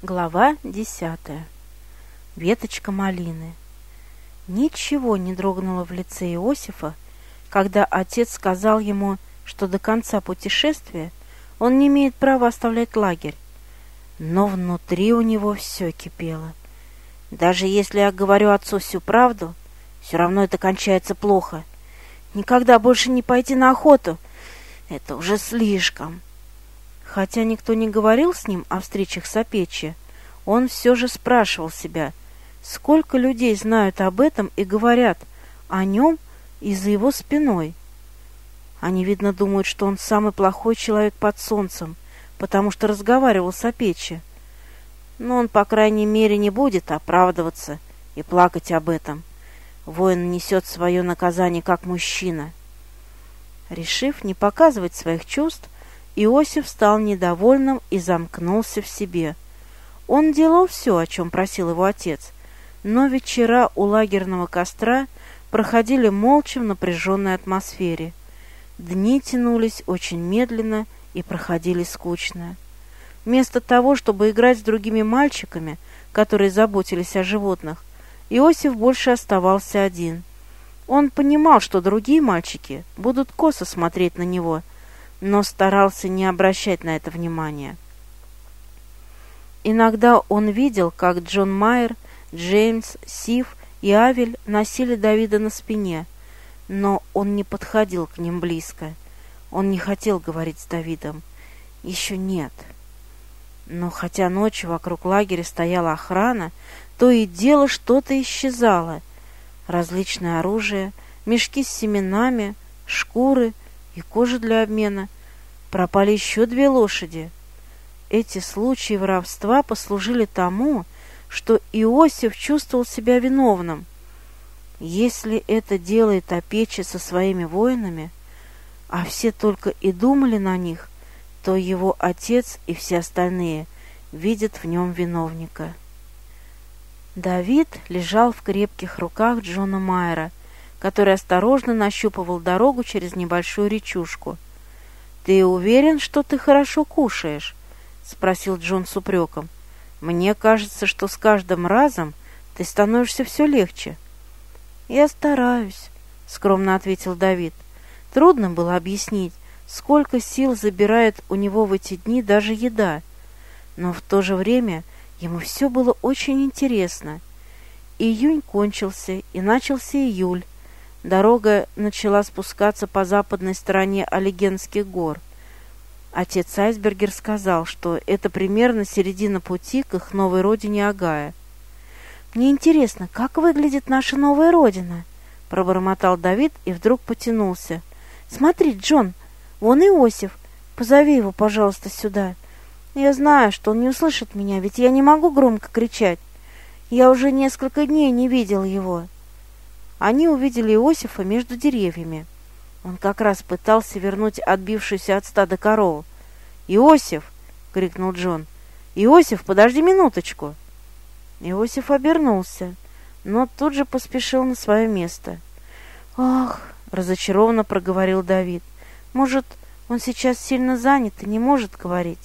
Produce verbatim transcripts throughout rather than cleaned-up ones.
Глава десятая. Веточка малины. Ничего не дрогнуло в лице Иосифа, когда отец сказал ему, что до конца путешествия он не имеет права оставлять лагерь. Но внутри у него все кипело. Даже если я говорю отцу всю правду, все равно это кончается плохо. Никогда больше не пойти на охоту. Это уже слишком. Хотя никто не говорил с ним о встречах с Апечи, он все же спрашивал себя, сколько людей знают об этом и говорят о нем и за его спиной. Они, видно, думают, что он самый плохой человек под солнцем, потому что разговаривал с Апечи. Но он, по крайней мере, не будет оправдываться и плакать об этом. Воин несет свое наказание как мужчина. Решив не показывать своих чувств, Иосиф стал недовольным и замкнулся в себе. Он делал все, о чем просил его отец, но вечера у лагерного костра проходили молча в напряженной атмосфере. Дни тянулись очень медленно и проходили скучно. Вместо того, чтобы играть с другими мальчиками, которые заботились о животных, Иосиф больше оставался один. Он понимал, что другие мальчики будут косо смотреть на него, но старался не обращать на это внимания. Иногда он видел, как Джон Майер, Джеймс, Сив и Авель носили Давида на спине, но он не подходил к ним близко. Он не хотел говорить с Давидом. Еще нет. Но хотя ночью вокруг лагеря стояла охрана, то и дело что-то исчезало. Различное оружие, мешки с семенами, шкуры и кожа для обмена. Пропали еще две лошади. Эти случаи воровства послужили тому, что Иосиф чувствовал себя виновным. Если это делает Апечи со своими воинами, а все только и думали на них, то его отец и все остальные видят в нем виновника. Давид лежал в крепких руках Джона Майера, который осторожно нащупывал дорогу через небольшую речушку. «Ты уверен, что ты хорошо кушаешь?» — спросил Джон с упреком. «Мне кажется, что с каждым разом ты становишься все легче». «Я стараюсь», — скромно ответил Давид. Трудно было объяснить, сколько сил забирает у него в эти дни даже еда. Но в то же время ему все было очень интересно. Июнь кончился, и начался июль. Дорога начала спускаться по западной стороне Аллигенских гор. Отец Айсбергер сказал, что это примерно середина пути к их новой родине Огайо. «Мне интересно, как выглядит наша новая родина?» — пробормотал Давид и вдруг потянулся. «Смотри, Джон, вон Иосиф. Позови его, пожалуйста, сюда. Я знаю, что он не услышит меня, ведь я не могу громко кричать. Я уже несколько дней не видел его». Они увидели Иосифа между деревьями. Он как раз пытался вернуть отбившуюся от стада корову. «Иосиф!» — крикнул Джон. «Иосиф, подожди минуточку!» Иосиф обернулся, но тут же поспешил на свое место. «Ах!» — разочарованно проговорил Давид. «Может, он сейчас сильно занят и не может говорить?»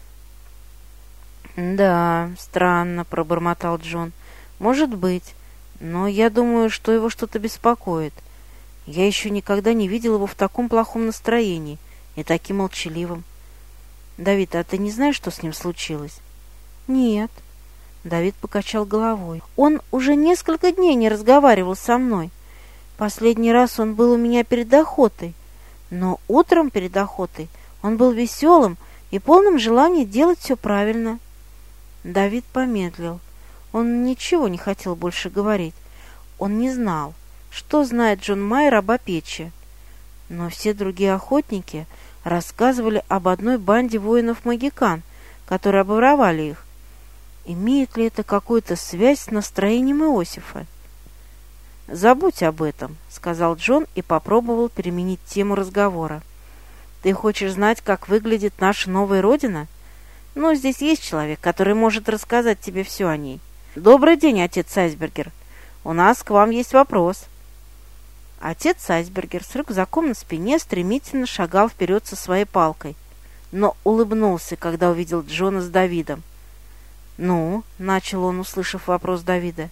«Да, странно», — пробормотал Джон. «Может быть. Но я думаю, что его что-то беспокоит. Я еще никогда не видел его в таком плохом настроении и таким молчаливым. Давид, а ты не знаешь, что с ним случилось?» «Нет». Давид покачал головой. «Он уже несколько дней не разговаривал со мной. Последний раз он был у меня перед охотой. Но утром перед охотой он был веселым и полным желания делать все правильно». Давид помедлил. Он ничего не хотел больше говорить. Он не знал, что знает Джон Майер об Апече. Но все другие охотники рассказывали об одной банде воинов-магикан, которые обворовали их. Имеет ли это какую-то связь с настроением Иосифа? «Забудь об этом», — сказал Джон и попробовал переменить тему разговора. «Ты хочешь знать, как выглядит наша новая родина? Ну, здесь есть человек, который может рассказать тебе все о ней. Добрый день, отец Айсбергер. У нас к вам есть вопрос». Отец Айсбергер с рюкзаком на спине стремительно шагал вперед со своей палкой, но улыбнулся, когда увидел Джона с Давидом. «Ну?» — начал он, услышав вопрос Давида.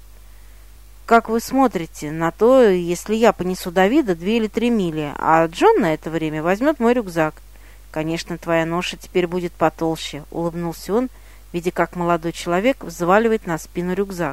«Как вы смотрите на то, если я понесу Давида две или три мили, а Джон на это время возьмет мой рюкзак? Конечно, твоя ноша теперь будет потолще», — улыбнулся он, видя, как молодой человек взваливает на спину рюкзак.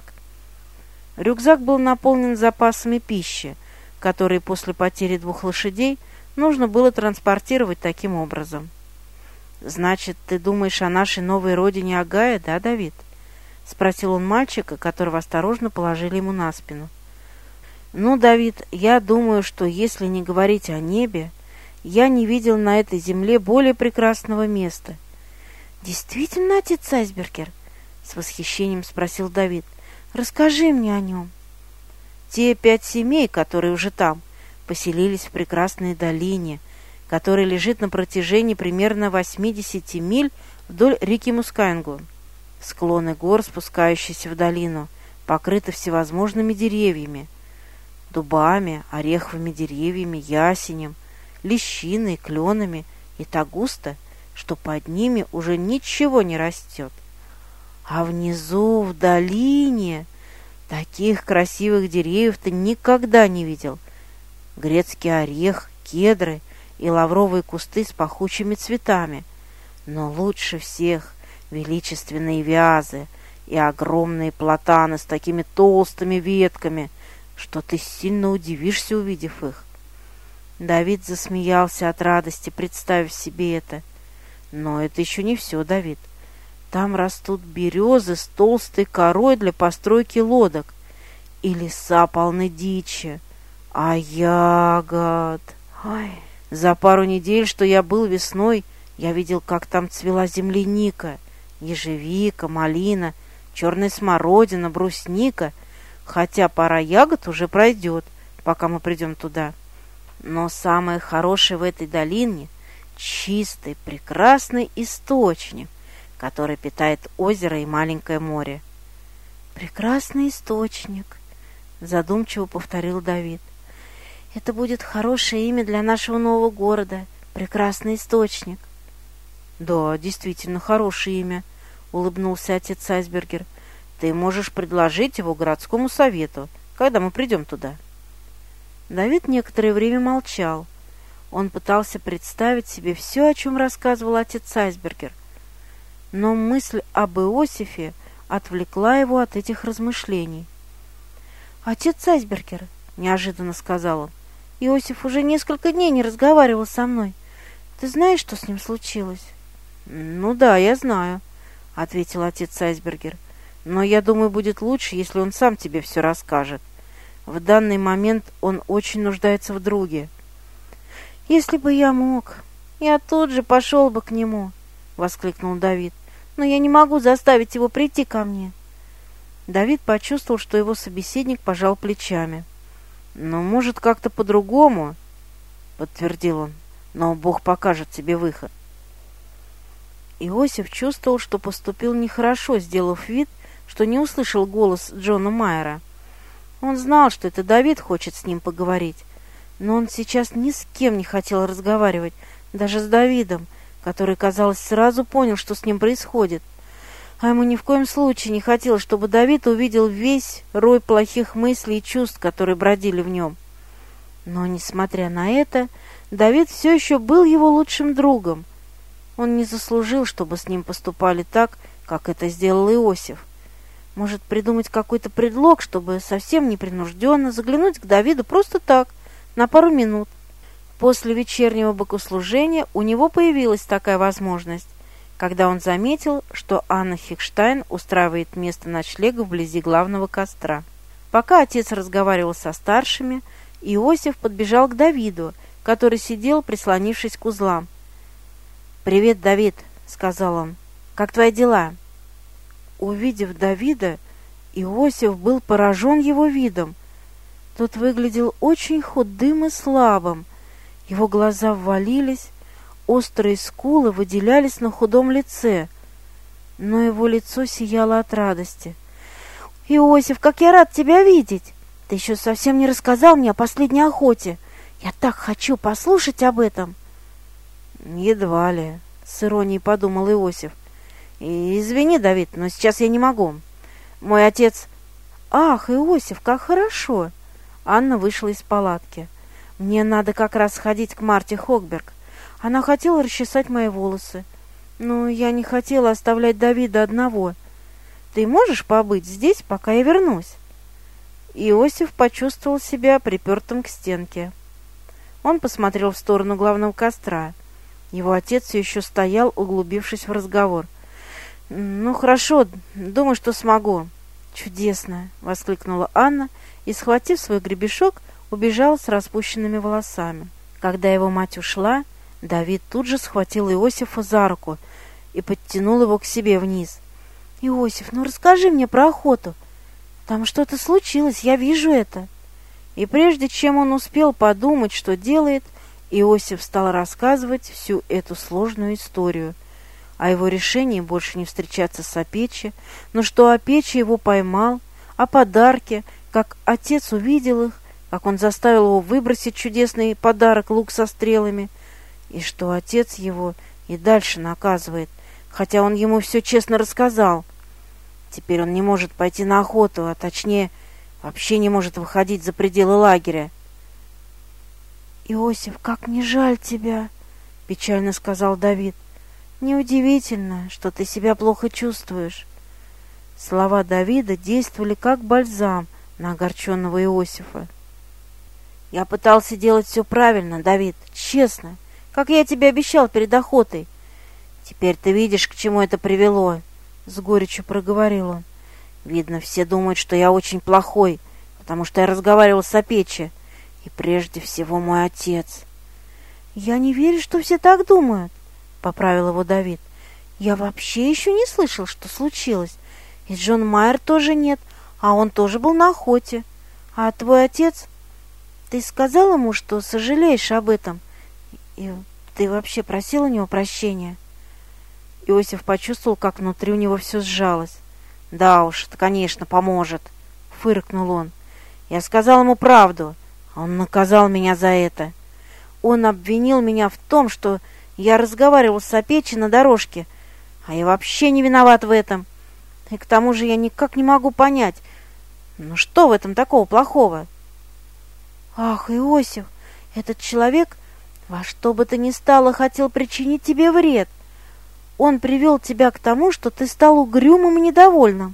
Рюкзак был наполнен запасами пищи, которые после потери двух лошадей нужно было транспортировать таким образом. «Значит, ты думаешь о нашей новой родине Агая, да, Давид?» — спросил он мальчика, которого осторожно положили ему на спину. «Ну, Давид, я думаю, что если не говорить о небе, я не видел на этой земле более прекрасного места». «Действительно, отец Айсбергер?» — с восхищением спросил Давид. «Расскажи мне о нем». «Те пять семей, которые уже там, поселились в прекрасной долине, которая лежит на протяжении примерно восьмидесяти миль вдоль реки Мускайнгу. Склоны гор, спускающиеся в долину, покрыты всевозможными деревьями, дубами, ореховыми деревьями, ясенем, лещиной, кленами, и так густо, что под ними уже ничего не растет. А внизу, в долине, таких красивых деревьев ты никогда не видел. Грецкий орех, кедры и лавровые кусты с пахучими цветами. Но лучше всех величественные вязы и огромные платаны с такими толстыми ветками, что ты сильно удивишься, увидев их». Давид засмеялся от радости, представив себе это. «Но это еще не все, Давид. Там растут березы с толстой корой для постройки лодок, и леса полны дичи, а ягод... Ой, за пару недель, что я был весной, я видел, как там цвела земляника, ежевика, малина, черная смородина, брусника, хотя пора ягод уже пройдет, пока мы придем туда. Но самое хорошее в этой долине — чистый, прекрасный источник, который питает озеро и маленькое море». «Прекрасный источник», — задумчиво повторил Давид. «Это будет хорошее имя для нашего нового города. Прекрасный источник». «Да, действительно, хорошее имя», — улыбнулся отец Айсбергер. «Ты можешь предложить его городскому совету, когда мы придем туда». Давид некоторое время молчал. Он пытался представить себе все, о чем рассказывал отец Айсбергер. Но мысль об Иосифе отвлекла его от этих размышлений. «Отец Айсбергер», — неожиданно сказал он, — «Иосиф уже несколько дней не разговаривал со мной. Ты знаешь, что с ним случилось?» «Ну да, я знаю», — ответил отец Айсбергер. «Но я думаю, будет лучше, если он сам тебе все расскажет. В данный момент он очень нуждается в друге». «Если бы я мог, я тут же пошел бы к нему», — воскликнул Давид. «Но я не могу заставить его прийти ко мне». Давид почувствовал, что его собеседник пожал плечами. «Ну, может, как-то по-другому», — подтвердил он. «Но Бог покажет тебе выход». Иосиф чувствовал, что поступил нехорошо, сделав вид, что не услышал голос Джона Майера. Он знал, что это Давид хочет с ним поговорить, но он сейчас ни с кем не хотел разговаривать, даже с Давидом, который, казалось, сразу понял, что с ним происходит. А ему ни в коем случае не хотелось, чтобы Давид увидел весь рой плохих мыслей и чувств, которые бродили в нем. Но, несмотря на это, Давид все еще был его лучшим другом. Он не заслужил, чтобы с ним поступали так, как это сделал Иосиф. Может, придумать какой-то предлог, чтобы совсем непринужденно заглянуть к Давиду просто так, на пару минут. После вечернего богослужения у него появилась такая возможность, когда он заметил, что Анна Хикштайн устраивает место ночлега вблизи главного костра. Пока отец разговаривал со старшими, Иосиф подбежал к Давиду, который сидел, прислонившись к узлам. «Привет, Давид», — сказал он. «Как твои дела?» Увидев Давида, Иосиф был поражен его видом. Тот выглядел очень худым и слабым. Его глаза ввалились, острые скулы выделялись на худом лице, но его лицо сияло от радости. «Иосиф, как я рад тебя видеть! Ты еще совсем не рассказал мне о последней охоте. Я так хочу послушать об этом!» «Едва ли», — с иронией подумал Иосиф. И извини, Давид, но сейчас я не могу. Мой отец... Ах, Иосиф, как хорошо! Анна вышла из палатки. Мне надо как раз сходить к Марте Хогберг. Она хотела расчесать мои волосы. Но я не хотела оставлять Давида одного. Ты можешь побыть здесь, пока я вернусь? Иосиф почувствовал себя припертым к стенке. Он посмотрел в сторону главного костра. Его отец все еще стоял, углубившись в разговор. «Ну, хорошо, думаю, что смогу». «Чудесно!» — воскликнула Анна и, схватив свой гребешок, убежала с распущенными волосами. Когда его мать ушла, Давид тут же схватил Иосифа за руку и подтянул его к себе вниз. «Иосиф, ну расскажи мне про охоту. Там что-то случилось, я вижу это». И прежде чем он успел подумать, что делает, Иосиф стал рассказывать всю эту сложную историю о его решении больше не встречаться с Апечи, но что Апечи его поймал, о подарке, как отец увидел их, как он заставил его выбросить чудесный подарок лук со стрелами, и что отец его и дальше наказывает, хотя он ему все честно рассказал. Теперь он не может пойти на охоту, а точнее, вообще не может выходить за пределы лагеря. «Иосиф, как мне жаль тебя!» — печально сказал Давид. «Неудивительно, что ты себя плохо чувствуешь». Слова Давида действовали как бальзам на огорченного Иосифа. «Я пытался делать все правильно, Давид, честно, как я тебе обещал перед охотой. Теперь ты видишь, к чему это привело», — с горечью проговорил он. «Видно, все думают, что я очень плохой, потому что я разговаривал с Апечи, и прежде всего мой отец». «Я не верю, что все так думают», — поправил его Давид. «Я вообще еще не слышал, что случилось. И Джон Майер тоже нет, а он тоже был на охоте. А твой отец... Ты сказал ему, что сожалеешь об этом? И ты вообще просил у него прощения?» Иосиф почувствовал, как внутри у него все сжалось. «Да уж, это, конечно, поможет», — фыркнул он. «Я сказал ему правду, а он наказал меня за это. Он обвинил меня в том, что я разговаривал с Апечи на дорожке, а я вообще не виноват в этом. И к тому же я никак не могу понять, ну что в этом такого плохого?» «Ах, Иосиф, этот человек во что бы то ни стало хотел причинить тебе вред. Он привел тебя к тому, что ты стал угрюмым и недовольным».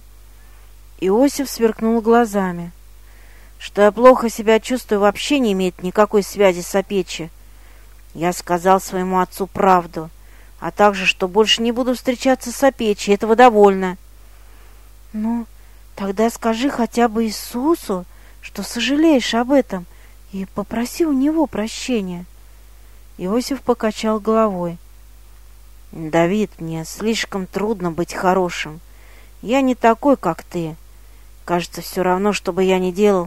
Иосиф сверкнул глазами. «Что я плохо себя чувствую, вообще не имеет никакой связи с Апечи. Я сказал своему отцу правду, а также, что больше не буду встречаться с Апечи, этого довольно». «Ну, тогда скажи хотя бы Иисусу, что сожалеешь об этом, и попроси у него прощения». Иосиф покачал головой. «Давид, мне слишком трудно быть хорошим. Я не такой, как ты. Кажется, все равно, что бы я ни делал.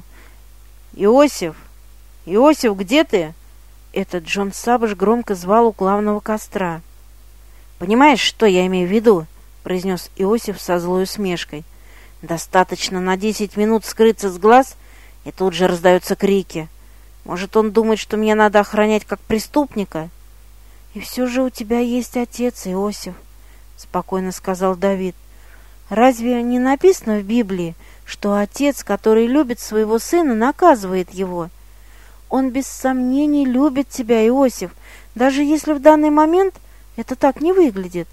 Иосиф! Иосиф, где ты?» Этот Джон Саббаш громко звал у главного костра. «Понимаешь, что я имею в виду?» — произнес Иосиф со злой усмешкой. «Достаточно на десять минут скрыться с глаз, и тут же раздаются крики. Может, он думает, что меня надо охранять как преступника?» «И все же у тебя есть отец, Иосиф», — спокойно сказал Давид. «Разве не написано в Библии, что отец, который любит своего сына, наказывает его? Он без сомнений любит тебя, Иосиф, даже если в данный момент это так не выглядит».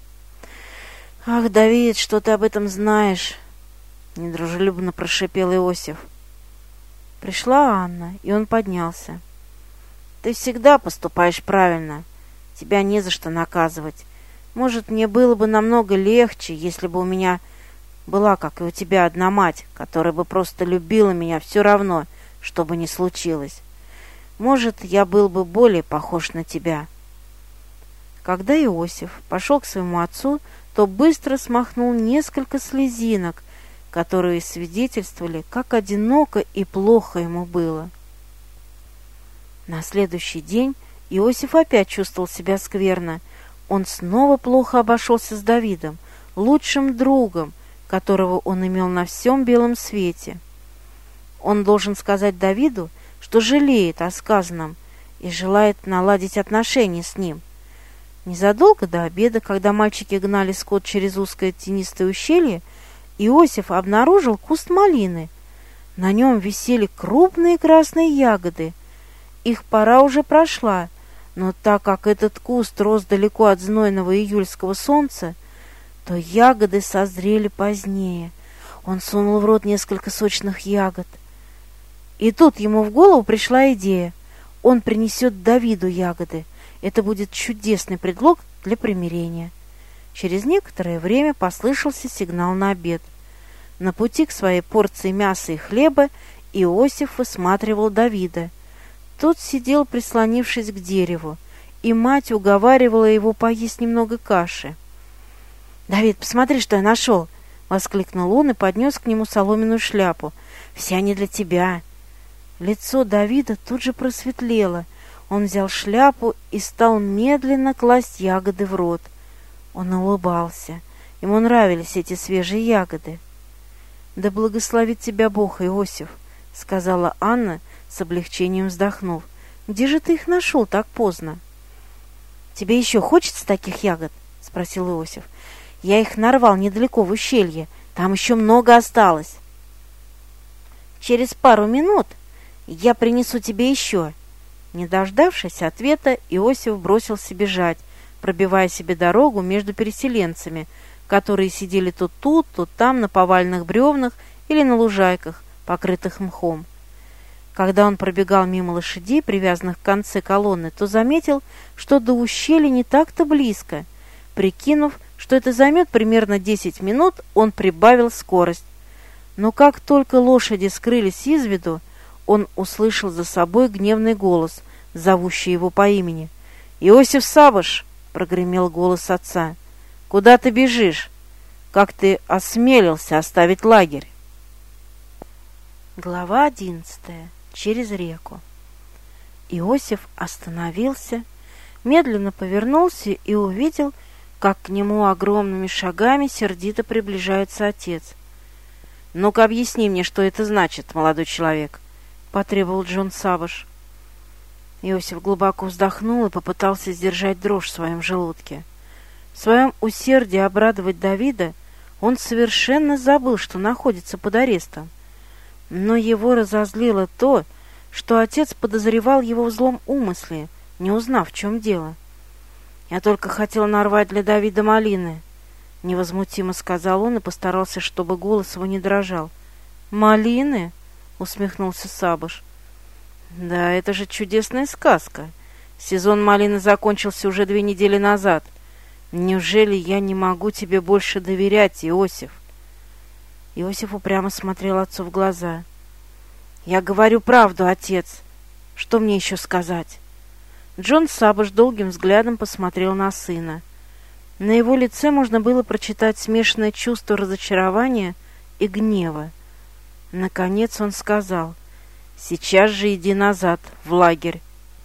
«Ах, Давид, что ты об этом знаешь?» — недружелюбно прошипел Иосиф. Пришла Анна, и он поднялся. «Ты всегда поступаешь правильно. Тебя не за что наказывать. Может, мне было бы намного легче, если бы у меня была, как и у тебя, одна мать, которая бы просто любила меня все равно, что бы ни случилось. Может, я был бы более похож на тебя». Когда Иосиф пошел к своему отцу, то быстро смахнул несколько слезинок, которые свидетельствовали, как одиноко и плохо ему было. На следующий день Иосиф опять чувствовал себя скверно. Он снова плохо обошелся с Давидом, лучшим другом, которого он имел на всем белом свете. Он должен сказать Давиду, что жалеет о сказанном и желает наладить отношения с ним. Незадолго до обеда, когда мальчики гнали скот через узкое тенистое ущелье, Иосиф обнаружил куст малины. На нем висели крупные красные ягоды. Их пора уже прошла, но так как этот куст рос далеко от знойного июльского солнца, то ягоды созрели позднее. Он сунул в рот несколько сочных ягод. И тут ему в голову пришла идея. Он принесет Давиду ягоды. Это будет чудесный предлог для примирения. Через некоторое время послышался сигнал на обед. На пути к своей порции мяса и хлеба Иосиф высматривал Давида. Тот сидел, прислонившись к дереву, и мать уговаривала его поесть немного каши. «Давид, посмотри, что я нашел!» — воскликнул он и поднес к нему соломенную шляпу. «Все они для тебя!» Лицо Давида тут же просветлело. Он взял шляпу и стал медленно класть ягоды в рот. Он улыбался. Ему нравились эти свежие ягоды. «Да благословит тебя Бог, Иосиф», — сказала Анна, с облегчением вздохнув. «Где же ты их нашел так поздно?» «Тебе еще хочется таких ягод?» — спросил Иосиф. «Я их нарвал недалеко в ущелье. Там еще много осталось». «Через пару минут я принесу тебе еще». Не дождавшись ответа, Иосиф бросился бежать, пробивая себе дорогу между переселенцами, которые сидели то тут, то там на поваленных бревнах или на лужайках, покрытых мхом. Когда он пробегал мимо лошадей, привязанных к конце колонны, то заметил, что до ущелья не так-то близко. Прикинув, что это займет примерно десять минут, он прибавил скорость. Но как только лошади скрылись из виду, он услышал за собой гневный голос, зовущий его по имени. «Иосиф Савыш!» — прогремел голос отца. «Куда ты бежишь? Как ты осмелился оставить лагерь?» Глава одиннадцатая. Через реку. Иосиф остановился, медленно повернулся и увидел, как к нему огромными шагами сердито приближается отец. «Ну-ка объясни мне, что это значит, молодой человек», — потребовал Джон Савыш. Иосиф глубоко вздохнул и попытался сдержать дрожь в своем желудке. В своем усердии обрадовать Давида он совершенно забыл, что находится под арестом. Но его разозлило то, что отец подозревал его в злом умысле, не узнав, в чем дело. «Я только хотел нарвать для Давида малины», — невозмутимо сказал он и постарался, чтобы голос его не дрожал. «Малины?» — усмехнулся Сабыш. «Да, это же чудесная сказка. Сезон малины закончился уже две недели назад. Неужели я не могу тебе больше доверять, Иосиф?» Иосиф упрямо смотрел отцу в глаза. «Я говорю правду, отец. Что мне еще сказать?» Джон Сабыш долгим взглядом посмотрел на сына. На его лице можно было прочитать смешанное чувство разочарования и гнева. Наконец он сказал: «Сейчас же иди назад, в лагерь».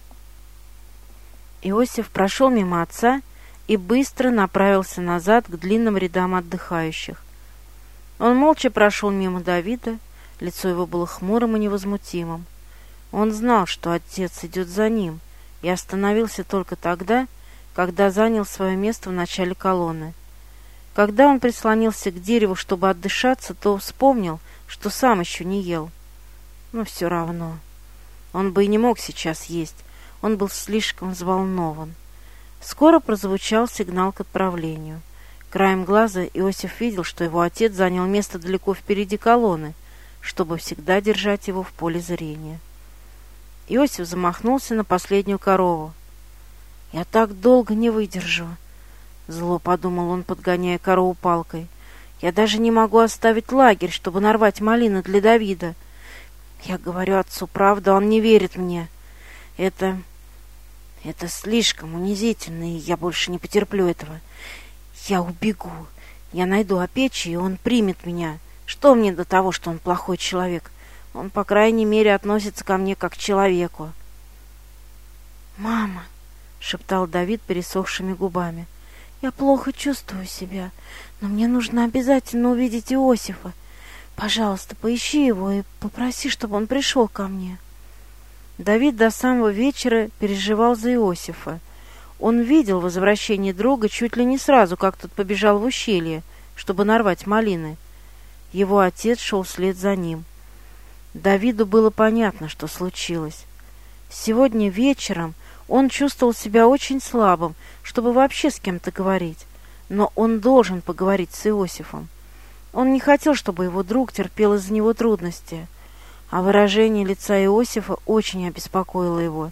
Иосиф прошел мимо отца и быстро направился назад к длинным рядам отдыхающих. Он молча прошел мимо Давида, лицо его было хмурым и невозмутимым. Он знал, что отец идет за ним, и остановился только тогда, когда занял свое место в начале колонны. Когда он прислонился к дереву, чтобы отдышаться, то вспомнил, что сам еще не ел. Но все равно. Он бы и не мог сейчас есть, он был слишком взволнован. Скоро прозвучал сигнал к отправлению. Краем глаза Иосиф видел, что его отец занял место далеко впереди колонны, чтобы всегда держать его в поле зрения. Иосиф замахнулся на последнюю корову. «Я так долго не выдержу», — зло подумал он, подгоняя корову палкой. «Я даже не могу оставить лагерь, чтобы нарвать малины для Давида. Я говорю отцу правду, он не верит мне. Это... это слишком унизительно, и я больше не потерплю этого. Я убегу. Я найду Апечи, и он примет меня. Что мне до того, что он плохой человек? Он, по крайней мере, относится ко мне как к человеку». «Мама», — шептал Давид пересохшими губами, — «я плохо чувствую себя, но мне нужно обязательно увидеть Иосифа. Пожалуйста, поищи его и попроси, чтобы он пришел ко мне». Давид до самого вечера переживал за Иосифа. Он видел возвращение друга чуть ли не сразу, как тот побежал в ущелье, чтобы нарвать малины. Его отец шел вслед за ним. Давиду было понятно, что случилось. Сегодня вечером он чувствовал себя очень слабым, чтобы вообще с кем-то говорить. Но он должен поговорить с Иосифом. Он не хотел, чтобы его друг терпел из-за него трудности. А выражение лица Иосифа очень обеспокоило его.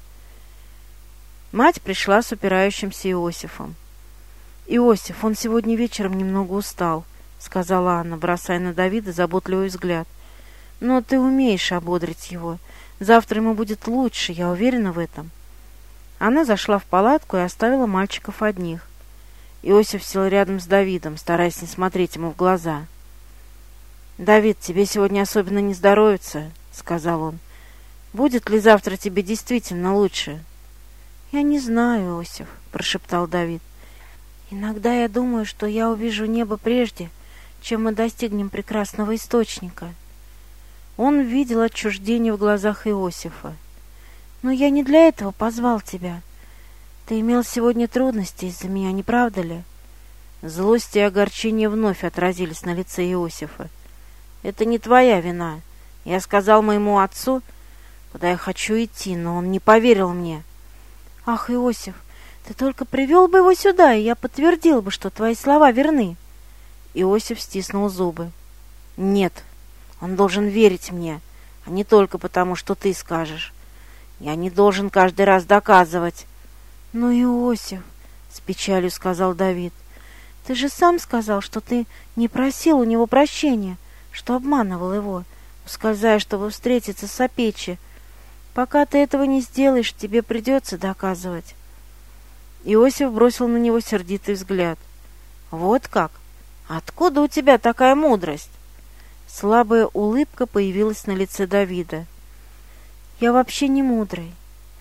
Мать пришла с упирающимся Иосифом. «Иосиф, он сегодня вечером немного устал», — сказала Анна, бросая на Давида заботливый взгляд. «Но ты умеешь ободрить его. Завтра ему будет лучше, я уверена в этом». Она зашла в палатку и оставила мальчиков одних. Иосиф сел рядом с Давидом, стараясь не смотреть ему в глаза. «Давид, тебе сегодня особенно не здоровится», — сказал он. «Будет ли завтра тебе действительно лучше?» «Я не знаю, Иосиф», — прошептал Давид. «Иногда я думаю, что я увижу небо прежде, чем мы достигнем прекрасного источника». Он видел отчуждение в глазах Иосифа. «Но я не для этого позвал тебя. Ты имел сегодня трудности из-за меня, не правда ли?» Злость и огорчение вновь отразились на лице Иосифа. «Это не твоя вина. Я сказал моему отцу, куда я хочу идти, но он не поверил мне». «Ах, Иосиф, ты только привел бы его сюда, и я подтвердил бы, что твои слова верны». Иосиф стиснул зубы. «Нет, он должен верить мне, а не только потому, что ты скажешь. Я не должен каждый раз доказывать». «Ну, Иосиф, — с печалью сказал Давид, — ты же сам сказал, что ты не просил у него прощения, что обманывал его, ускользая, чтобы встретиться с Апечи. Пока ты этого не сделаешь, тебе придется доказывать». Иосиф бросил на него сердитый взгляд. «Вот как? Откуда у тебя такая мудрость?» Слабая улыбка появилась на лице Давида. «Я вообще не мудрый.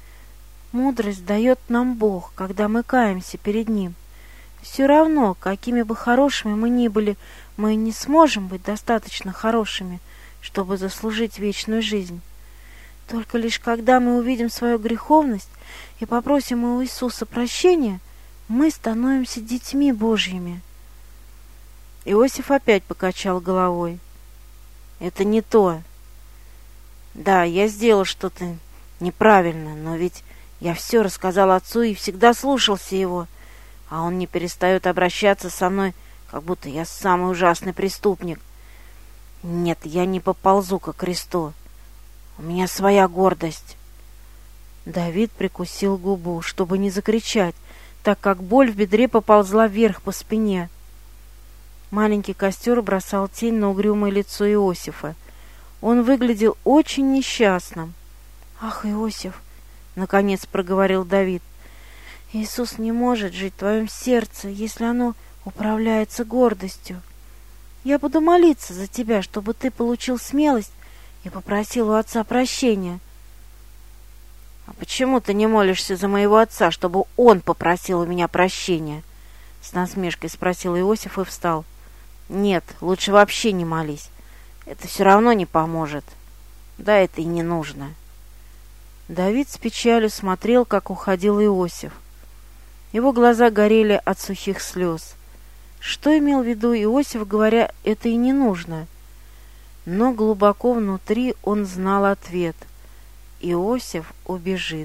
Мудрость дает нам Бог, когда мы каемся перед Ним. Все равно, какими бы хорошими мы ни были, мы не сможем быть достаточно хорошими, чтобы заслужить вечную жизнь. Только лишь когда мы увидим свою греховность и попросим у Иисуса прощения, мы становимся детьми Божьими». Иосиф опять покачал головой. «Это не то. Да, я сделал что-то неправильно, но ведь я все рассказал отцу и всегда слушался его, а он не перестает обращаться со мной, как будто я самый ужасный преступник. Нет, я не поползу ко кресту. У меня своя гордость». Давид прикусил губу, чтобы не закричать, так как боль в бедре поползла вверх по спине. Маленький костер бросал тень на угрюмое лицо Иосифа. Он выглядел очень несчастным. «Ах, Иосиф, — наконец проговорил Давид, — Иисус не может жить в твоем сердце, если оно управляется гордостью. Я буду молиться за тебя, чтобы ты получил смелость и попросил у отца прощения». «А почему ты не молишься за моего отца, чтобы он попросил у меня прощения?» — с насмешкой спросил Иосиф и встал. «Нет, лучше вообще не молись. Это все равно не поможет. Да это и не нужно». Давид с печалью смотрел, как уходил Иосиф. Его глаза горели от сухих слез. Что имел в виду Иосиф, говоря, это и не нужно? Но глубоко внутри он знал ответ. Иосиф убежит.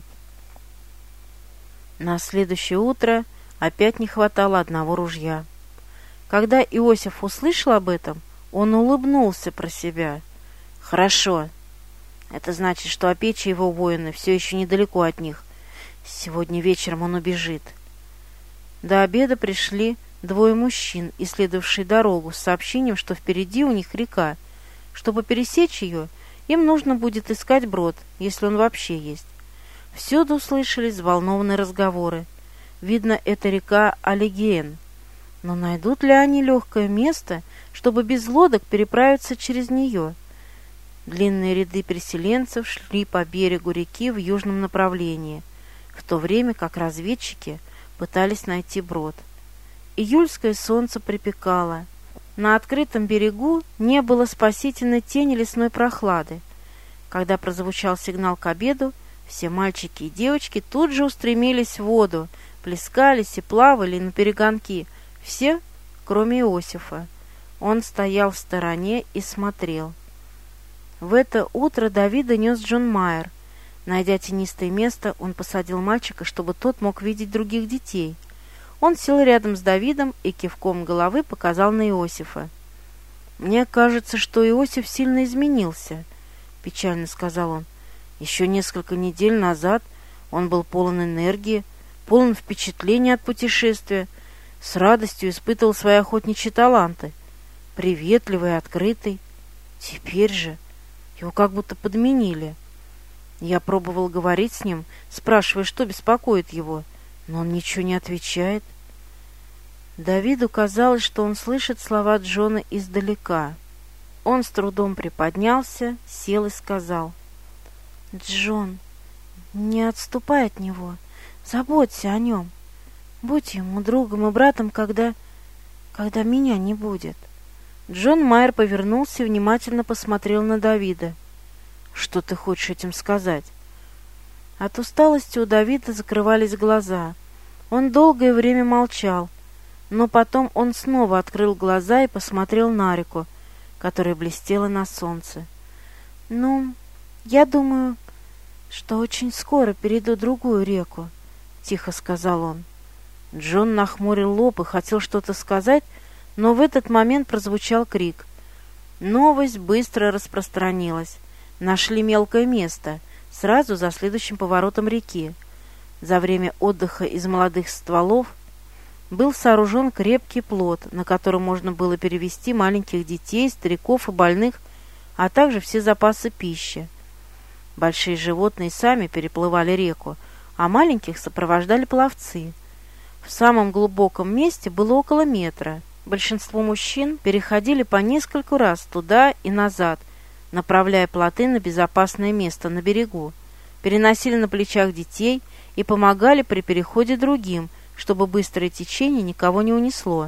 На следующее утро опять не хватало одного ружья. Когда Иосиф услышал об этом, он улыбнулся про себя. «Хорошо. Это значит, что Апечи и его воины все еще недалеко от них. Сегодня вечером он убежит». До обеда пришли двое мужчин, исследовавшие дорогу, с сообщением, что впереди у них река. Чтобы пересечь ее, им нужно будет искать брод, если он вообще есть. Всюду слышались взволнованные разговоры. Видно, это река Алигеен. Но найдут ли они легкое место, чтобы без лодок переправиться через нее? Длинные ряды переселенцев шли по берегу реки в южном направлении, в то время как разведчики пытались найти брод. Июльское солнце припекало. На открытом берегу не было спасительной тени лесной прохлады. Когда прозвучал сигнал к обеду, все мальчики и девочки тут же устремились в воду, плескались и плавали наперегонки, все, кроме Иосифа. Он стоял в стороне и смотрел. В это утро Давида нес Джон Майер. Найдя тенистое место, он посадил мальчика, чтобы тот мог видеть других детей. Он сел рядом с Давидом и кивком головы показал на Иосифа. «Мне кажется, что Иосиф сильно изменился», — печально сказал он. «Еще несколько недель назад он был полон энергии, полон впечатлений от путешествия, с радостью испытывал свои охотничьи таланты, приветливый и открытый. Теперь же его как будто подменили. Я пробовал говорить с ним, спрашивая, что беспокоит его, но он ничего не отвечает». Давиду казалось, что он слышит слова Джона издалека. Он с трудом приподнялся, сел и сказал: «Джон, не отступай от него, заботься о нем, будь ему другом и братом, когда... когда меня не будет». Джон Майер повернулся и внимательно посмотрел на Давида. «Что ты хочешь этим сказать?» От усталости у Давида закрывались глаза. Он долгое время молчал, но потом он снова открыл глаза и посмотрел на реку, которая блестела на солнце. «Ну, я думаю, что очень скоро перейду другую реку», — тихо сказал он. Джон нахмурил лоб и хотел что-то сказать, но в этот момент прозвучал крик. Новость быстро распространилась. Нашли мелкое место, сразу за следующим поворотом реки. За время отдыха из молодых стволов был сооружен крепкий плот, на котором можно было перевезти маленьких детей, стариков и больных, а также все запасы пищи. Большие животные сами переплывали реку, а маленьких сопровождали пловцы. В самом глубоком месте было около метра. Большинство мужчин переходили по нескольку раз туда и назад, направляя плоты на безопасное место на берегу, переносили на плечах детей и помогали при переходе другим, чтобы быстрое течение никого не унесло.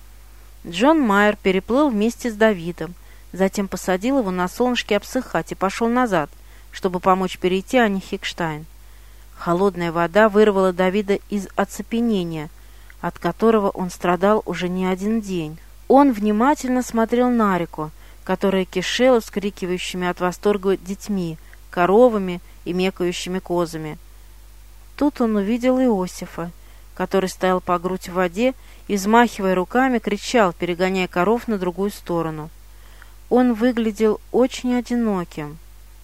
Джон Майер переплыл вместе с Давидом, затем посадил его на солнышке обсыхать и пошел назад, чтобы помочь перейти Анне Хикштайн. Холодная вода вырвала Давида из оцепенения, от которого он страдал уже не один день. Он внимательно смотрел на реку, которая кишела вскрикивающими от восторга детьми, коровами и мекающими козами. Тут он увидел Иосифа, который стоял по грудь в воде и, взмахивая руками, кричал, перегоняя коров на другую сторону. Он выглядел очень одиноким.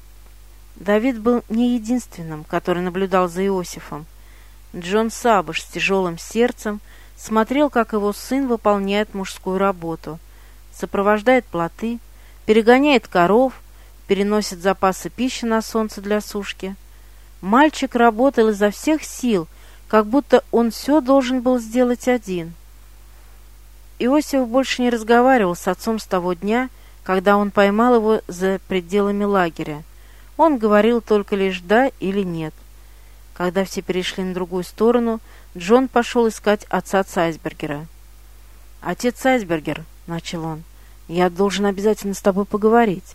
Давид был не единственным, который наблюдал за Иосифом. Джон Саббаш с тяжелым сердцем смотрел, как его сын выполняет мужскую работу, сопровождает плоты, перегоняет коров, переносит запасы пищи на солнце для сушки. Мальчик работал изо всех сил, как будто он все должен был сделать один. Иосиф больше не разговаривал с отцом с того дня, когда он поймал его за пределами лагеря. Он говорил только лишь «да» или «нет». Когда все перешли на другую сторону, Джон пошел искать отца Цайсбергера. «Отец Цайсбергер», — начал он, — «я должен обязательно с тобой поговорить».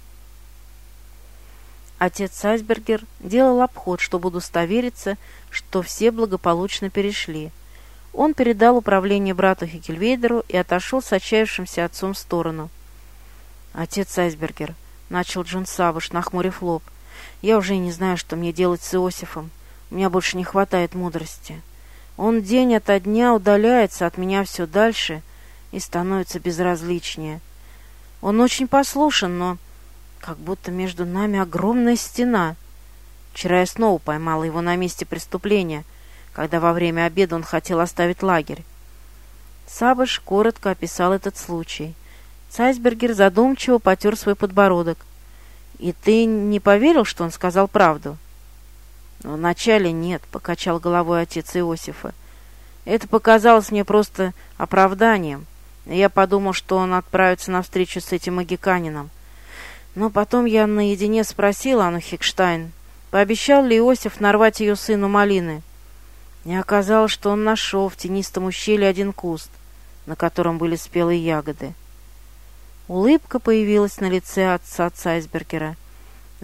Отец Цайсбергер делал обход, чтобы удостовериться, что все благополучно перешли. Он передал управление брату Хекельвейдеру и отошел с отчаявшимся отцом в сторону. «Отец Цайсбергер», — начал Джон Саббаш, нахмурив лоб, — «я уже не знаю, что мне делать с Иосифом. У меня больше не хватает мудрости. Он день ото дня удаляется от меня все дальше и становится безразличнее. Он очень послушен, но как будто между нами огромная стена. Вчера я снова поймала его на месте преступления, когда во время обеда он хотел оставить лагерь». Саббаш коротко описал этот случай. Цайсбергер задумчиво потер свой подбородок. «И ты не поверил, что он сказал правду?» «Вначале нет», — покачал головой отец Иосифа. «Это показалось мне просто оправданием. Я подумал, что он отправится на встречу с этим магиканином. Но потом я наедине спросил Анну Хикштайн, пообещал ли Иосиф нарвать ее сыну малины. И оказалось, что он нашел в тенистом ущелье один куст, на котором были спелые ягоды». Улыбка появилась на лице отца Цайсбергера.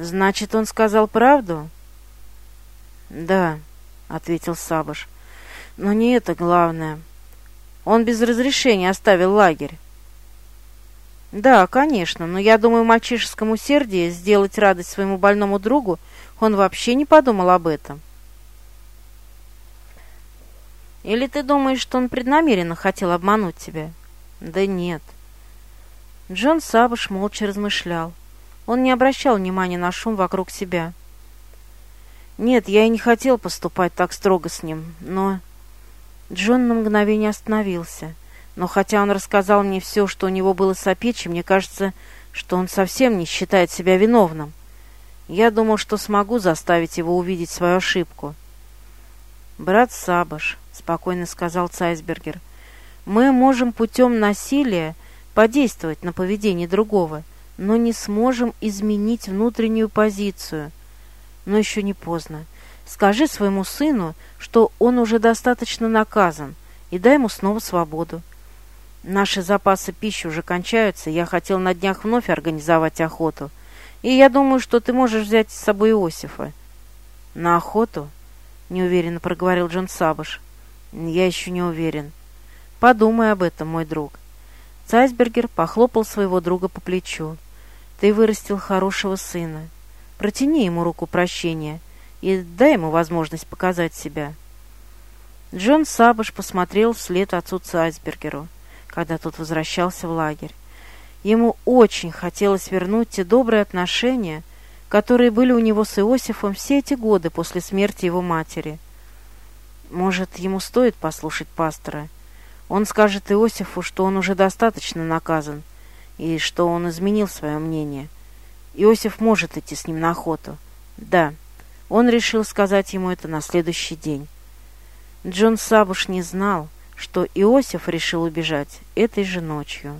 «Значит, он сказал правду?» «Да», — ответил Саббаш. Но не это главное. Он без разрешения оставил лагерь. Да, конечно, но я думаю, в мальчишеском усердии сделать радость своему больному другу он вообще не подумал об этом. Или ты думаешь, что он преднамеренно хотел обмануть тебя? Да нет. Джон Саббаш молча размышлял. Он не обращал внимания на шум вокруг себя. Нет, я и не хотел поступать так строго с ним, но... Джон на мгновение остановился. Но хотя он рассказал мне все, что у него было с Апечи, мне кажется, что он совсем не считает себя виновным. Я думал, что смогу заставить его увидеть свою ошибку. «Брат Саббаш», — спокойно сказал Цайсбергер, — «мы можем путем насилия подействовать на поведение другого, но не сможем изменить внутреннюю позицию. Но еще не поздно. Скажи своему сыну, что он уже достаточно наказан, и дай ему снова свободу. Наши запасы пищи уже кончаются, я хотел на днях вновь организовать охоту, и я думаю, что ты можешь взять с собой Иосифа». «На охоту?» — неуверенно проговорил Джон Саббаш. «Я еще не уверен. Подумай об этом, мой друг». Цайсбергер похлопал своего друга по плечу. «Ты вырастил хорошего сына. Протяни ему руку прощения и дай ему возможность показать себя». Джон Саббаш посмотрел вслед отцу Цайсбергеру, когда тот возвращался в лагерь. Ему очень хотелось вернуть те добрые отношения, которые были у него с Иосифом все эти годы после смерти его матери. Может, ему стоит послушать пастора? Он скажет Иосифу, что он уже достаточно наказан, и что он изменил свое мнение. Иосиф может идти с ним на охоту. Да, он решил сказать ему это на следующий день. Джон Саббаш не знал, что Иосиф решил убежать этой же ночью.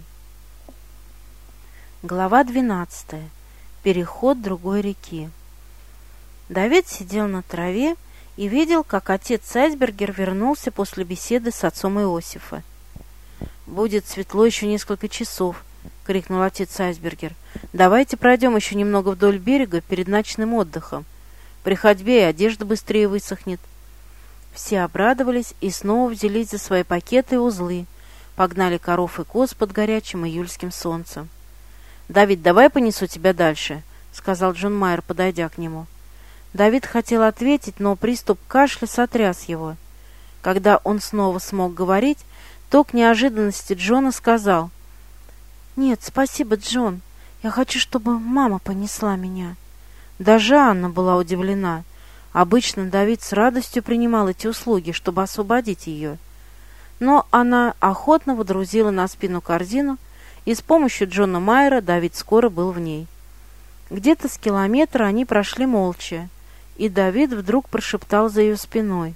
Глава двенадцатая. Переход другой реки. Давид сидел на траве и видел, как отец Цайсбергер вернулся после беседы с отцом Иосифа. «Будет светло еще несколько часов», — крикнул отец Цайсбергер. «Давайте пройдем еще немного вдоль берега перед ночным отдыхом. При ходьбе и одежда быстрее высохнет». Все обрадовались и снова взялись за свои пакеты и узлы, погнали коров и коз под горячим июльским солнцем. «Давид, давай понесу тебя дальше», — сказал Джон Майер, подойдя к нему. Давид хотел ответить, но приступ кашля сотряс его. Когда он снова смог говорить, то к неожиданности Джона сказал: «Нет, спасибо, Джон. Я хочу, чтобы мама понесла меня». Даже Анна была удивлена. Обычно Давид с радостью принимал эти услуги, чтобы освободить ее. Но она охотно водрузила на спину корзину, и с помощью Джона Майера Давид скоро был в ней. Где-то с километра они прошли молча, и Давид вдруг прошептал за ее спиной: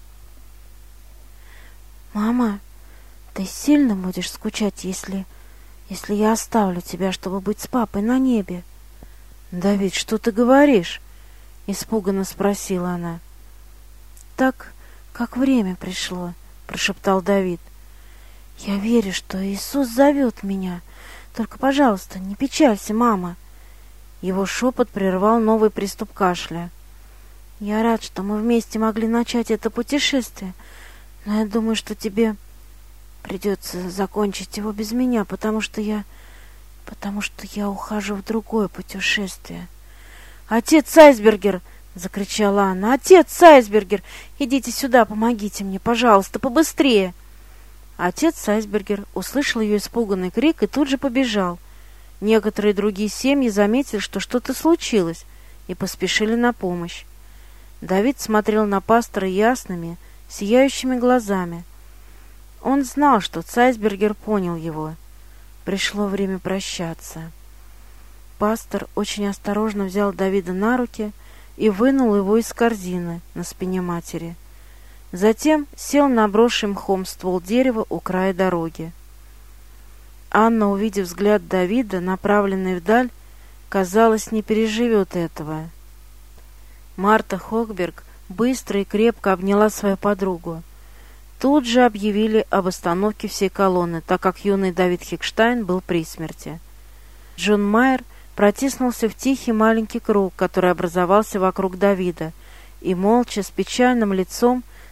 «Мама, ты сильно будешь скучать, если... если я оставлю тебя, чтобы быть с папой на небе?» «Давид, что ты говоришь?» — испуганно спросила она. «Так, как время пришло», — прошептал Давид. «Я верю, что Иисус зовет меня. Только, пожалуйста, не печалься, мама». Его шепот прервал новый приступ кашля. «Я рад, что мы вместе могли начать это путешествие, но я думаю, что тебе придется закончить его без меня, потому что я... потому что я ухожу в другое путешествие». «Отец Цайсбергер!» — закричала она. «Отец Цайсбергер! Идите сюда, помогите мне, пожалуйста, побыстрее!» Отец Цайсбергер услышал ее испуганный крик и тут же побежал. Некоторые другие семьи заметили, что что-то случилось, и поспешили на помощь. Давид смотрел на пастора ясными, сияющими глазами. Он знал, что Цайсбергер понял его. Пришло время прощаться. Пастор очень осторожно взял Давида на руки и вынул его из корзины на спине матери. Затем сел на обросший мхом ствол дерева у края дороги. Анна, увидев взгляд Давида, направленный вдаль, казалось, не переживет этого. Марта Хохберг быстро и крепко обняла свою подругу. Тут же объявили об остановке всей колонны, так как юный Давид Хекштайн был при смерти. Джон Майер протиснулся в тихий маленький круг, который образовался вокруг Давида, и молча, с печальным лицом,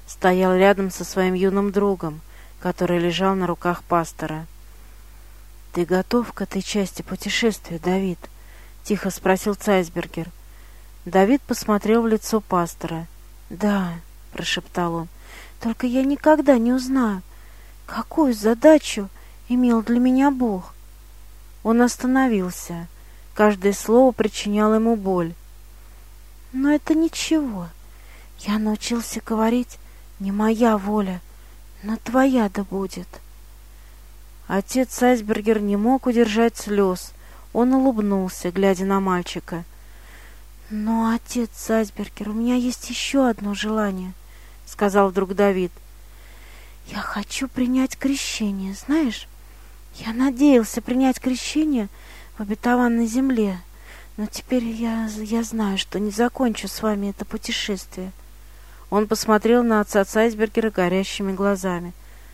стоял рядом со своим юным другом, который лежал на руках пастора. «Ты готов к этой части путешествия, Давид?» — тихо спросил Цайсбергер. Давид посмотрел в лицо пастора. «Да», — прошептал он, — «только я никогда не узнаю, какую задачу имел для меня Бог». Он остановился. Каждое слово причиняло ему боль. «Но это ничего. Я научился говорить: не моя воля, но твоя да будет». Отец Цайсбергер не мог удержать слез. Он улыбнулся, глядя на мальчика. «Но, отец Цайсбергер, у меня есть еще одно желание», — сказал вдруг Давид. «Я хочу принять крещение, знаешь? Я надеялся принять крещение в обетованной земле, но теперь я, я знаю, что не закончу с вами это путешествие». Он посмотрел на отца Цайсбергера горящими глазами.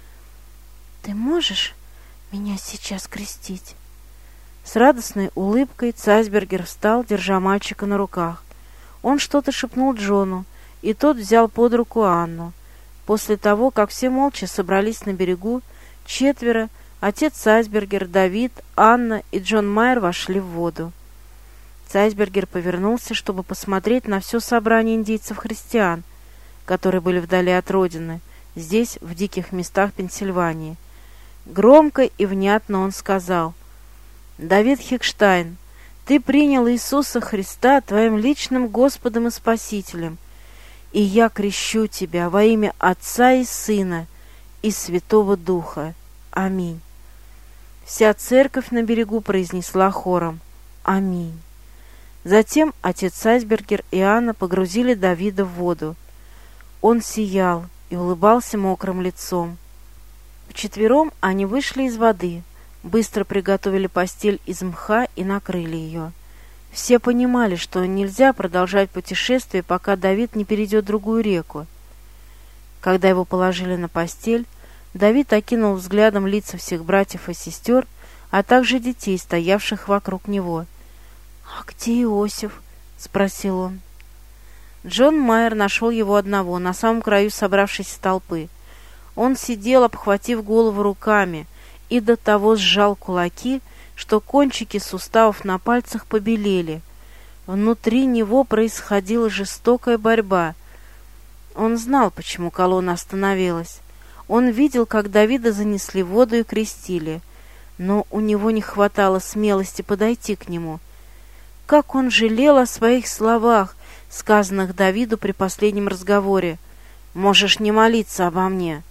«Ты можешь меня сейчас крестить?» С радостной улыбкой Цайсбергер встал, держа мальчика на руках. Он что-то шепнул Джону, и тот взял под руку Анну. После того, как все молча собрались на берегу, четверо — отец Цайсбергер, Давид, Анна и Джон Майер — вошли в воду. Цайсбергер повернулся, чтобы посмотреть на все собрание индейцев-христиан, которые были вдали от родины, здесь, в диких местах Пенсильвании. Громко и внятно он сказал: «Давид Хикштайн, ты принял Иисуса Христа твоим личным Господом и Спасителем, и я крещу тебя во имя Отца и Сына и Святого Духа. Аминь». Вся церковь на берегу произнесла хором «Аминь». Затем отец Цайсбергер и Анна погрузили Давида в воду. Он сиял и улыбался мокрым лицом. Вчетвером они вышли из воды, быстро приготовили постель из мха и накрыли ее. Все понимали, что нельзя продолжать путешествие, пока Давид не перейдет другую реку. Когда его положили на постель, Давид окинул взглядом лица всех братьев и сестер, а также детей, стоявших вокруг него. «А где Иосиф?» — спросил он. Джон Майер нашел его одного, на самом краю собравшейся толпы. Он сидел, обхватив голову руками, и до того сжал кулаки, что кончики суставов на пальцах побелели. Внутри него происходила жестокая борьба. Он знал, почему колонна остановилась. Он видел, как Давида занесли в воду и крестили, но у него не хватало смелости подойти к нему. Как он жалел о своих словах, сказанных Давиду при последнем разговоре: «Можешь не молиться обо мне».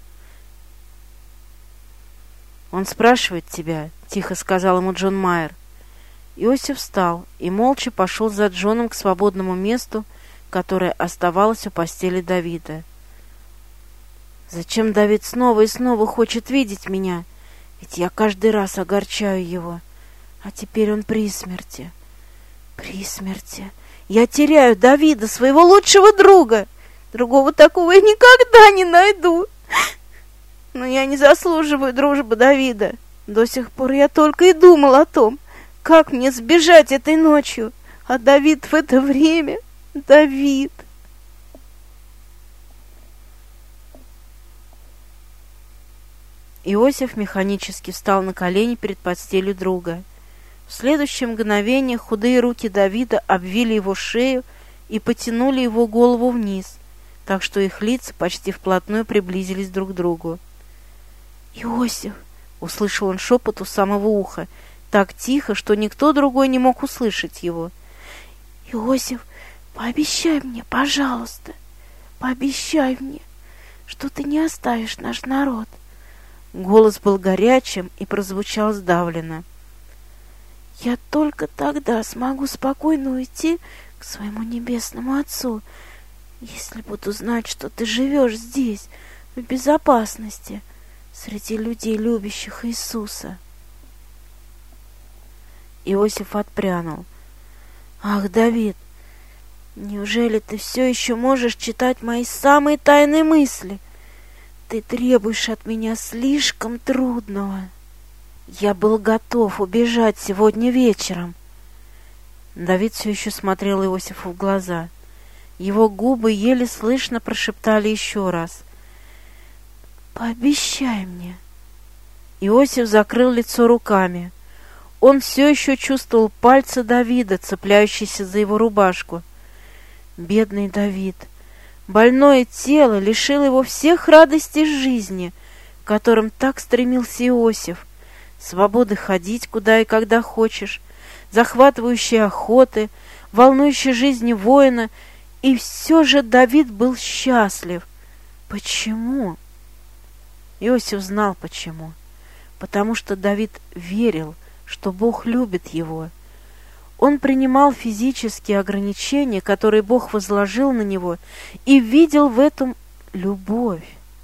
«Он спрашивает тебя», — тихо сказал ему Джон Майер. Иосиф встал и молча пошел за Джоном к свободному месту, которое оставалось у постели Давида. «Зачем Давид снова и снова хочет видеть меня? Ведь я каждый раз огорчаю его. А теперь он при смерти. При смерти. Я теряю Давида, своего лучшего друга. Другого такого я никогда не найду. Но я не заслуживаю дружбы Давида. До сих пор я только и думал о том, как мне сбежать этой ночью. А Давид в это время... Давид!» Иосиф механически встал на колени перед постелью друга. В следующее мгновение худые руки Давида обвили его шею и потянули его голову вниз, так что их лица почти вплотную приблизились друг к другу. «Иосиф!» — услышал он шепот у самого уха, так тихо, что никто другой не мог услышать его. «Иосиф, пообещай мне, пожалуйста, пообещай мне, что ты не оставишь наш народ». Голос был горячим и прозвучал сдавленно. «Я только тогда смогу спокойно уйти к своему небесному Отцу, если буду знать, что ты живешь здесь, в безопасности, среди людей, любящих Иисуса». Иосиф отпрянул. «Ах, Давид, неужели ты все еще можешь читать мои самые тайные мысли? Ты требуешь от меня слишком трудного. Я был готов убежать сегодня вечером». Давид все еще смотрел Иосифу в глаза. Его губы еле слышно прошептали еще раз: «Пообещай мне». Иосиф закрыл лицо руками. Он все еще чувствовал пальцы Давида, цепляющиеся за его рубашку. Бедный Давид! Больное тело лишило его всех радостей жизни, к которым так стремился Иосиф. Свободы ходить куда и когда хочешь, захватывающей охоты, волнующей жизни воина. И все же Давид был счастлив. Почему? Иосиф знал почему. Потому что Давид верил, что Бог любит его. Он принимал физические ограничения, которые Бог возложил на него, и видел в этом любовь.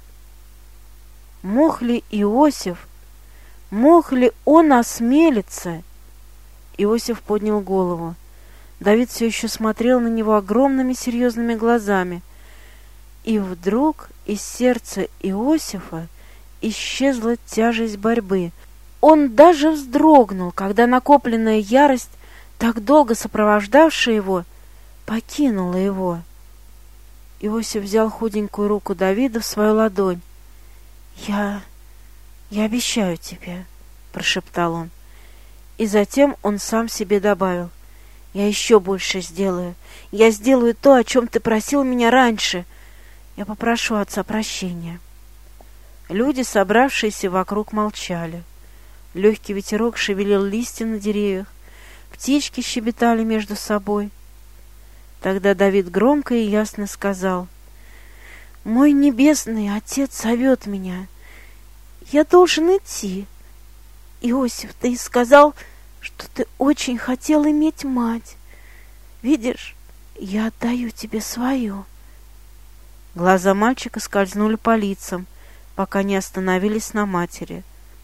Мог ли Иосиф, мог ли он осмелиться? Иосиф поднял голову. Давид все еще смотрел на него огромными серьезными глазами. И вдруг из сердца Иосифа исчезла тяжесть борьбы. Он даже вздрогнул, когда накопленная ярость, так долго сопровождавшая его, покинула его. Иосиф взял худенькую руку Давида в свою ладонь. «Я... я обещаю тебе», — прошептал он. И затем он сам себе добавил: «Я еще больше сделаю. Я сделаю то, о чем ты просил меня раньше. Я попрошу отца прощения». Люди, собравшиеся вокруг, молчали. Легкий ветерок шевелил листья на деревьях. Птички щебетали между собой. Тогда Давид громко и ясно сказал: «Мой небесный отец зовет меня. Я должен идти. Иосиф, ты и сказал, что ты очень хотел иметь мать. Видишь, я отдаю тебе свою». Глаза мальчика скользнули по лицам, пока не остановились на матери.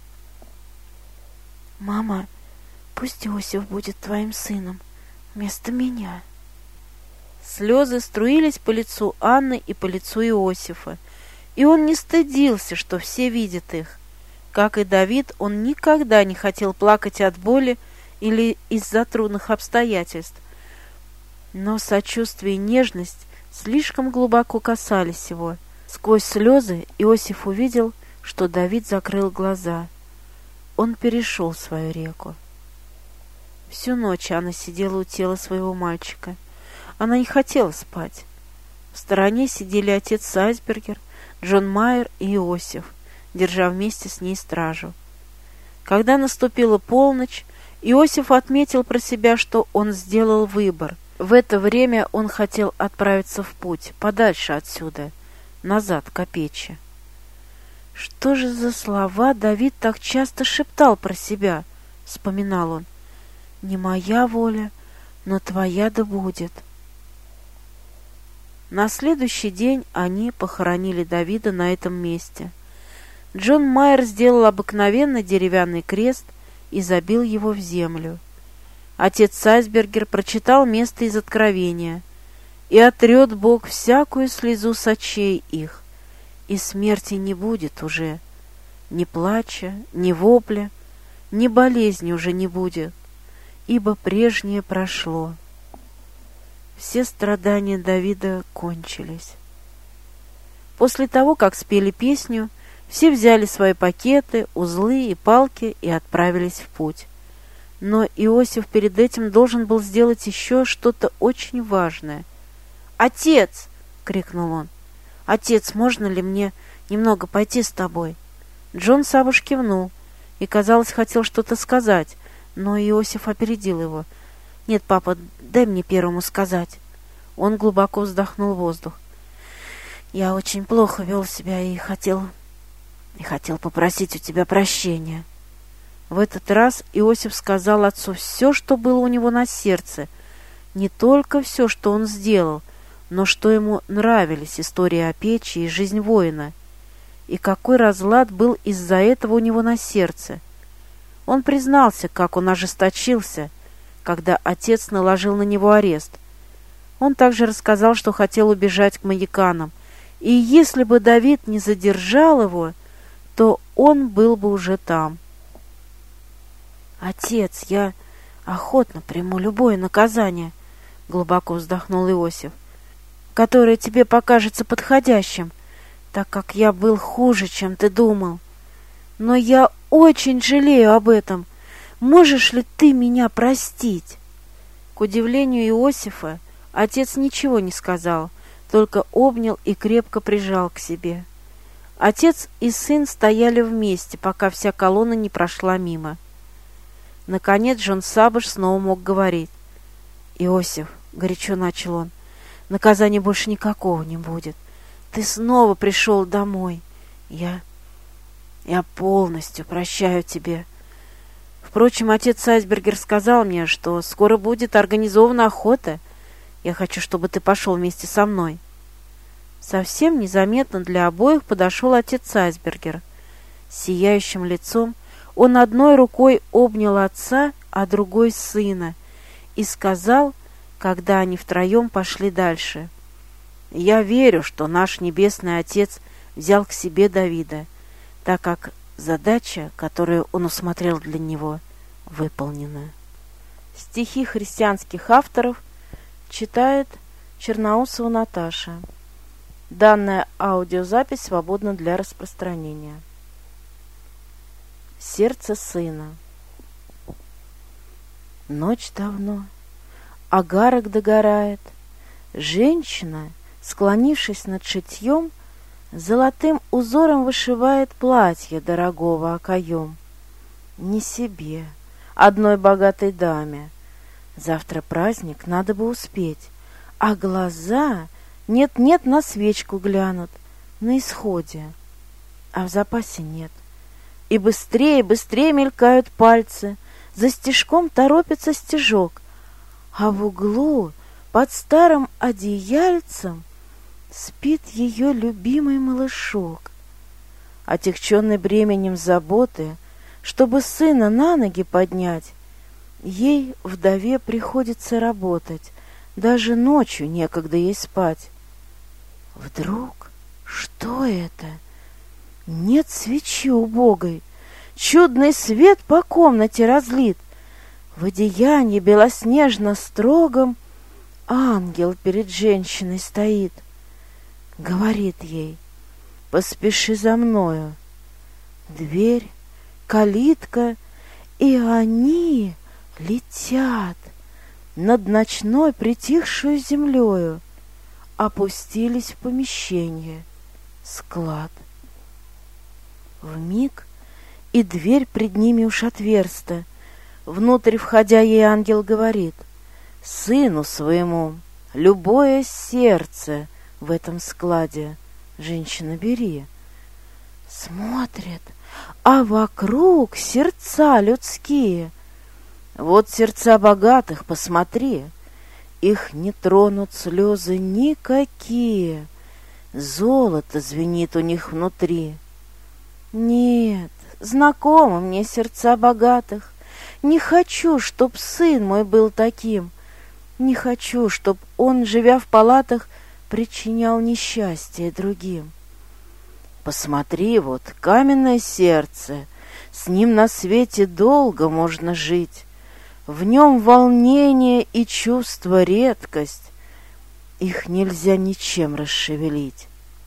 «Мама, пусть Иосиф будет твоим сыном вместо меня». Слезы струились по лицу Анны и по лицу Иосифа, и он не стыдился, что все видят их. Как и Давид, он никогда не хотел плакать от боли или из-за трудных обстоятельств. Но сочувствие и нежность слишком глубоко касались его. Сквозь слезы Иосиф увидел, что Давид закрыл глаза. Он перешел свою реку. Всю ночь Анна сидела у тела своего мальчика. Она не хотела спать. В стороне сидели отец Сайсбергер, Джон Майер и Иосиф, держа вместе с ней стражу. Когда наступила полночь, Иосиф отметил про себя, что он сделал выбор. В это время он хотел отправиться в путь, подальше отсюда, назад к Апече. «Что же за слова Давид так часто шептал про себя?» — вспоминал он. «Не моя воля, но твоя да будет». На следующий день они похоронили Давида на этом месте. Джон Майер сделал обыкновенный деревянный крест и забил его в землю. Отец Сайсбергер прочитал место из Откровения: «И отрет Бог всякую слезу с очей их, и смерти не будет уже, ни плача, ни вопля, ни болезни уже не будет, ибо прежнее прошло». Все страдания Давида кончились. После того, как спели песню, все взяли свои пакеты, узлы и палки и отправились в путь. Но Иосиф перед этим должен был сделать еще что-то очень важное. «Отец!» — крикнул он. «Отец, можно ли мне немного пойти с тобой?» Джон Сабуш кивнул и, казалось, хотел что-то сказать, но Иосиф опередил его. «Нет, папа, дай мне первому сказать». Он глубоко вздохнул воздух. «Я очень плохо вел себя и хотел... и хотел попросить у тебя прощения». В этот раз Иосиф сказал отцу все, что было у него на сердце. Не только все, что он сделал, но что ему нравились история о печи и жизнь воина. И какой разлад был из-за этого у него на сердце. Он признался, как он ожесточился, когда отец наложил на него арест. Он также рассказал, что хотел убежать к магиканам, и если бы Давид не задержал его, то он был бы уже там. «Отец, я охотно приму любое наказание», — глубоко вздохнул Иосиф, «которое тебе покажется подходящим. так как я был хуже, чем ты думал. Но я очень жалею об этом. Можешь ли ты меня простить?» К удивлению Иосифа, отец ничего не сказал, только обнял и крепко прижал к себе. Отец и сын стояли вместе, пока вся колонна не прошла мимо. Наконец Джон Сабыш снова мог говорить. «Иосиф», — горячо начал он, — «наказания больше никакого не будет. Ты снова пришел домой. Я... я полностью прощаю тебе. Впрочем, отец Айсбергер сказал мне, что скоро будет организована охота. Я хочу, чтобы ты пошел вместе со мной». Совсем незаметно для обоих подошел отец Айсбергер. С сияющим лицом он одной рукой обнял отца, а другой сына, и сказал, когда они втроем пошли дальше: «Я верю, что наш Небесный Отец взял к себе Давида, так как задача, которую он усмотрел для него, выполнена». Стихи христианских авторов читает Черноусова Наташа. Данная аудиозапись свободна для распространения. Сердце сына. Ночь давно, агарок догорает. Женщина, склонившись над шитьем, золотым узором вышивает платье дорогого окоем. Не себе, одной богатой даме. Завтра праздник, надо бы успеть, а глаза нет-нет на свечку глянут, на исходе, а в запасе нет. И быстрее, быстрее мелькают пальцы, за стежком торопится стежок, а в углу под старым одеяльцем спит ее любимый малышок. Отягченный бременем заботы, чтобы сына на ноги поднять, ей, вдове, приходится работать, даже ночью некогда ей спать. Вдруг, что это? Нет свечи убогой, чудный свет по комнате разлит. В одеянии белоснежно строгом ангел перед женщиной стоит. Говорит ей: «Поспеши за мною». Дверь, калитка, и они летят над ночной притихшую землею, опустились в помещение, склад. Вмиг и дверь пред ними уж отверста. Внутрь входя, ей ангел говорит: «Сыну своему любое сердце в этом складе, женщина, бери». Смотрит, а вокруг сердца людские. Вот сердца богатых, посмотри, их не тронут слезы никакие, золото звенит у них внутри. Нет, знакомы мне сердца богатых, не хочу, чтоб сын мой был таким, не хочу, чтоб он, живя в палатах, причинял несчастье другим. Посмотри, вот каменное сердце, с ним на свете долго можно жить. В нем волнение и чувство редкость, их нельзя ничем расшевелить.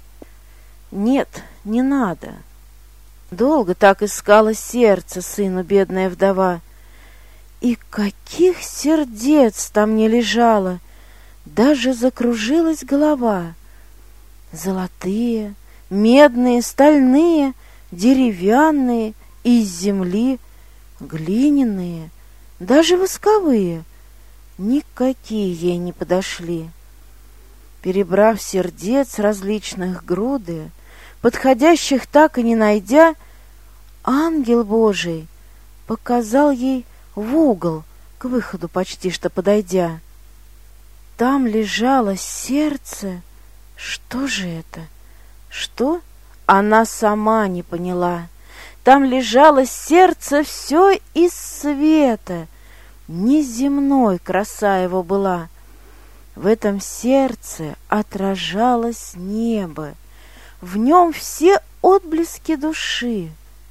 Нет, не надо. Долго так искала сердце сыну бедная вдова, и каких сердец там не лежало, даже закружилась голова. Золотые, медные, стальные, деревянные, из земли, глиняные, даже восковые, никакие ей не подошли. Перебрав сердец различных груды, подходящих так и не найдя, ангел Божий показал ей в угол, к выходу почти что подойдя. Там лежало сердце. Что же это? Что? Она сама не поняла. Там лежало сердце все из света. Неземной краса его была. В этом сердце отражалось небо. В нем все отблески души.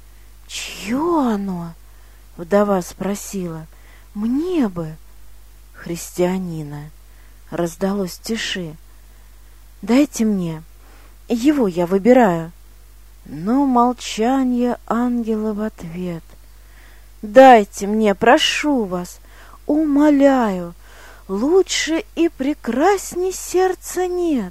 Чье оно? Вдова спросила. Мне бы, христианина, раздалось в тиши. Дайте мне, Его я выбираю. Но молчание ангела в ответ. Дайте мне, прошу вас, умоляю, лучше и прекрасней сердца нет.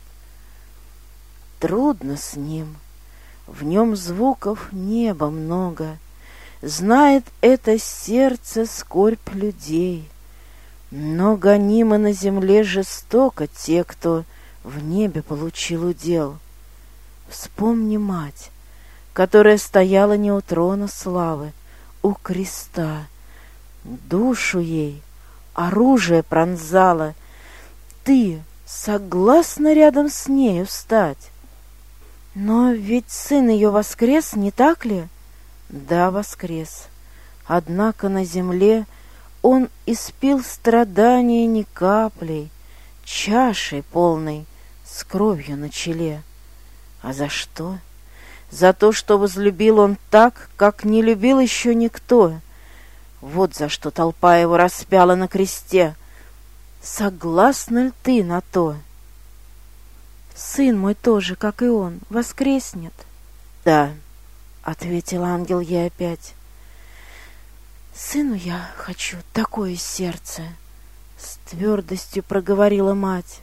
Трудно с ним, в нем звуков неба много, знает это сердце скорбь людей. Но гонимы на земле жестоко те, кто в небе получил удел. Вспомни мать, которая стояла не у трона славы, у креста. Душу ей оружие пронзало. Ты согласна рядом с нею встать? Но ведь сын ее воскрес, не так ли? Да, воскрес. Однако на земле он испил страдания не каплей, чашей полной с кровью на челе. А за что? За то, что возлюбил он так, как не любил еще никто. Вот за что толпа его распяла на кресте. Согласна ли ты на то? Сын мой тоже, как и он, воскреснет. Да, — ответил ангел ей опять. Сыну я хочу такое сердце, — с твердостью проговорила мать.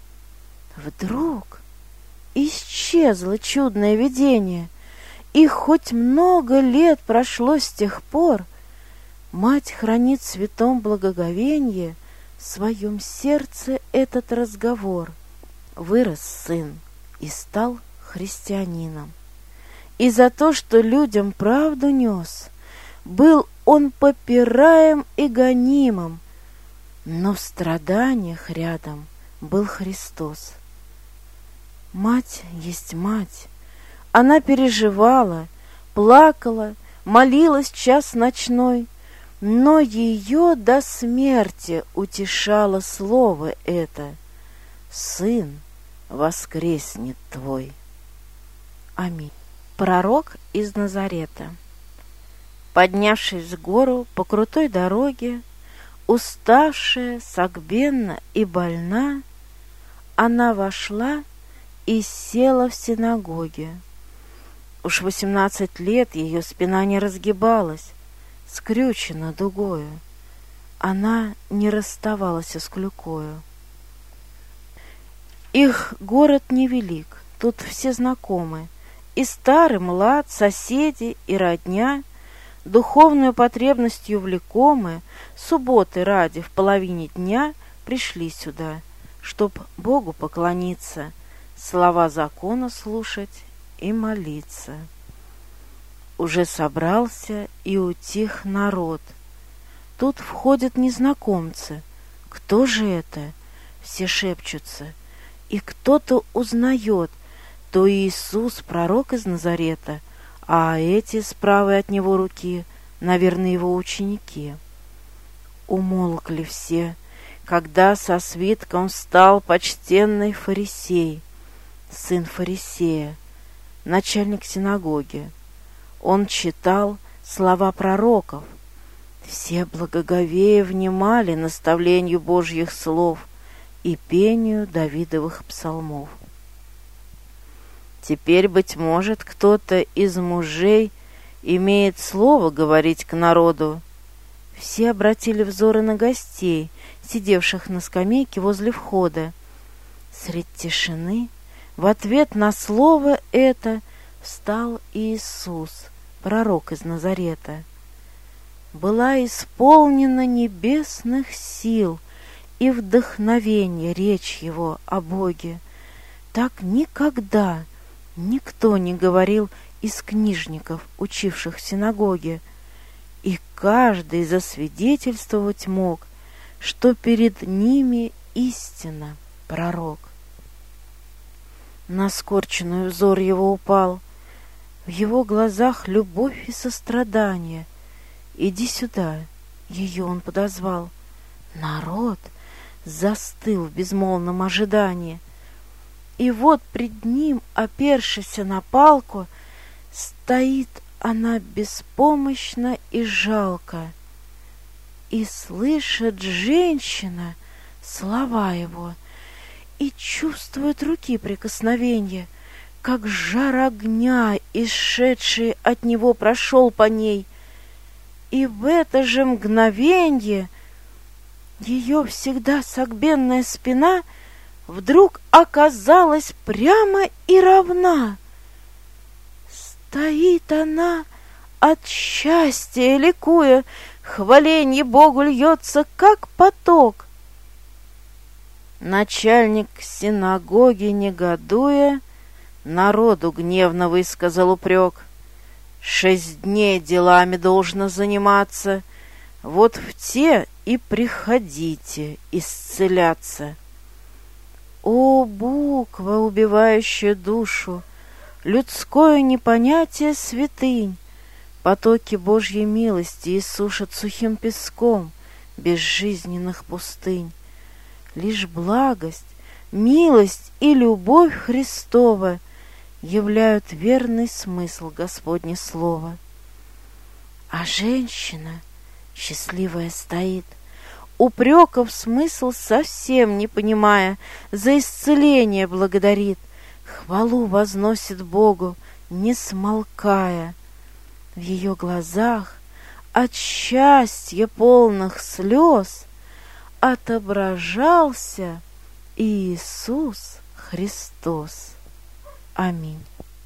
Вдруг исчезло чудное видение, и хоть много лет прошло с тех пор, мать хранит в святом благоговенье в своем сердце этот разговор. Вырос сын и стал христианином. И за то, что людям правду нес, был он попираем и гонимым, но в страданиях рядом был Христос. Мать есть мать. Она переживала, плакала, молилась час ночной, но ее до смерти утешало слово это: «Сын воскреснет твой». Аминь. Пророк из Назарета. Поднявшись в гору по крутой дороге, уставшая, согбенна и больна, она вошла и села в синагоге. Уж восемнадцать лет ее спина не разгибалась, скрючена дугою. Она не расставалась с клюкою. Их город невелик, тут все знакомы, и старый, млад, соседи и родня, духовную потребностью влекомы, субботы ради в половине дня пришли сюда, чтоб Богу поклониться, слова закона слушать и молиться. Уже собрался и утих народ. Тут входят незнакомцы. Кто же это? Все шепчутся. И кто-то узнает, то Иисус, пророк из Назарета, а эти с правой от него руки, наверное, его ученики. Умолкли все, когда со свитком встал почтенный фарисей, сын фарисея, начальник синагоги. Он читал слова пророков. Все благоговея внимали наставлению Божьих слов и пению Давидовых псалмов. Теперь, быть может, кто-то из мужей имеет слово говорить к народу. Все обратили взоры на гостей, сидевших на скамейке возле входа. Средь тишины в ответ на слово это встал Иисус, пророк из Назарета. Была исполнена небесных сил и вдохновения речь его о Боге. Так никогда никто не говорил из книжников, учивших в синагоге, и каждый засвидетельствовать мог, что перед ними истинно пророк. На скорченную взор его упал, в его глазах любовь и сострадание. «Иди сюда!» — ее он подозвал. Народ застыл в безмолвном ожидании. И вот пред ним, опершися на палку, стоит она беспомощно и жалко. И слышит женщина слова его, и чувствует руки прикосновенья, как жар огня, исшедший от него, прошел по ней. И в это же мгновенье ее всегда согбенная спина вдруг оказалась прямо и равна. Стоит она от счастья, ликуя, хваленье Богу льется, как поток. Начальник синагоги, негодуя, народу гневно высказал упрек. Шесть дней делами должно заниматься, вот в те и приходите исцеляться. О, буква, убивающая душу, людское непонятие святынь, потоки Божьей милости иссушат сухим песком безжизненных пустынь. Лишь благость, милость и любовь Христова являют верный смысл Господне слова. А женщина счастливая стоит, упреков смысл совсем не понимая, за исцеление благодарит, хвалу возносит Богу, не смолкая. В ее глазах от счастья полных слез отображался Иисус Христос. Аминь.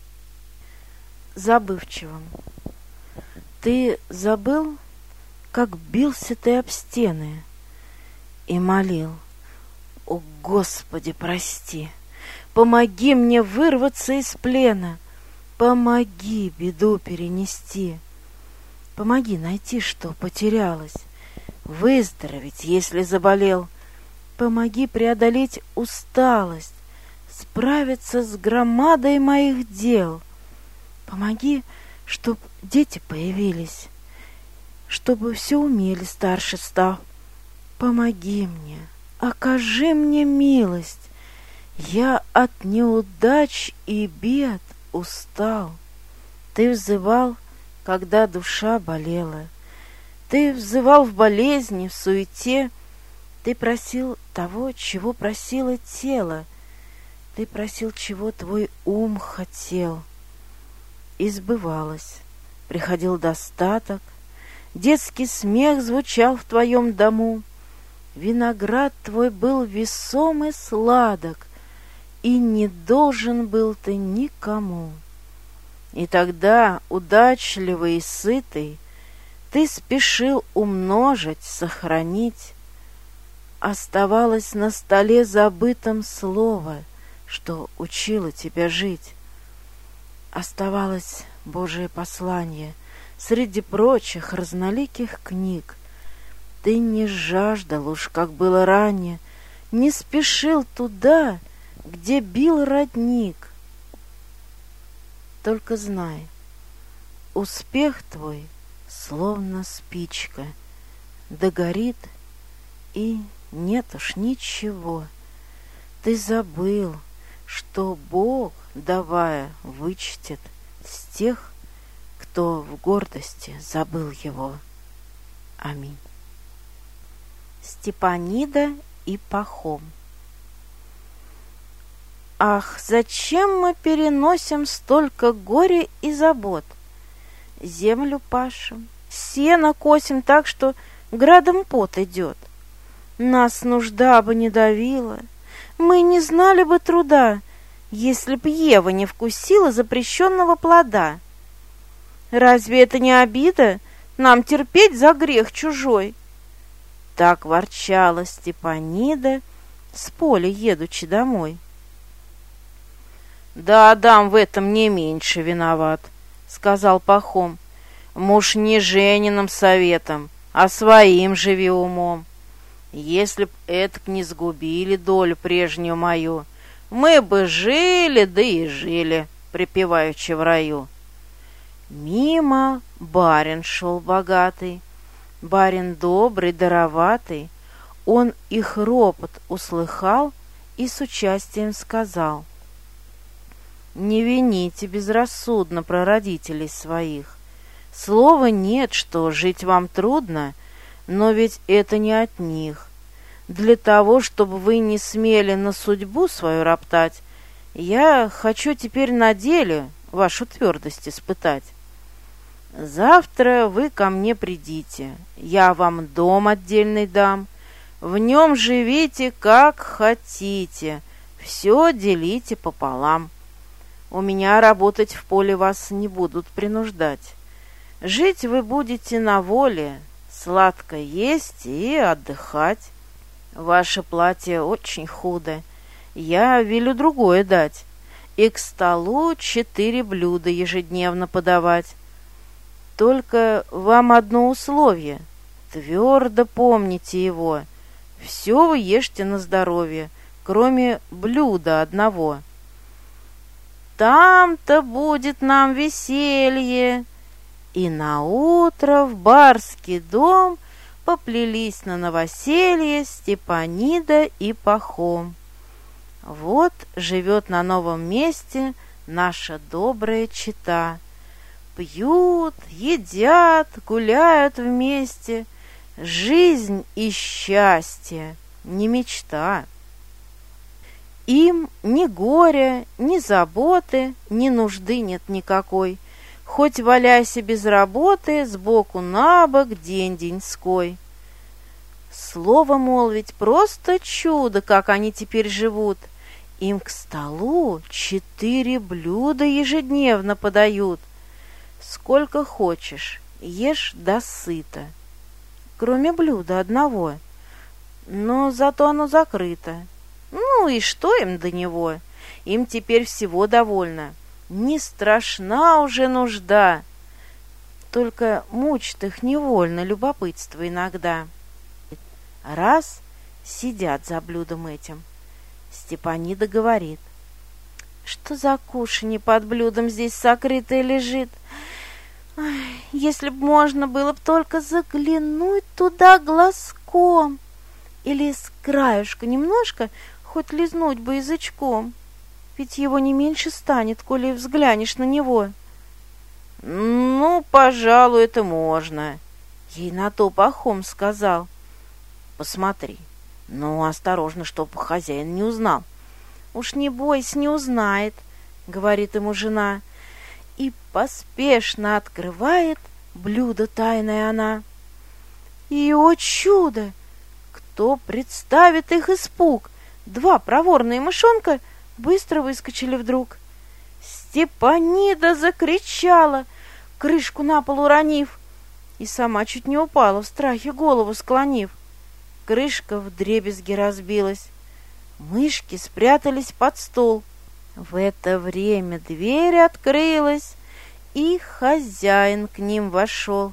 Забывчивым. Ты забыл, как бился ты об стены и молил: «О, Господи, прости, помоги мне вырваться из плена, помоги беду перенести, помоги найти, что потерялось, выздороветь, если заболел, помоги преодолеть усталость, справиться с громадой моих дел, помоги, чтоб дети появились, чтобы все умели старше став. Помоги мне, окажи мне милость, я от неудач и бед устал». Ты взывал, когда душа болела, ты взывал в болезни, в суете, ты просил того, чего просило тело, ты просил, чего твой ум хотел. И сбывалось, приходил достаток, детский смех звучал в твоем дому, виноград твой был весом и сладок, и не должен был ты никому. И тогда, удачливый и сытый, ты спешил умножить, сохранить. Оставалось на столе забытым слово, что учило тебя жить. Оставалось Божие послание среди прочих разноликих книг. Ты не жаждал уж, как было ранее, не спешил туда, где бил родник. Только знай, успех твой словно спичка, догорит, и нет уж ничего. Ты забыл, что Бог, давая, вычтет с тех, кто в гордости забыл его. Аминь. Степанида и Пахом. Ах, зачем мы переносим столько горя и забот? Землю пашем, сено косим так, что градом пот идет. Нас нужда бы не давила, мы не знали бы труда, если б Ева не вкусила запрещенного плода. Разве это не обида нам терпеть за грех чужой? Так ворчала Степанида, с поля едучи домой. «Да Адам в этом не меньше виноват», — сказал Пахом. «Муж не Жениным советом, а своим живи умом. Если б этак не сгубили долю прежнюю мою, мы бы жили, да и жили, припеваючи в раю». Мимо барин шел богатый, барин добрый, дароватый. Он их ропот услыхал и с участием сказал: «Не вините безрассудно прародителей своих. Слова нет, что жить вам трудно, но ведь это не от них. Для того, чтобы вы не смели на судьбу свою роптать, Я хочу теперь на деле вашу твердость испытать. Завтра вы ко мне придите, я вам дом отдельный дам, в нем живите как хотите, все делите пополам. У меня работать в поле вас не будут принуждать. Жить вы будете на воле, сладко есть и отдыхать. Ваше платье очень худо, я велю другое дать, и к столу четыре блюда ежедневно подавать. Только вам одно условие, твердо помните его, все вы ешьте на здоровье, кроме блюда одного. Там-то будет нам веселье. И наутро в барский дом поплелись на новоселье Степанида и Пахом. Вот живет на новом месте наша добрая чета. Пьют, едят, гуляют вместе. Жизнь и счастье, не мечта. Им ни горя, ни заботы, ни нужды нет никакой. Хоть валяйся без работы, сбоку на бок день-деньской. Слово молвить просто чудо, как они теперь живут. Им к столу четыре блюда ежедневно подают. Сколько хочешь, ешь досыта, кроме блюда одного. Но зато оно закрыто. Ну и что им до него? Им теперь всего довольно. Не страшна уже нужда. Только мучит их невольно любопытство иногда. Раз сидят за блюдом этим. Степанида говорит: что за кушанье под блюдом здесь сокрытое лежит? Ай, если б можно было б только заглянуть туда глазком, или с краюшка немножко хоть лизнуть бы язычком, ведь его не меньше станет, коли взглянешь на него. Ну, пожалуй, это можно, ей на то Пахом сказал. Посмотри, ну, осторожно, чтоб хозяин не узнал. Уж не бойся, не узнает, говорит ему жена, и поспешно открывает блюдо тайное она. И, о чудо! Кто представит их испуг? Два проворные мышонка быстро выскочили вдруг. Степанида закричала, крышку на пол уронив, и сама чуть не упала, в страхе голову склонив. Крышка вдребезги разбилась. Мышки спрятались под стол. В это время дверь открылась, и хозяин к ним вошел.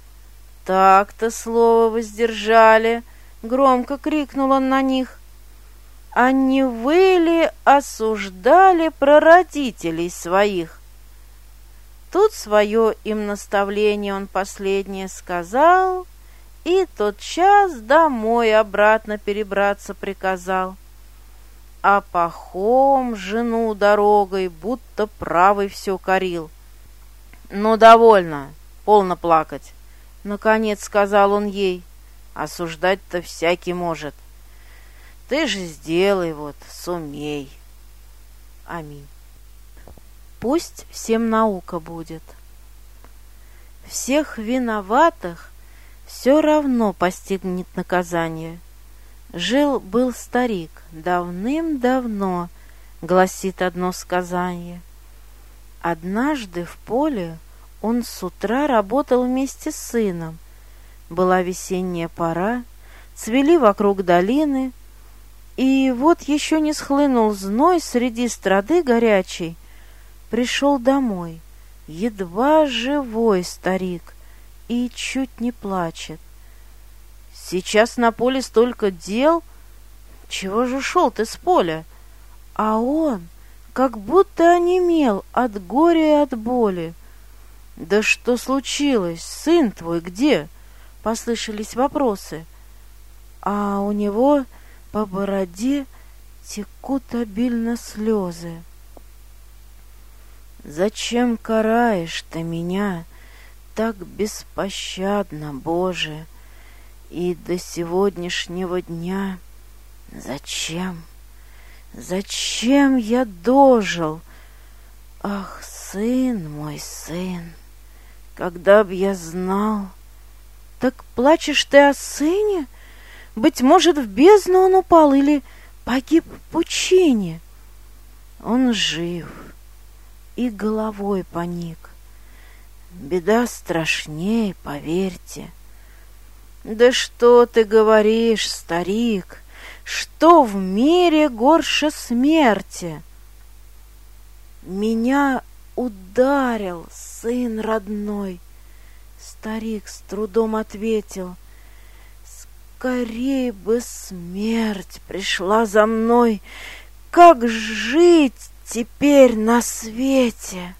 Так-то слово воздержали, громко крикнул он на них. А не вы ли осуждали прародителей своих? Тут свое им наставление он последнее сказал, и тотчас домой обратно перебраться приказал. А Пахом жену дорогой будто правой все корил. «Ну, довольно, полно плакать», — наконец сказал он ей. «Осуждать-то всякий может. Ты же сделай вот, сумей». Аминь. Пусть всем наука будет. Всех виноватых все равно постигнет наказание. Жил-был старик давным-давно, гласит одно сказание. Однажды в поле он с утра работал вместе с сыном. Была весенняя пора, цвели вокруг долины, и вот еще не схлынул зной среди страды горячей. Пришел домой, едва живой старик, и чуть не плачет. Сейчас на поле столько дел. Чего же ушел ты с поля? А он как будто онемел от горя и от боли. Да что случилось? Сын твой где? Послышались вопросы. А у него по бороде текут обильно слезы. Зачем караешь ты меня так беспощадно, Боже? И до сегодняшнего дня зачем? Зачем я дожил? Ах, сын мой, сын, когда б я знал. Так плачешь ты о сыне? Быть может, в бездну он упал или погиб в пучине? Он жив и головой поник. Беда страшней, поверьте. Да что ты говоришь, старик, что в мире горше смерти? Меня ударил сын родной. Старик с трудом ответил: скорей бы смерть пришла за мной. Как жить теперь на свете?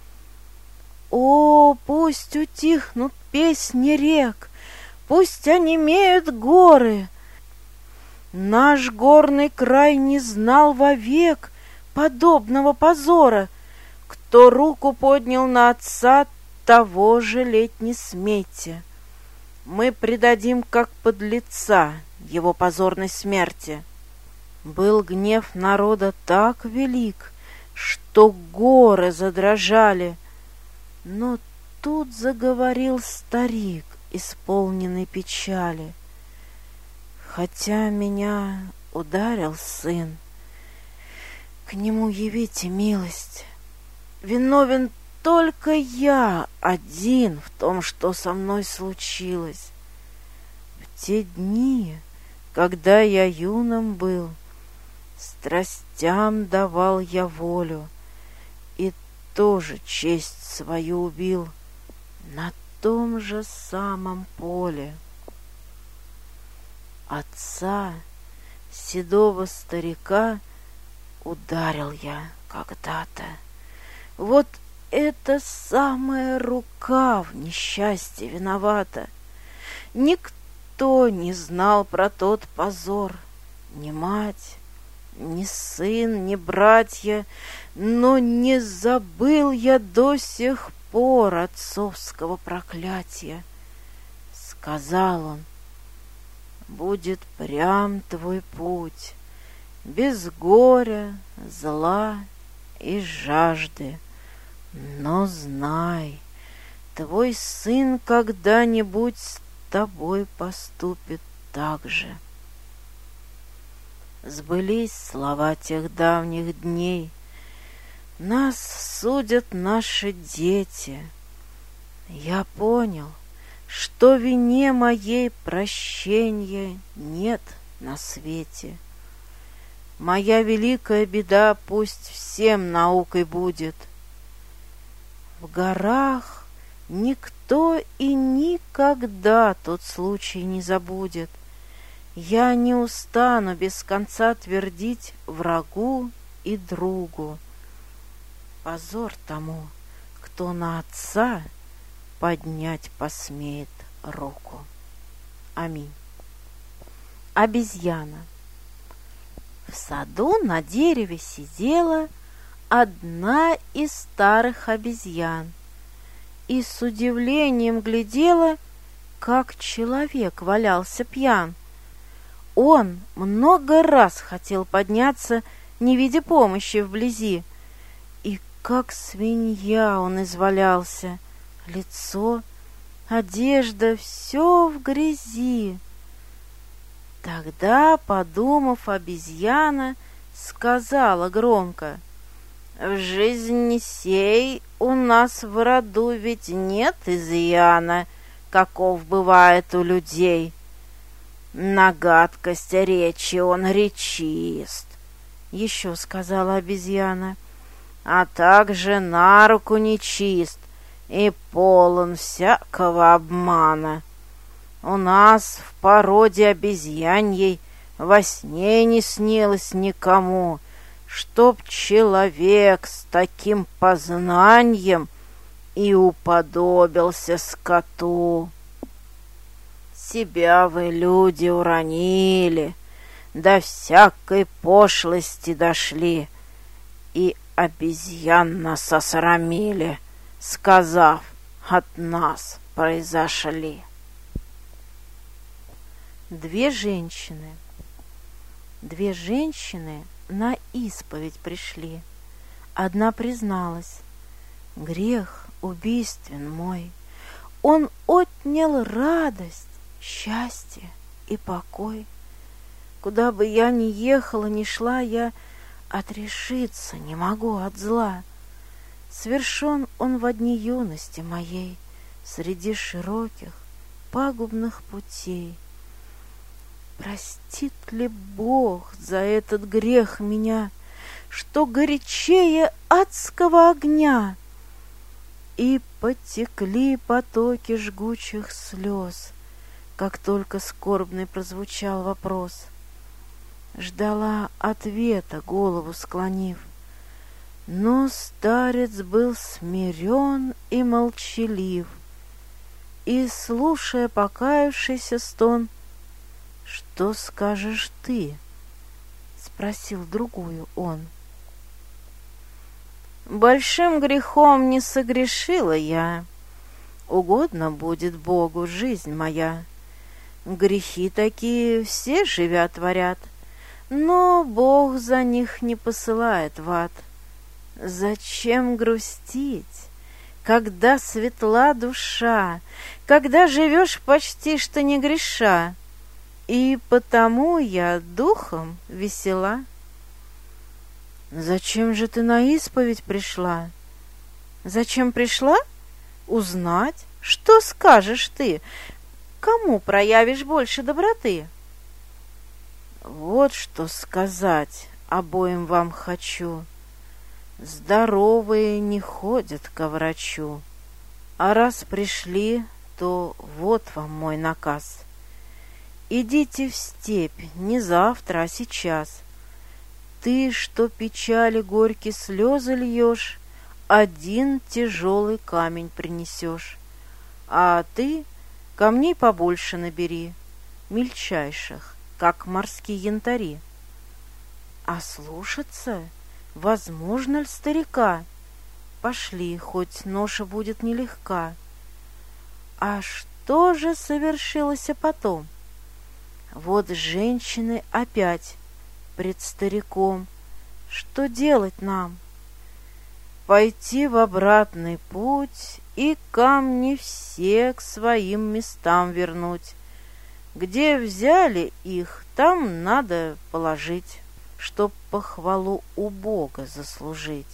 О, пусть утихнут песни рек, пусть онемеют горы. Наш горный край не знал вовек подобного позора. Кто руку поднял на отца, того жалеть не смейте. Мы предадим, как подлеца, его позорной смерти. Был гнев народа так велик, что горы задрожали. Но тут заговорил старик, исполненный печали. Хотя меня ударил сын, к нему явите милость. Виновен только я один в том, что со мной случилось. В те дни, когда я юным был, страстям давал я волю и тоже честь свою убил на том же самом поле. Отца, седого старика, ударил я когда-то. Вот эта самая рука в несчастье виновата. Никто не знал про тот позор, ни мать, ни сын, ни братья, но не забыл я до сих пор отцовского проклятия. Сказал он: будет прям твой путь, без горя, зла и жажды. Но знай, твой сын когда-нибудь с тобой поступит так же. Сбылись слова тех давних дней. Нас судят наши дети. Я понял, что вине моей прощения нет на свете. Моя великая беда пусть всем наукой будет. В горах никто и никогда тот случай не забудет. Я не устану без конца твердить врагу и другу: позор тому, кто на отца поднять посмеет руку. Аминь. Обезьяна. В саду на дереве сидела одна из старых обезьян и с удивлением глядела, как человек валялся пьян. Он много раз хотел подняться, не видя помощи вблизи, и как свинья он извалялся, лицо, одежда — все в грязи. Тогда, подумав, обезьяна сказала громко: в жизни сей у нас в роду ведь нет изъяна, каков бывает у людей. На гадкость речи он речист, еще сказала обезьяна, а также на руку нечист и полон всякого обмана. У нас в породе обезьяньей во сне не снилось никому, чтоб человек с таким познанием и уподобился скоту. Себя вы, люди, уронили, до всякой пошлости дошли, и обезьян нас осрамили, сказав: от нас произошли. Две женщины. Две женщины на исповедь пришли. Одна призналась: грех убийствен мой, он отнял радость, счастье и покой. Куда бы я ни ехала, ни шла, я отрешиться не могу от зла. Совершен он в дни юности моей среди широких пагубных путей. Простит ли Бог за этот грех меня, что горячее адского огня? И потекли потоки жгучих слез, как только скорбный прозвучал вопрос. Ждала ответа, голову склонив, но старец был смирен и молчалив, и, слушая покаявшийся стон: «Что скажешь ты?» — спросил другую он. «Большим грехом не согрешила я, угодно будет Богу жизнь моя. Грехи такие все живя творят, но Бог за них не посылает в ад. Зачем грустить, когда светла душа, когда живешь почти что не греша? И потому я духом весела». «Зачем же ты на исповедь пришла?» «Зачем пришла? Узнать, что скажешь ты, кому проявишь больше доброты». «Вот что сказать обоим вам хочу: здоровые не ходят ко врачу. А раз пришли, то вот вам мой наказ. Идите в степь не завтра, а сейчас. Ты, что печали горькие слезы льешь, один тяжелый камень принесешь. А ты камней побольше набери, мельчайших, как морские янтари. А слушаться возможно ли старика? Пошли, хоть ноша будет нелегка». А что же совершилось потом? Вот женщины опять пред стариком: «Что делать нам?» «Пойти в обратный путь и камни все к своим местам вернуть. Где взяли их, там надо положить, чтоб похвалу у Бога заслужить».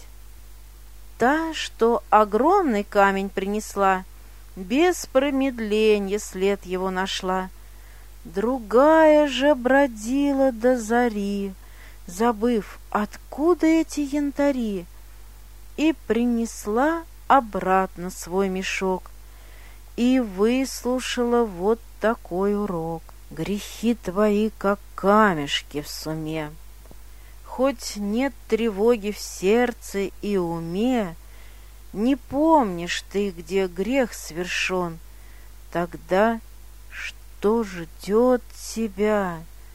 Та, что огромный камень принесла, без промедления след его нашла. Другая же бродила до зари, забыв, откуда эти янтари, и принесла обратно свой мешок, и выслушала вот такой урок: грехи твои, как камешки в суме. Хоть нет тревоги в сердце и уме, не помнишь ты, где грех совершен, тогда что ждет тебя?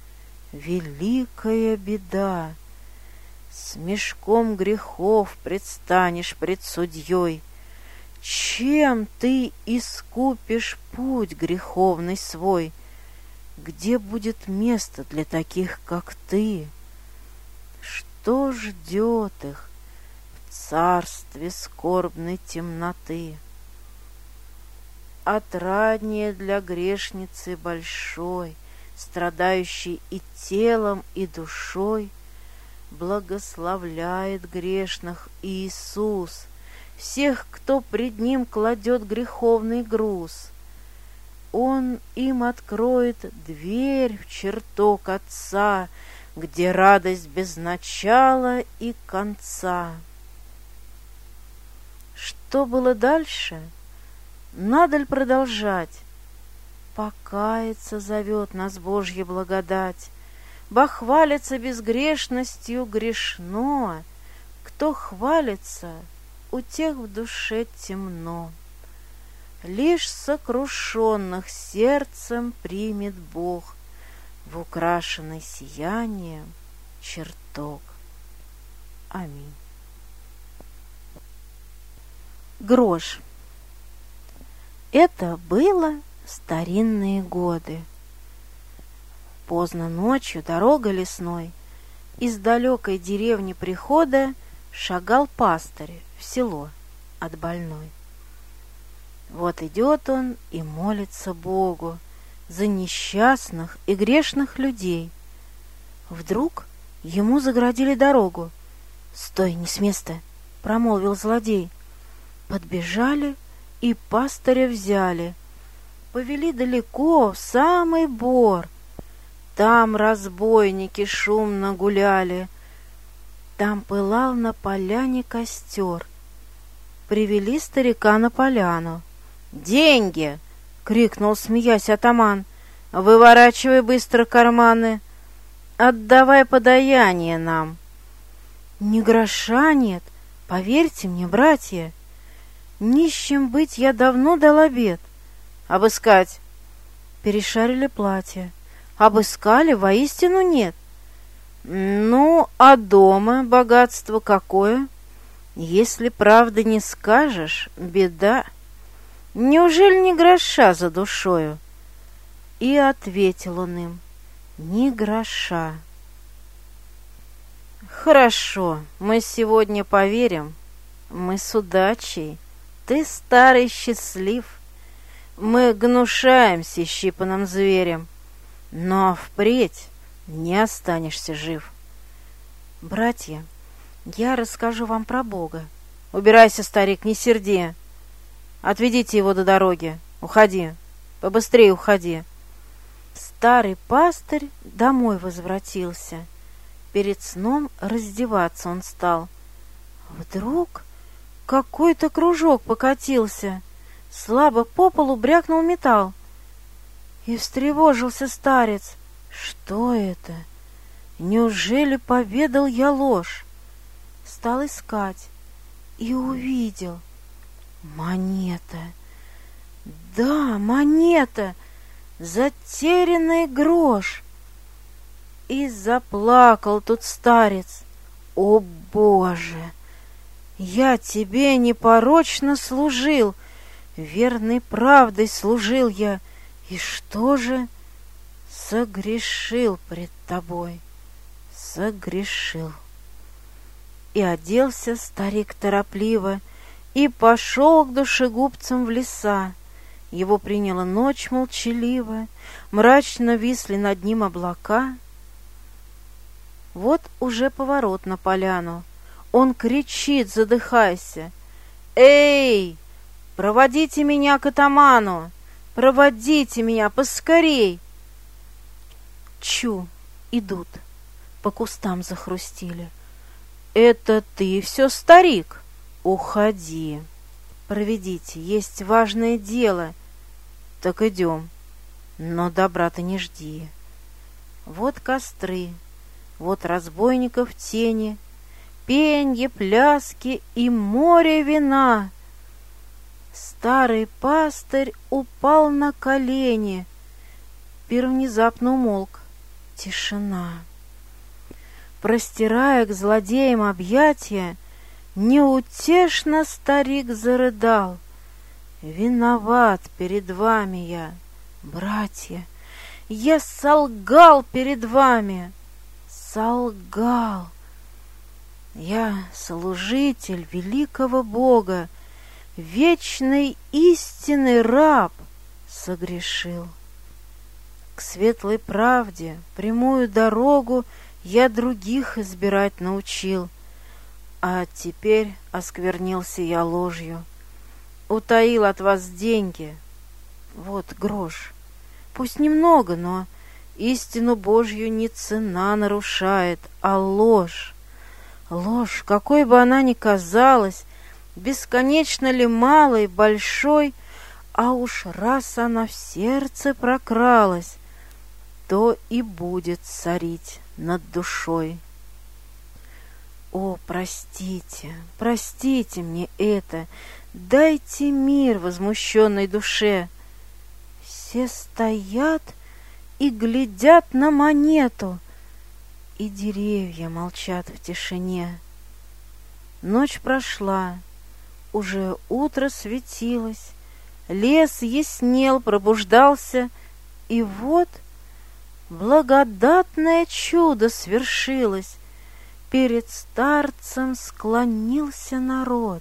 Великая беда. С мешком грехов предстанешь пред судьей. Чем ты искупишь путь греховный свой? Где будет место для таких, как ты? Что ждет их в царстве скорбной темноты? Отраднее для грешницы большой, страдающей и телом, и душой, благословляет грешных Иисус всех, кто пред Ним кладет греховный груз. Он им откроет дверь в чертог Отца, где радость без начала и конца. Что было дальше? Надо ли продолжать? Покаяться зовет нас Божья благодать. Бахвалиться безгрешностью грешно. Кто хвалится, у тех в душе темно. Лишь сокрушенных сердцем примет Бог в украшенный сиянием чертог. Аминь. Грош. Это было в старинные годы. Поздно ночью, дорога лесной, Из далекой деревни прихода шагал пастырь в село от больной. Вот идет он и молится Богу за несчастных и грешных людей. Вдруг ему загородили дорогу. «Стой, не с места!» — промолвил злодей. Подбежали и пастыря взяли. Повели далеко, в самый бор. Там разбойники шумно гуляли. Там пылал на поляне костер. Привели старика на поляну. «Деньги!» — крикнул, смеясь, атаман. «Выворачивай быстро карманы! Отдавай подаяние нам!» «Ни гроша нет, поверьте мне, братья! Нищим быть я давно дал обет. Обыскать!» Перешарили платье. Обыскали, воистину нет. «Ну, а дома богатство какое? Если правды не скажешь, беда. Неужели ни гроша за душою?» И ответил он им: «Ни гроша». «Хорошо, мы сегодня поверим. Мы с удачей. Ты, старый, счастлив. Мы гнушаемся щипанным зверем. Но впредь не останешься жив. Братья, я расскажу вам про Бога. Убирайся, старик, не серди. Отведите его до дороги. Уходи, побыстрее уходи». Старый пастырь домой возвратился. Перед сном раздеваться он стал. Вдруг какой-то кружок покатился. Слабо по полу брякнул металл. И встревожился старец. Что это? Неужели поведал я ложь? Стал искать и увидел. Монета. Да, монета. Затерянный грош. И заплакал тут старец. О, Боже! Я тебе непорочно служил, верной правдой служил я, и что же? Согрешил пред тобой, согрешил. И оделся старик торопливо, и пошел к душегубцам в леса. Его приняла ночь молчаливо, мрачно висли над ним облака. Вот уже поворот на поляну. Он кричит, задыхайся: «Эй, проводите меня к атаману! Проводите меня поскорей!» Чу, идут, по кустам захрустили. «Это ты все, старик? Уходи! Проведите, есть важное дело!» «Так идем, но добра ты не жди!» Вот костры, вот разбойников тени, пенье, пляски и море вина. Старый пастырь упал на колени. Пир внезапно умолк. Тишина. Простирая к злодеям объятия, неутешно старик зарыдал. «Виноват перед вами я, братья, я солгал перед вами, солгал. Я служитель великого Бога, вечной истины раб, согрешил. К светлой правде, прямую дорогу я других избирать научил, а теперь осквернился я ложью. Утаил от вас деньги, вот грош, пусть немного, но истину Божью не цена нарушает, а ложь. Ложь, какой бы она ни казалась, бесконечно ли малой, большой, а уж раз она в сердце прокралась, то и будет царить над душой. О, простите, простите мне это, дайте мир возмущенной душе. Все стоят и глядят на монету, и деревья молчат в тишине. Ночь прошла, уже утро светилось, лес яснел, пробуждался, и вот благодатное чудо свершилось. Перед старцем склонился народ.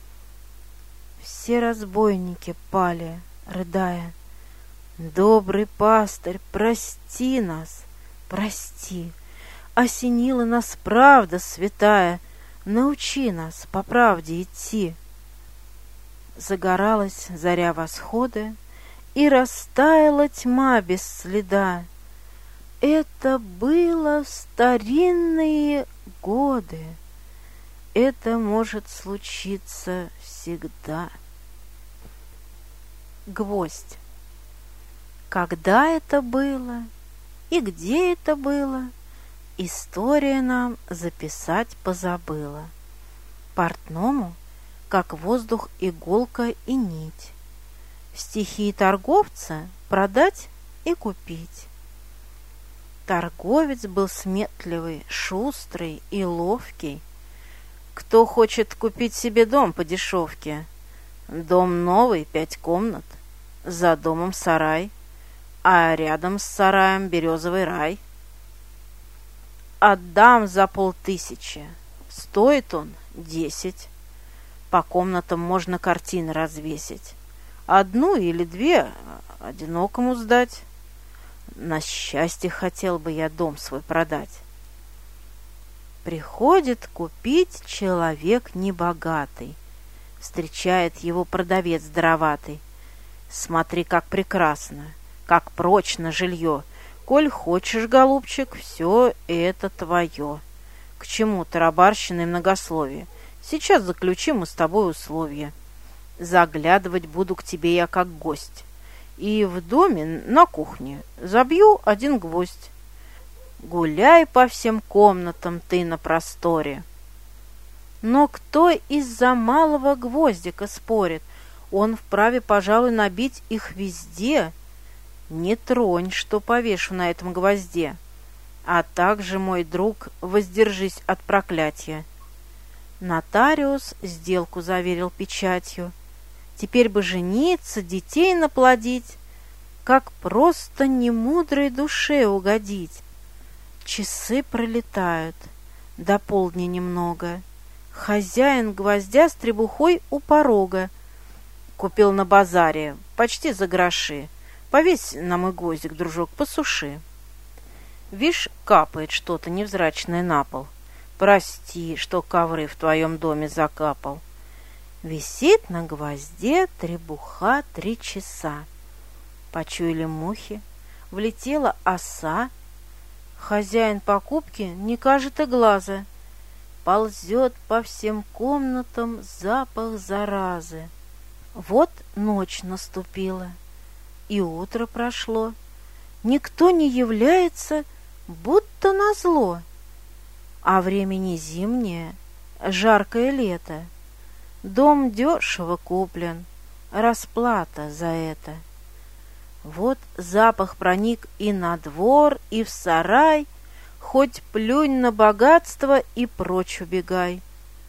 Все разбойники пали, рыдая. Добрый пастырь, прости нас, прости. Осенила нас правда святая, научи нас по правде идти. Загоралась заря восхода, и растаяла тьма без следа. Это было в старинные годы. Это может случиться всегда. Гвоздь. Когда это было и где это было, история нам записать позабыла. Портному, как воздух, иголка и нить. В стихии торговца продать и купить. Торговец был сметливый, шустрый и ловкий. Кто хочет купить себе дом по дешевке? Дом новый, пять комнат, за домом сарай, а рядом с сараем березовый рай. Отдам за полтысячи, стоит он десять. По комнатам можно картины развесить. Одну или две одинокому сдать. На счастье хотел бы я дом свой продать. Приходит купить человек небогатый. Встречает его продавец дароватый. Смотри, как прекрасно, как прочно жилье. Коль хочешь, голубчик, все это твое. К чему тарабарщина и многословие? Сейчас заключим мы с тобой условия. Заглядывать буду к тебе я как гость. И в доме на кухне забью один гвоздь. Гуляй по всем комнатам ты на просторе. Но кто из-за малого гвоздика спорит? Он вправе, пожалуй, набить их везде. Не тронь, что повешу на этом гвозде. А также, мой друг, воздержись от проклятия. Нотариус сделку заверил печатью. Теперь бы жениться, детей наплодить, как просто немудрой душе угодить. Часы пролетают, до полдня немного. Хозяин гвоздя с требухой у порога. Купил на базаре, почти за гроши. Повесь на мой гвоздик, дружок, посуши. Вишь, капает что-то невзрачное на пол. Прости, что ковры в твоем доме закапал. Висит на гвозде требуха три часа. Почуяли мухи, влетела оса. Хозяин покупки не кажет и глаза. Ползет по всем комнатам запах заразы. Вот ночь наступила, и утро прошло. Никто не является, будто назло. А время не зимнее, жаркое лето. Дом дешево куплен, расплата за это. Вот запах проник и на двор, и в сарай. Хоть плюнь на богатство и прочь убегай.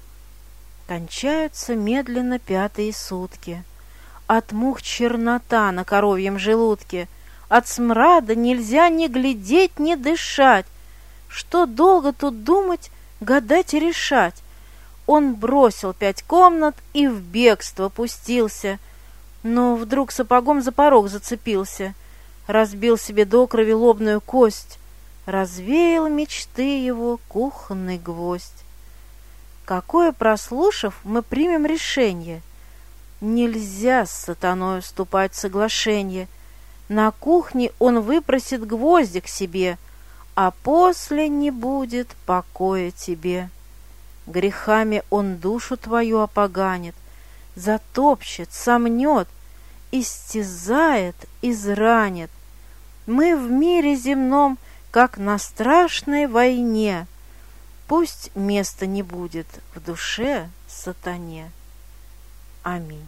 Кончаются медленно пятые сутки. От мух чернота на коровьем желудке. От смрада нельзя ни глядеть, ни дышать. Что долго тут думать, гадать и решать? Он бросил пять комнат и в бегство пустился. Но вдруг сапогом за порог зацепился. Разбил себе до крови лобную кость. Развеял мечты его кухонный гвоздь. Какое, прослушав, мы примем решение? Нельзя с сатаной вступать в соглашение. На кухне он выпросит гвоздик себе, а после не будет покоя тебе. Грехами он душу твою опоганит, затопчет, сомнет, истязает, изранит. Мы в мире земном, как на страшной войне. Пусть места не будет в душе сатане. Аминь.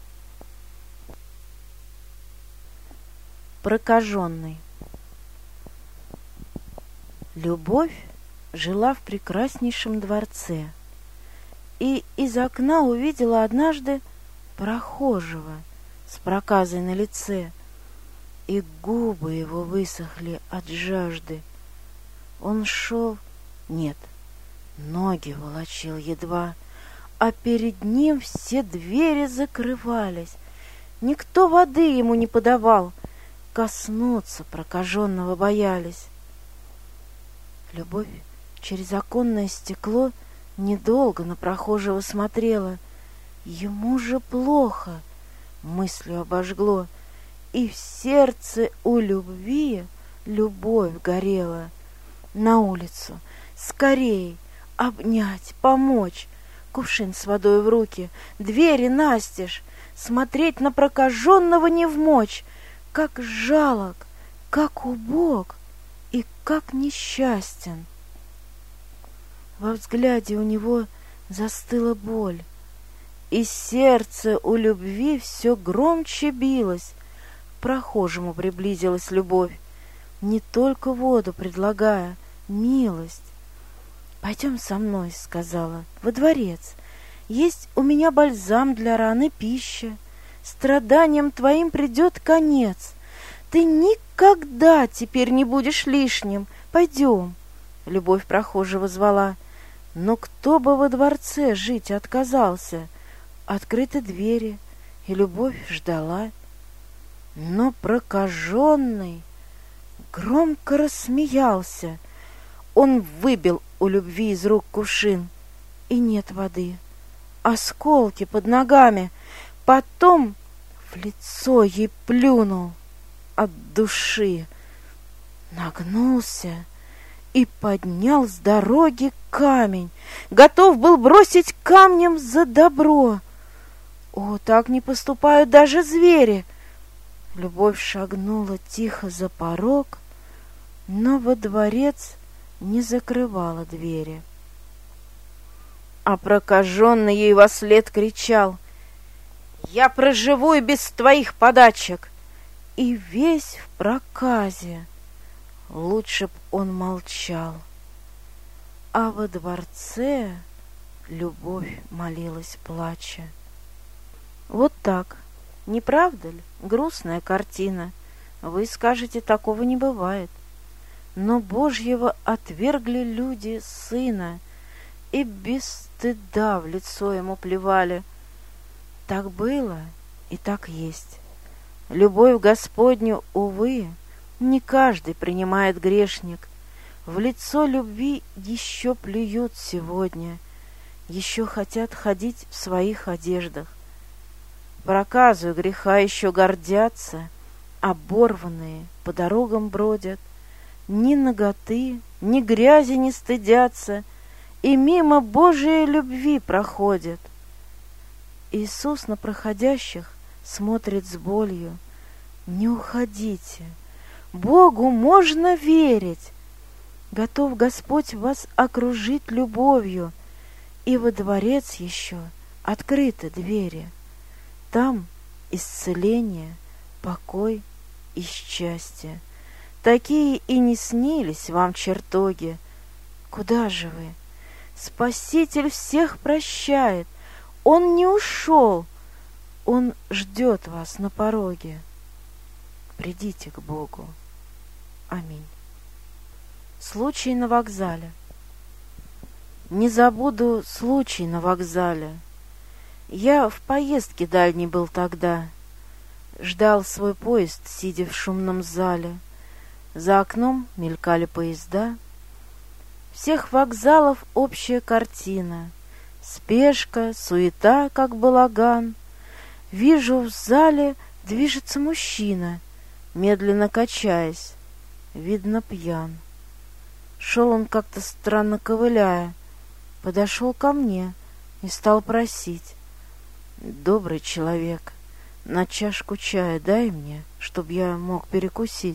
Прокаженный. Любовь жила в прекраснейшем дворце и из окна увидела однажды прохожего с проказой на лице, и губы его высохли от жажды. Он шел... Нет, Ноги волочил едва, а перед ним все двери закрывались. Никто воды ему не подавал, коснуться прокаженного боялись. Любовь через оконное стекло недолго на прохожего смотрела. Ему же плохо, мыслью обожгло, и в сердце у любви любовь горела. На улицу, скорей, обнять, помочь, кувшин с водой в руки, двери настежь, смотреть на прокаженного не вмочь, как жалок, как убог и как несчастен. Во взгляде у него застыла боль, и сердце у любви все громче билось. К прохожему приблизилась любовь, не только воду предлагая, милость. «Пойдем со мной», — сказала, — «во дворец. Есть у меня бальзам для раны, пища. Страданиям твоим придет конец. Ты никогда теперь не будешь лишним. Пойдем». Любовь прохожего звала. Но кто бы во дворце жить отказался? Открыты двери, и любовь ждала. Но прокаженный громко рассмеялся. Он выбил у любви из рук кувшин, и нет воды. Осколки под ногами. Потом в лицо ей плюнул от души, нагнулся и поднял с дороги камень. Готов был бросить камнем за добро. О, так не поступают даже звери. Любовь шагнула тихо за порог, но во дворец не закрывала двери. А прокаженный ей вослед кричал: «Я проживу и без твоих подачек!» И весь в проказе. Лучше б он молчал. А во дворце любовь молилась, плача. Вот так, не правда ли? Грустная картина. Вы скажете, такого не бывает. Но Божьего отвергли люди Сына и без стыда в лицо ему плевали. Так было и так есть. Любовь Господню, увы, не каждый принимает грешник. В лицо любви еще плюют сегодня, еще хотят ходить в своих одеждах. Проказу греха еще гордятся, оборванные по дорогам бродят, ни наготы, ни грязи не стыдятся, и мимо Божией любви проходят. Иисус на проходящих смотрит с болью. Не уходите, Богу можно верить. Готов Господь вас окружить любовью, и во дворец еще открыты двери. Там исцеление, покой и счастье. Такие и не снились вам чертоги. Куда же вы? Спаситель всех прощает. Он не ушел. Он ждет вас на пороге. Придите к Богу. Аминь. Случай на вокзале. Не забуду случай на вокзале. Я в поездке дальней был тогда. Ждал свой поезд, сидя в шумном зале. За окном мелькали поезда. Всех вокзалов общая картина. Спешка, суета, как балаган. Вижу, в зале движется мужчина, медленно качаясь, видно, пьян. Шел он как-то странно ковыляя, подошел ко мне и стал просить: «Добрый человек, на чашку чая дай мне, чтоб я мог перекусить».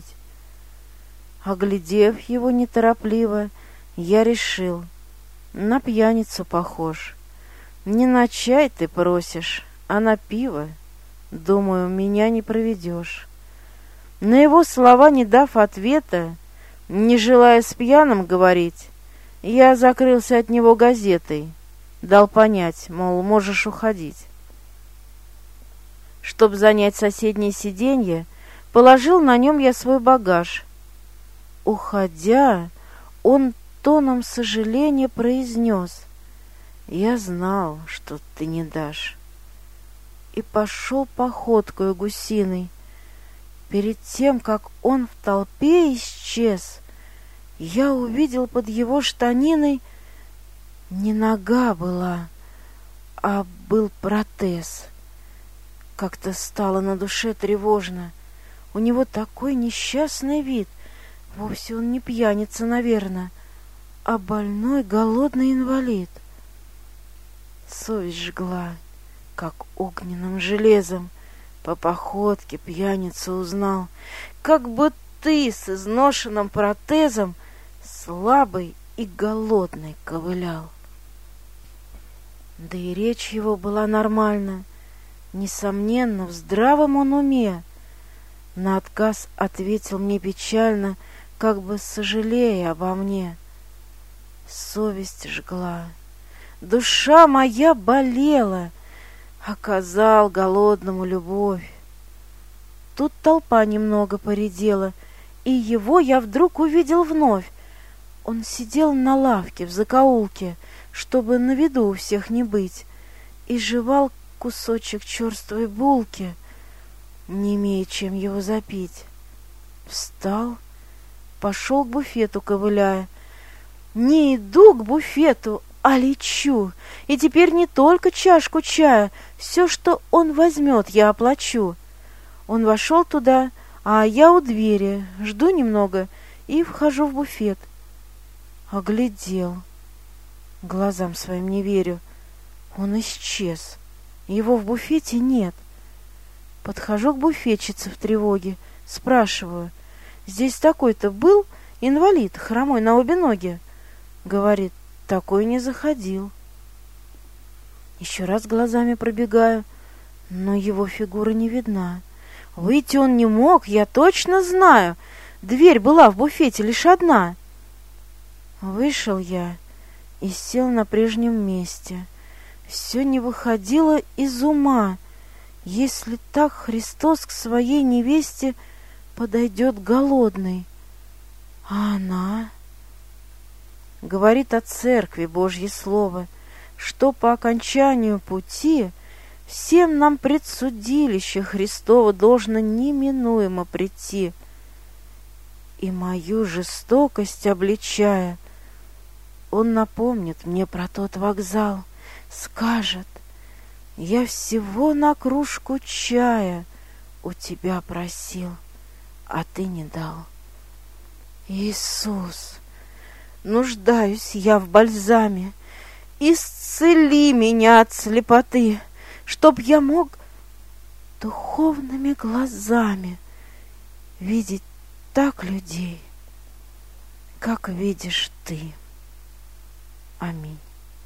Оглядев его неторопливо, я решил: на пьяницу похож. Не на чай ты просишь, а на пиво. Думаю, меня не проведешь. На его слова, не дав ответа, не желая с пьяным говорить, я закрылся от него газетой, дал понять, мол, можешь уходить. Чтоб занять соседнее сиденье, положил на нем я свой багаж. Уходя, он тоном сожаления произнес: «Я знал, что ты не дашь». И пошел походкою гусиной. Перед тем, как он в толпе исчез, я увидел под его штаниной не нога была, а был протез. Как-то стало на душе тревожно. У него такой несчастный вид. Вовсе он не пьяница, наверное, а больной, голодный инвалид. Совесть жгла, как огненным железом. По походке пьяница узнал, как бы ты с изношенным протезом слабый и голодный ковылял. Да и речь его была нормальна, несомненно, в здравом он уме. На отказ ответил мне печально, как бы сожалея обо мне. Совесть жгла, душа моя болела, оказал голодному любовь. Тут толпа немного поредела, и его я вдруг увидел вновь. Он сидел на лавке в закоулке, чтобы на виду у всех не быть, и жевал кусочек черствой булки, не имея чем его запить. Встал, пошел к буфету, ковыляя. Не иду к буфету, а лечу, и теперь не только чашку чая, все, что он возьмет, я оплачу. Он вошел туда, а я у двери, жду немного и вхожу в буфет. Оглядел, глазам своим не верю, он исчез, его в буфете нет. Подхожу к буфетчице в тревоге, спрашиваю: «Здесь такой-то был инвалид, хромой на обе ноги?» Говорит: «Такой не заходил». Еще раз глазами пробегаю, но его фигура не видна. Выйти он не мог, я точно знаю. Дверь была в буфете лишь одна. Вышел я и сел на прежнем месте. Все не выходило из ума. Если так Христос к своей невесте подойдет голодный, а она... Говорит о церкви Божье Слово, что по окончанию пути всем нам предсудилище Христово должно неминуемо прийти. И мою жестокость обличая, он напомнит мне про тот вокзал, скажет: «Я всего на кружку чая у тебя просил, а ты не дал». Иисус, нуждаюсь я в бальзаме, исцели меня от слепоты, чтоб я мог духовными глазами видеть так людей, как видишь ты. Аминь.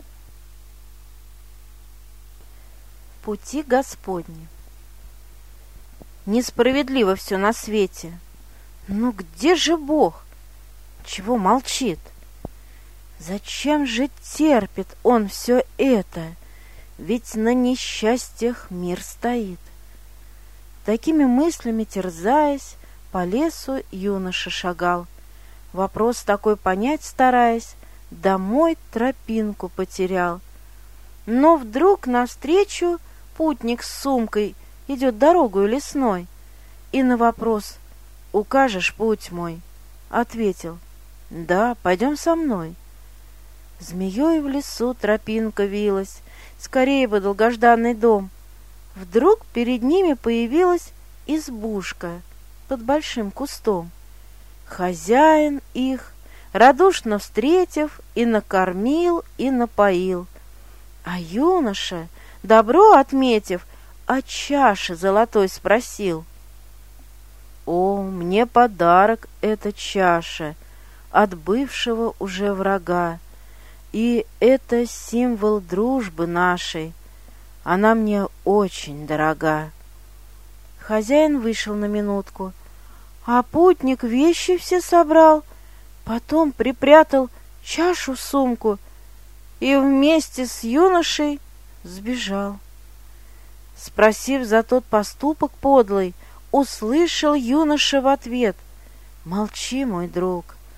Пути Господни. Несправедливо все на свете. Ну где же Бог? Чего молчит? Зачем же терпит Он все это? Ведь на несчастьях мир стоит. Такими мыслями терзаясь, по лесу юноша шагал. Вопрос такой понять стараясь, домой тропинку потерял. Но вдруг навстречу путник с сумкой идет дорогою лесной, и на вопрос: «Укажешь путь мой?» ответил: «Да, пойдем со мной». Змеей в лесу тропинка вилась, скорее бы долгожданный дом. Вдруг перед ними появилась избушка под большим кустом. Хозяин их, радушно встретив, и накормил, и напоил. А юноша, добро отметив, о чаше золотой спросил: «О, мне подарок эта чаша от бывшего уже врага, и это символ дружбы нашей, она мне очень дорога». Хозяин вышел на минутку, а путник вещи все собрал, потом припрятал чашу в сумку и вместе с юношей сбежал. Спросив за тот поступок подлый, услышал юноша в ответ: «Молчи, мой друг,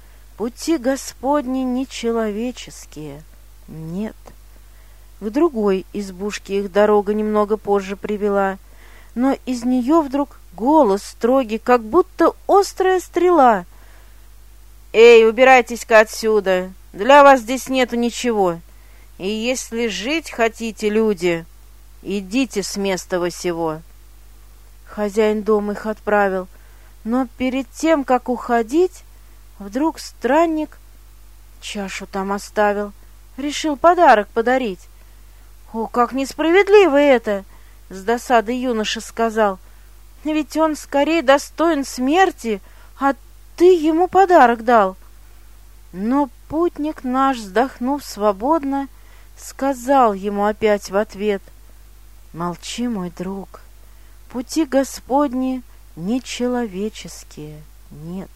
пути Господни нечеловеческие, нет. К другой избушке их дорога немного позже привела, но из нее вдруг голос строгий, как будто острая стрела. «Эй, убирайтесь-ка отсюда! Для вас здесь нету ничего. И если жить хотите, люди, идите с места восего». Хозяин дома их отправил, но перед тем, как уходить, вдруг странник чашу там оставил, решил подарок подарить. «О, как несправедливо это!» — с досадой юноша сказал. «Ведь он скорее достоин смерти, а ты ему подарок дал». Но путник наш, вздохнув свободно, сказал ему опять в ответ: «Молчи, мой друг, пути Господни нечеловеческие, нет».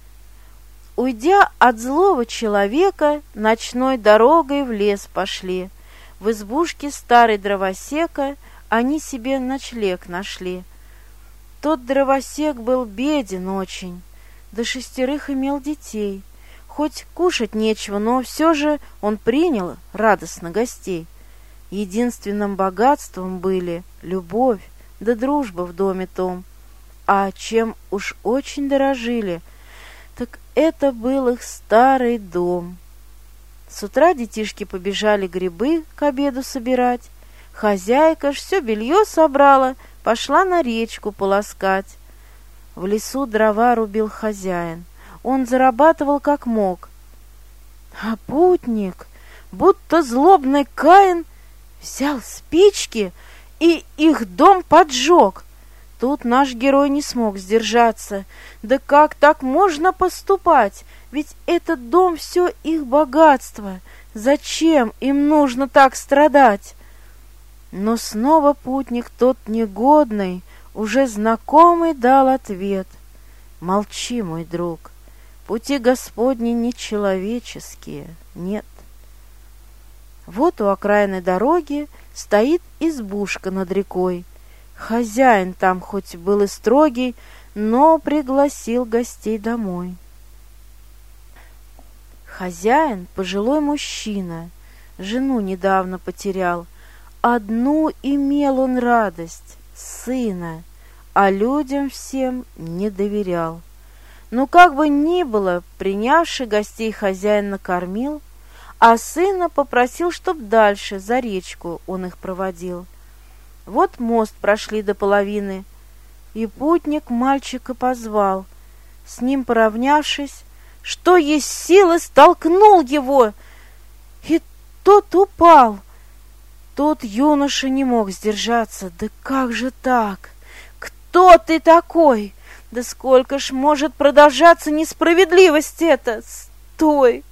Уйдя от злого человека, ночной дорогой в лес пошли. В избушке старой дровосека они себе ночлег нашли. Тот дровосек был беден очень, до шестерых имел детей. Хоть кушать нечего, но все же он принял радостно гостей. Единственным богатством были любовь да дружба в доме том. А чем уж очень дорожили, так это был их старый дом. С утра детишки побежали грибы к обеду собирать. Хозяйка ж все белье собрала, пошла на речку полоскать. В лесу дрова рубил хозяин. Он зарабатывал как мог. А путник, будто злобный Каин, взял спички и их дом поджег. Тут наш герой не смог сдержаться. Да как так можно поступать? Ведь этот дом — все их богатство. Зачем им нужно так страдать? Но снова путник тот негодный, уже знакомый, дал ответ: «Молчи, мой друг, пути Господни нечеловеческие, нет». Вот у окраины дороги стоит избушка над рекой. Хозяин там хоть был и строгий, но пригласил гостей домой. Хозяин — пожилой мужчина, жену недавно потерял. Одну имел он радость — сына, а людям всем не доверял. Но как бы ни было, принявший гостей хозяин накормил, а сына попросил, чтоб дальше за речку он их проводил. Вот мост прошли до половины, и путник мальчика позвал. С ним поравнявшись, что есть силы, столкнул его, и тот упал. Тут юноша не мог сдержаться. Да как же так? Кто ты такой? Да сколько ж может продолжаться несправедливость эта? Стой!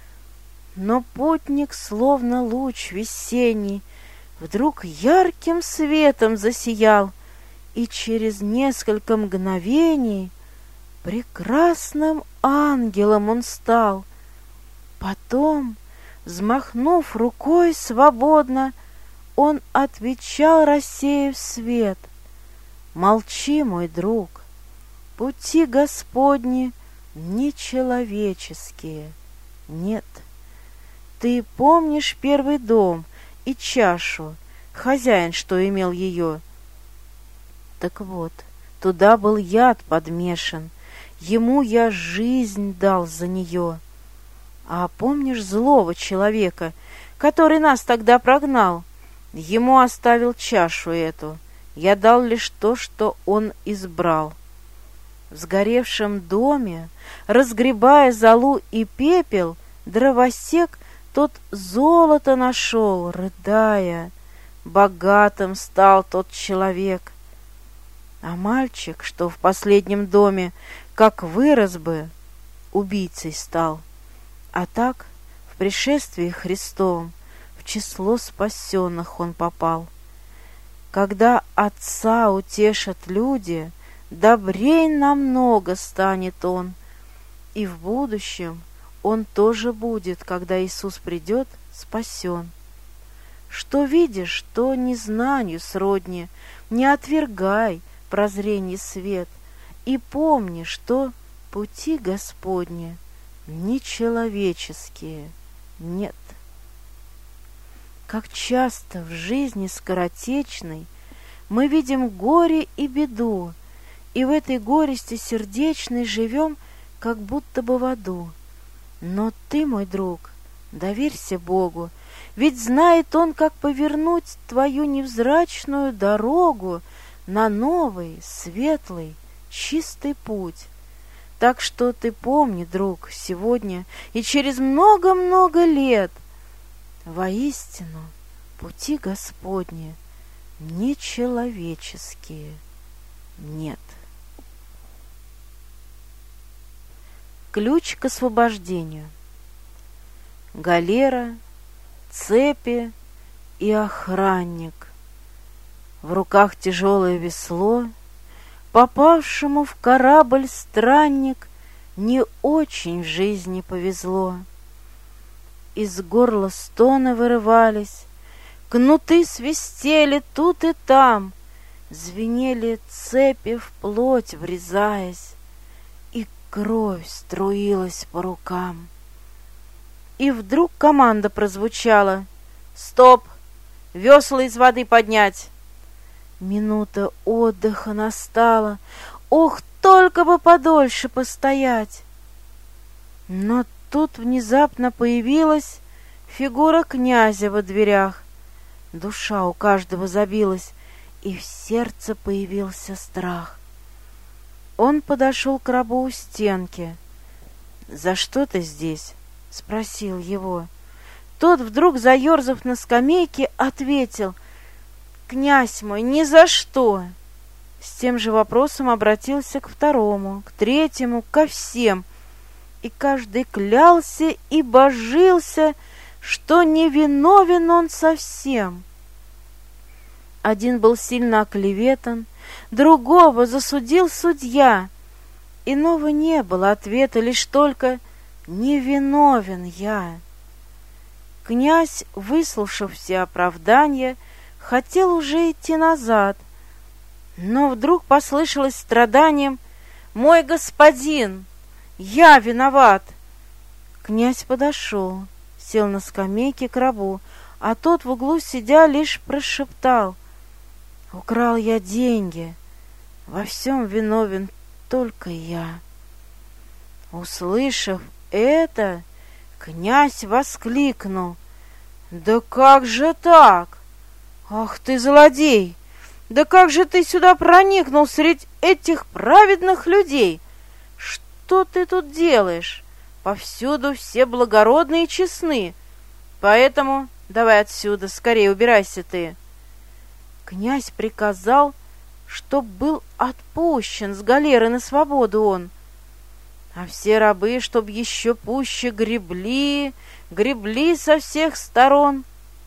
Но путник, словно луч весенний, вдруг ярким светом засиял, и через несколько мгновений прекрасным ангелом он стал. Потом, взмахнув рукой свободно, он отвечал, рассеяв свет: «Молчи, мой друг, пути Господни нечеловеческие, нет. Ты помнишь первый дом и чашу, хозяин, что имел ее? Так вот, туда был яд подмешан, ему я жизнь дал за нее. А помнишь злого человека, который нас тогда прогнал? Ему оставил чашу эту, я дал лишь то, что он избрал. В сгоревшем доме, разгребая золу и пепел, дровосек тот золото нашел, рыдая. Богатым стал тот человек. А мальчик, что в последнем доме, как вырос бы, убийцей стал. А так, в пришествии Христовом, в число спасенных он попал. Когда отца утешат люди, добрей намного станет он, и в будущем он тоже будет, когда Иисус придет, спасен. Что видишь, то незнанию сродни, не отвергай прозрение свет, и помни, что пути Господни нечеловеческие, нет. Как часто в жизни скоротечной мы видим горе и беду, и в этой горести сердечной живем, как будто бы в аду. Но ты, мой друг, доверься Богу, ведь знает Он, как повернуть твою невзрачную дорогу на новый, светлый, чистый путь. Так что ты помни, друг, сегодня и через много-много лет, воистину, пути Господни нечеловеческие нет. Ключ к освобождению. Галера, цепи и охранник. В руках тяжелое весло. Попавшему в корабль странник не очень в жизни повезло. Из горла стоны вырывались, кнуты свистели тут и там, звенели цепи в плоть врезаясь, и кровь струилась по рукам. И вдруг команда прозвучала: «Стоп! Весла из воды поднять!» Минута отдыха настала. Ох, только бы подольше постоять! Но тут внезапно появилась фигура князя во дверях. Душа у каждого забилась, и в сердце появился страх. Он подошел к рабу у стенки. «За что ты здесь?» — спросил его. Тот, вдруг заерзав на скамейке, ответил: «Князь мой, ни за что!» С тем же вопросом обратился к второму, к третьему, ко всем, и каждый клялся и божился, что невиновен он совсем. Один был сильно оклеветан, другого засудил судья. Иного не было ответа, лишь только «невиновен я». Князь, выслушав все оправдания, хотел уже идти назад, но вдруг послышалось страданием: «Мой господин, я виноват!» Князь подошел, сел на скамейке к рабу, а тот в углу сидя лишь прошептал: «Украл я деньги, во всем виновен только я». Услышав это, князь воскликнул: «Да как же так? Ах ты, злодей! Да как же ты сюда проникнул среди этих праведных людей? Что ты тут делаешь? Повсюду все благородные и честны, поэтому давай отсюда, скорее убирайся ты». Князь приказал, чтоб был отпущен с галеры на свободу он, а все рабы, чтоб еще пуще гребли, гребли со всех сторон.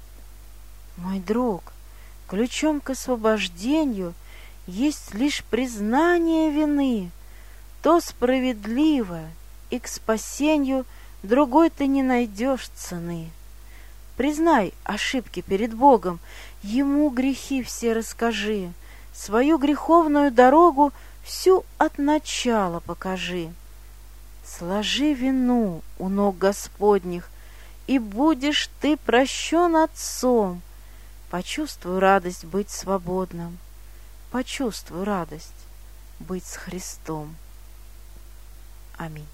Мой друг, ключом к освобождению есть лишь признание вины. То справедливо, и к спасению другой ты не найдешь цены. Признай ошибки перед Богом, Ему грехи все расскажи, свою греховную дорогу всю от начала покажи. Сложи вину у ног Господних, и будешь ты прощен Отцом. Почувствуй радость быть свободным, почувствуй радость быть с Христом. Аминь.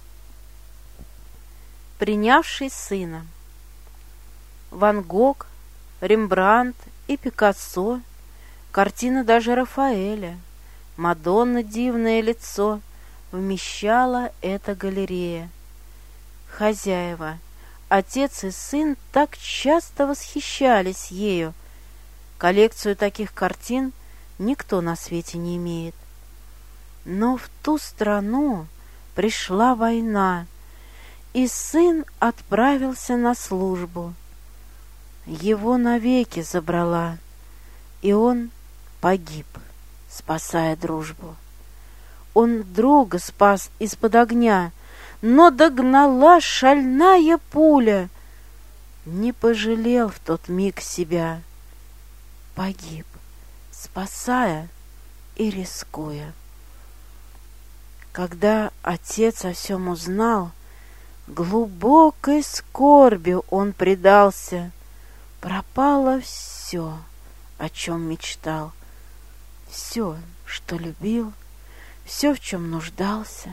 Принявший сына. Ван Гог, Рембрандт и Пикассо, картина даже Рафаэля, Мадонна дивное лицо вмещала эта галерея. Хозяева, отец и сын, так часто восхищались ею. Коллекцию таких картин никто на свете не имеет. Но в ту страну пришла война, и сын отправился на службу. Его навеки забрала, и он погиб, спасая дружбу. Он друга спас из-под огня, но догнала шальная пуля. Не пожалел в тот миг себя, погиб, спасая и рискуя. Когда отец о всем узнал, Глубокой скорбью он предался. Пропало все, о чем мечтал, все, что любил, все, в чем нуждался.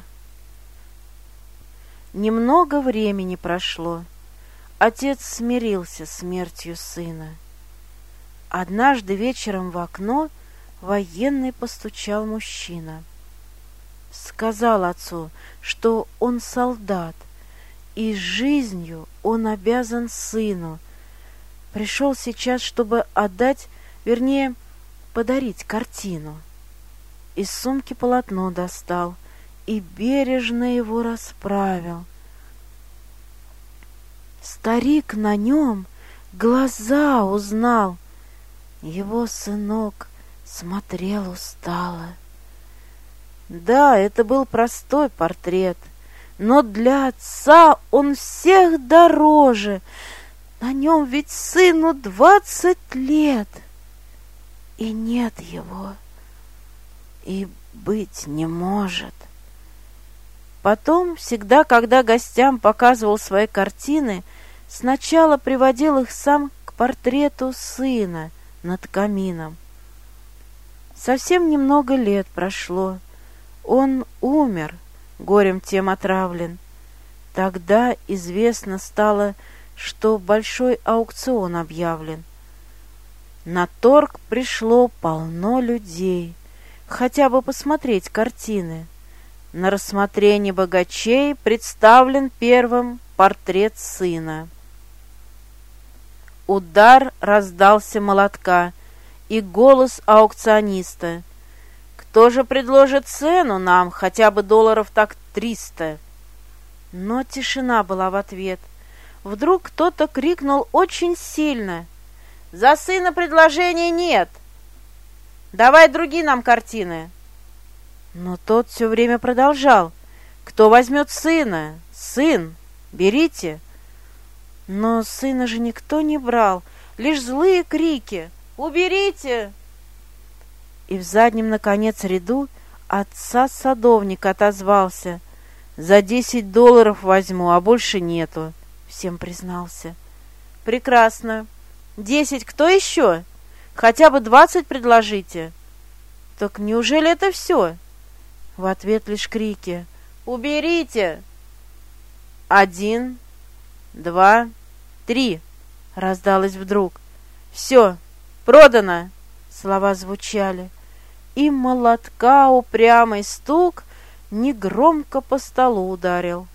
Немного времени прошло. Отец смирился с смертью сына. Однажды вечером в окно военный постучал мужчина. Сказал отцу, что он солдат, и жизнью он обязан сыну. Пришел сейчас, чтобы отдать, вернее, подарить картину. Из сумки полотно достал и бережно его расправил. Старик на нем глаза узнал. Его сынок смотрел устало. Да, это был простой портрет, но для отца он всех дороже. На нем ведь сыну двадцать лет, и нет его, и быть не может. Потом, всегда, когда гостям показывал свои картины, сначала приводил их сам к портрету сына над камином. Совсем немного лет прошло. Он умер, горем тем отравлен. Тогда известно стало, что большой аукцион объявлен. На торг пришло полно людей, хотя бы посмотреть картины. На рассмотрение богачей представлен первым портрет сына. Удар раздался молотка и голос аукциониста. Кто же предложит цену нам, хотя бы долларов так триста? Но тишина была в ответ. Вдруг кто-то крикнул очень сильно. За сына предложения нет. Давай другие нам картины. Но тот все время продолжал. Кто возьмет сына? Сын, берите. Но сына же никто не брал, лишь злые крики. Уберите! И в заднем, наконец, ряду отца садовника отозвался. За десять долларов возьму, а больше нету, всем признался. Прекрасно. Десять кто еще? Хотя бы двадцать предложите. Так неужели это все? В ответ лишь крики. Уберите! Один, два, три, раздалось вдруг. Все, продано! Слова звучали, и молотка упрямый стук негромко по столу ударил.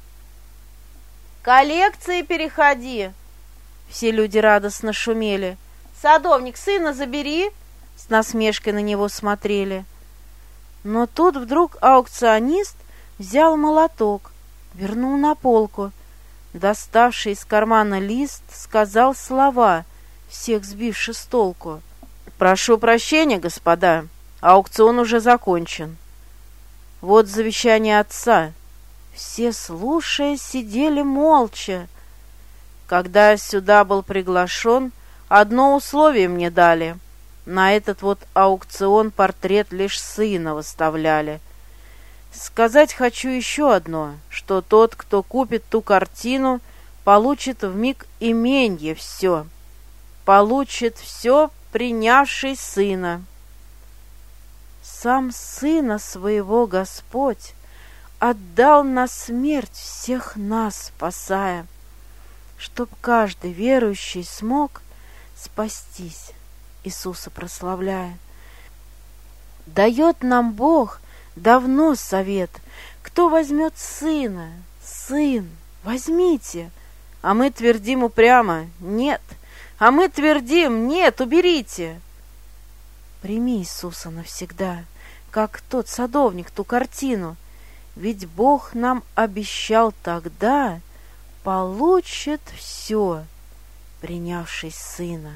«Коллекции переходи!» Все люди радостно шумели. «Садовник, сына забери!» С насмешкой на него смотрели. Но тут вдруг аукционист взял молоток, вернул на полку. Доставший из кармана лист сказал слова, всех сбивши с толку. «Прошу прощения, господа, аукцион уже закончен. Вот завещание отца». Все, слушая, сидели молча. Когда сюда был приглашен, одно условие мне дали. На этот вот аукцион портрет лишь сына выставляли. Сказать хочу еще одно, что тот, кто купит ту картину, получит вмиг именье все. Получит все, принявший сына. Сам сына своего Господь отдал на смерть всех нас, спасая, чтоб каждый верующий смог спастись, Иисуса прославляя. Дает нам Бог давно совет, кто возьмет сына, сын, возьмите, а мы твердим упрямо, нет, а мы твердим, нет, уберите. Прими Иисуса навсегда, как тот садовник ту картину, ведь Бог нам обещал тогда, получит все, принявший сына.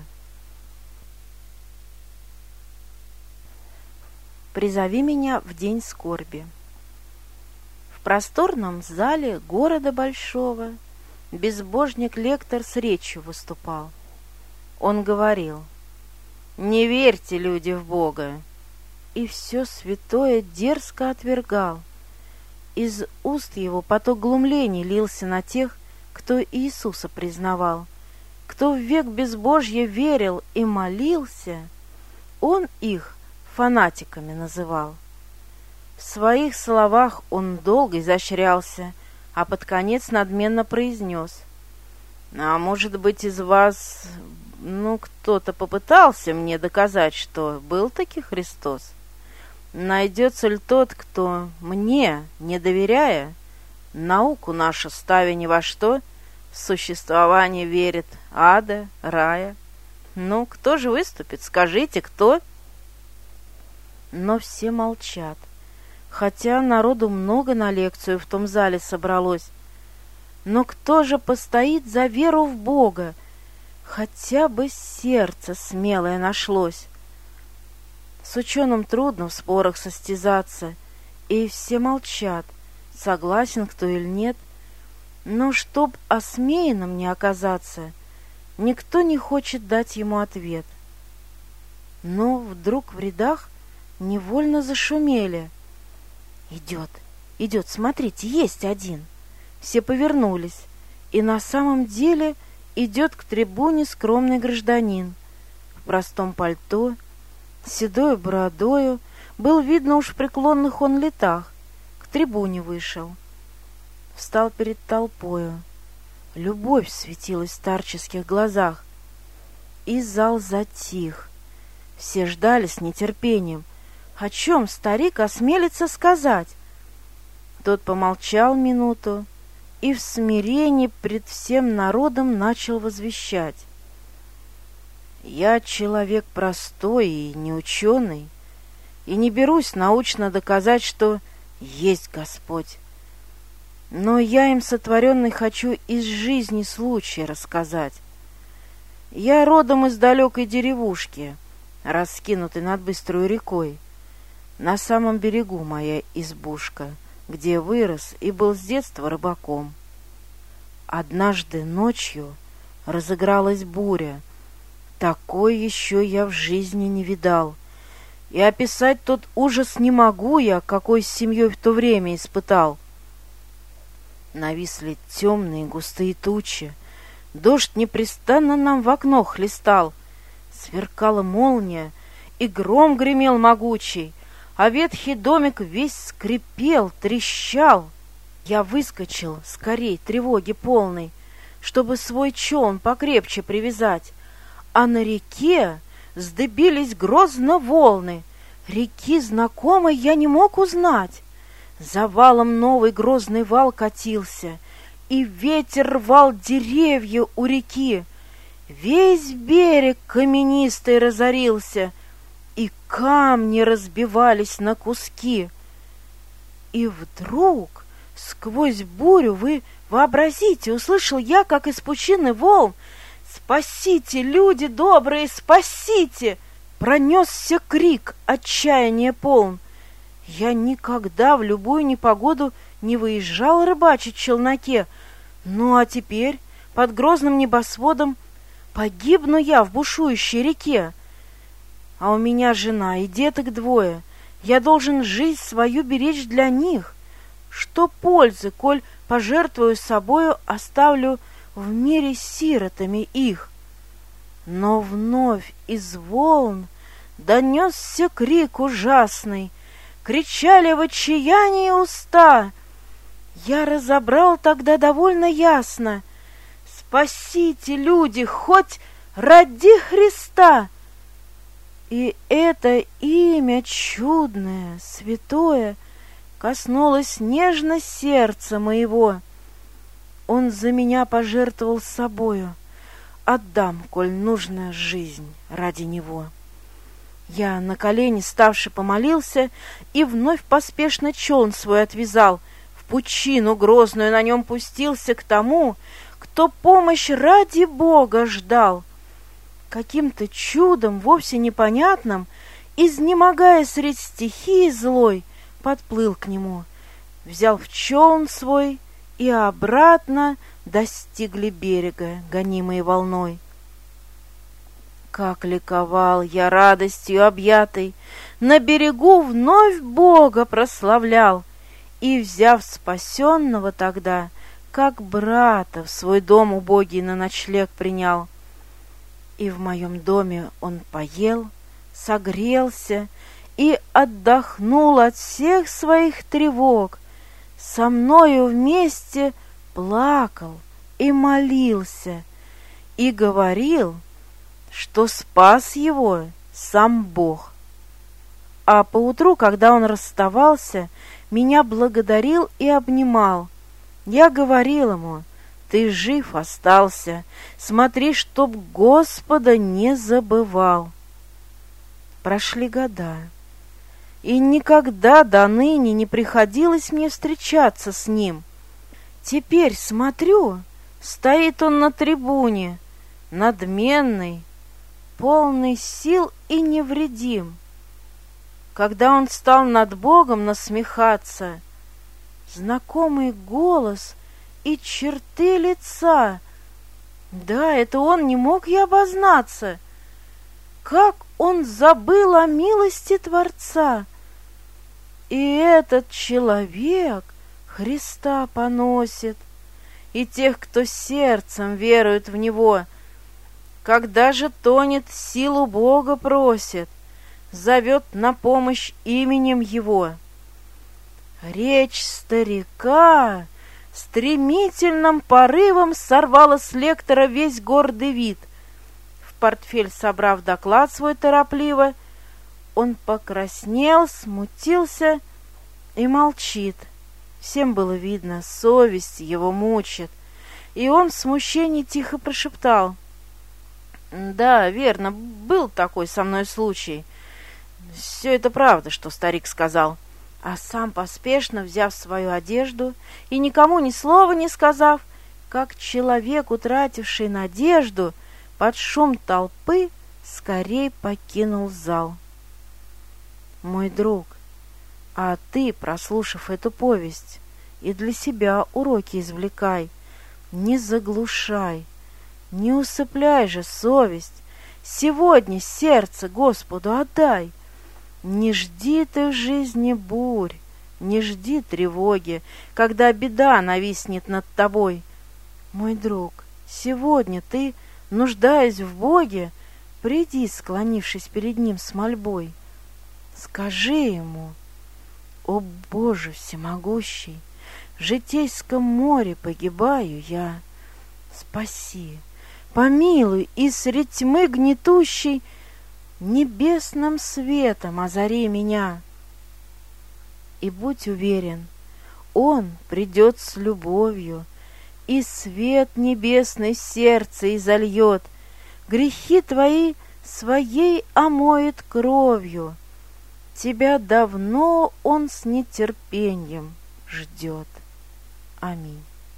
Призови меня в день скорби. В просторном зале города большого безбожник-лектор с речью выступал. Он говорил: «Не верьте, люди, в Бога!» И все святое дерзко отвергал. Из уст его поток глумлений лился на тех, кто Иисуса признавал. Кто в век безбожья верил и молился, он их фанатиками называл. В своих словах он долго изощрялся, а под конец надменно произнес: «А может быть, из вас, ну, кто-то попытался мне доказать, что был-таки Христос? Найдется ли тот, кто мне, не доверяя, науку нашу ставя ни во что, в существование верит ада, рая? Ну, кто же выступит? Скажите, кто?» Но все молчат, хотя народу много на лекцию в том зале собралось. Но кто же постоит за веру в Бога? Хотя бы сердце смелое нашлось. С ученым трудно в спорах состязаться, и все молчат, согласен кто или нет. Но чтоб осмеянным не оказаться, никто не хочет дать ему ответ. Но вдруг в рядах невольно зашумели. «Идет, идет, смотрите, есть один!» Все повернулись, и на самом деле идет к трибуне скромный гражданин в простом пальто, с седою бородою, был видно уж в преклонных он летах, к трибуне вышел. Встал перед толпою. Любовь светилась в старческих глазах. И зал затих. Все ждали с нетерпением, о чем старик осмелится сказать. Тот помолчал минуту и в смирении пред всем народом начал возвещать: «Я человек простой и не ученый, и не берусь научно доказать, что есть Господь. Но я им сотворенный хочу из жизни случая рассказать. Я родом из далекой деревушки, раскинутой над быстрой рекой. На самом берегу моя избушка, где вырос и был с детства рыбаком. Однажды ночью разыгралась буря. Такой еще я в жизни не видал. И описать тот ужас не могу я, какой с семьей в то время испытал. Нависли темные густые тучи, дождь непрестанно нам в окно хлестал, сверкала молния, и гром гремел могучий, а ветхий домик весь скрипел, трещал. Я выскочил скорей, тревоги полной, чтобы свой челн покрепче привязать, а на реке вздыбились грозно волны. Реки знакомой я не мог узнать. За валом новый грозный вал катился, и ветер рвал деревья у реки. Весь берег каменистый разорился, и камни разбивались на куски. И вдруг, сквозь бурю, вы вообразите, услышал я, как из пучины волн: «Спасите, люди добрые, спасите!» Пронесся крик, отчаяния полн. Я никогда в любую непогоду не выезжал рыбачить в челноке. Ну а теперь под грозным небосводом погибну я в бушующей реке. А у меня жена и деток двое. Я должен жизнь свою беречь для них. Что пользы, коль пожертвую собою, оставлю в мире сиротами их?» Но вновь из волн донесся крик ужасный. Кричали в отчаянии уста. Я разобрал тогда довольно ясно: «Спасите, люди, хоть ради Христа!» И это имя чудное, святое, коснулось нежно сердца моего. Он за меня пожертвовал собою. Отдам, коль нужна жизнь ради него. Я на колени ставши помолился и вновь поспешно челн свой отвязал, в пучину грозную на нем пустился к тому, кто помощь ради Бога ждал. Каким-то чудом, вовсе непонятным, изнемогая средь стихии злой, подплыл к нему, взял в челн свой и обратно достигли берега, гонимые волной. Как ликовал я радостью объятый, на берегу вновь Бога прославлял, и, взяв спасенного тогда, как брата в свой дом убогий на ночлег принял. И в моем доме он поел, согрелся и отдохнул от всех своих тревог. Со мною вместе плакал и молился, и говорил, что спас его сам Бог. А поутру, когда он расставался, меня благодарил и обнимал. Я говорил ему: ты жив остался, смотри, чтоб Господа не забывал. Прошли года, и никогда до ныне не приходилось мне встречаться с ним. Теперь смотрю, стоит он на трибуне, надменный, полный сил и невредим. Когда он стал над Богом насмехаться, знакомый голос и черты лица. Да, это он, не мог я обознаться. Как он забыл о милости Творца! И этот человек Христа поносит, и тех, кто сердцем верует в Него. Когда же тонет, силу Бога просит, зовет на помощь именем Его. Речь старика стремительным порывом сорвала с лектора весь гордый вид. В портфель собрав доклад свой торопливо, он покраснел, смутился и молчит. Всем было видно, совесть его мучит, и он в смущении тихо прошептал: «Да, верно, был такой со мной случай. Все это правда, что старик сказал». А сам, поспешно взяв свою одежду и никому ни слова не сказав, как человек, утративший надежду, под шум толпы скорей покинул зал. Мой друг, а ты, прослушав эту повесть, и для себя уроки извлекай, не заглушай, не усыпляй же совесть, сегодня сердце Господу отдай. Не жди ты в жизни бурь, не жди тревоги, когда беда нависнет над тобой. Мой друг, сегодня ты, нуждаясь в Боге, приди, склонившись перед Ним с мольбой. Скажи Ему: «О Боже всемогущий, в житейском море погибаю я. Спаси, помилуй, и средь тьмы гнетущей небесным светом озари меня». И будь уверен, Он придет с любовью, и свет небесный сердце изольет, грехи твои своей омоет кровью. Тебя давно Он с нетерпением ждет. Аминь.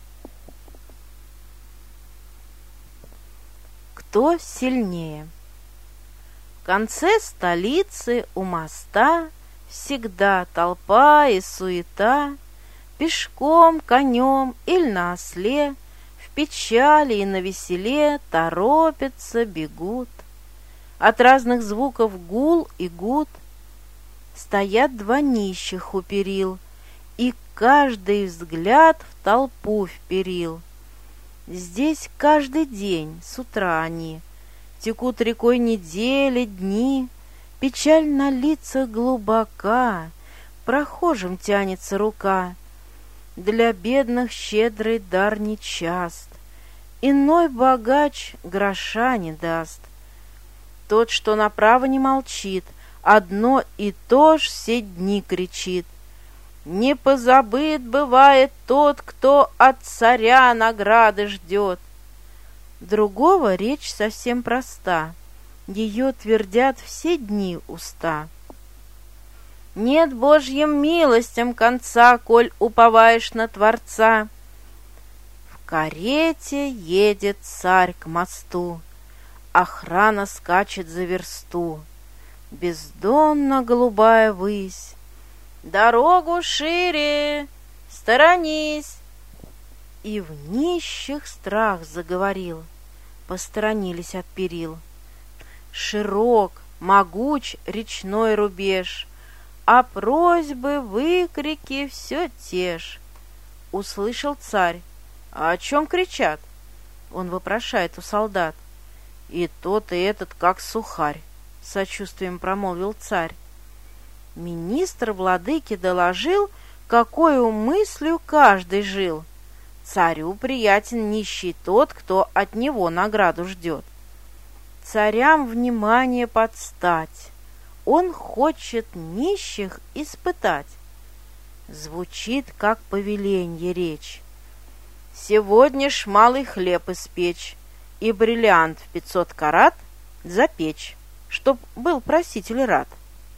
Кто сильнее? В конце столицы у моста всегда толпа и суета, пешком, конем или на осле, в печали и на веселе торопятся, бегут. От разных звуков гул и гуд. Стоят два нищих у перил, и каждый взгляд в толпу вперил. Здесь каждый день с утра они текут рекой недели, дни, печаль на лицах глубока, прохожим тянется рука. Для бедных щедрый дар нечаст, иной богач гроша не даст. Тот, что направо не молчит, одно и то ж все дни кричит. Не позабыт бывает тот, кто от царя награды ждет. Другого речь совсем проста, ее твердят все дни уста. Нет Божьим милостям конца, коль уповаешь на Творца. В карете едет царь к мосту, охрана скачет за версту. Бездонно голубая высь, дорогу шире, сторонись. И в нищих страх заговорил, посторонились от перил. Широк, могуч речной рубеж, а просьбы, выкрики все те ж. Услышал царь. А о чем кричат? Он вопрошает у солдат. И тот, и этот, как сухарь, с сочувствием промолвил царь. Министр владыки доложил, какою мыслью каждый жил. Царю приятен нищий тот, кто от него награду ждет. Царям внимание подстать. Он хочет нищих испытать. Звучит, как повеленье речь. Сегодня ж малый хлеб испечь и бриллиант в пятьсот карат запечь, чтоб был проситель рад.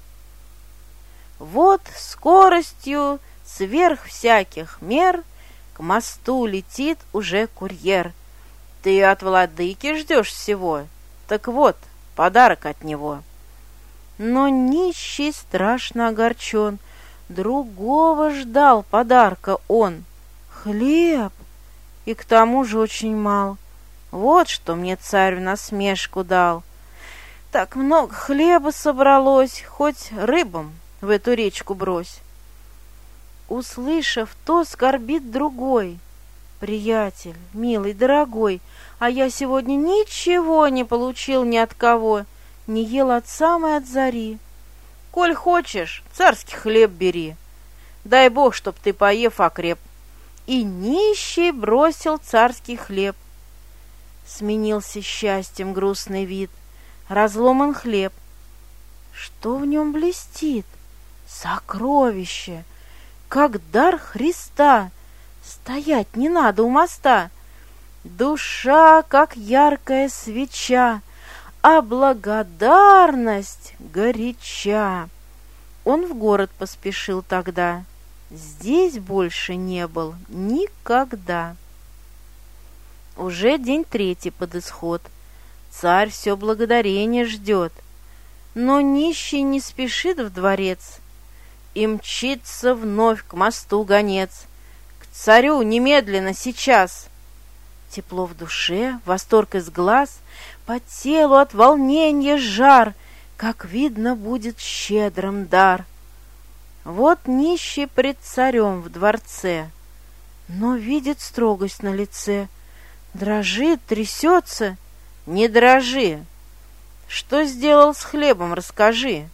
Вот скоростью сверх всяких мер к мосту летит уже курьер. Ты от владыки ждешь всего, так вот, подарок от него. Но нищий страшно огорчен, другого ждал подарка он. Хлеб, и к тому же очень мал. Вот что мне царь в насмешку дал. Так много хлеба собралось, хоть рыбам в эту речку брось. Услышав то, скорбит другой. Приятель, милый, дорогой, а я сегодня ничего не получил ни от кого, не ел от самой от зари. Коль хочешь, царский хлеб бери. Дай бог, чтоб ты, поев, окреп. И нищий бросил царский хлеб. Сменился счастьем грустный вид. Разломан хлеб. Что в нем блестит? Сокровище, как дар Христа. Стоять не надо у моста. Душа, как яркая свеча, а благодарность горяча. Он в город поспешил тогда. Здесь больше не был никогда. Уже день третий под исход. Царь все благодарение ждет. Но нищий не спешит в дворец. И мчится вновь к мосту гонец. К царю немедленно сейчас. Тепло в душе, восторг из глаз, по телу от волнения жар, как видно будет щедрым дар. Вот нищий пред царем в дворце, но видит строгость на лице. Дрожит, трясется. Не дрожи. Что сделал с хлебом, расскажи.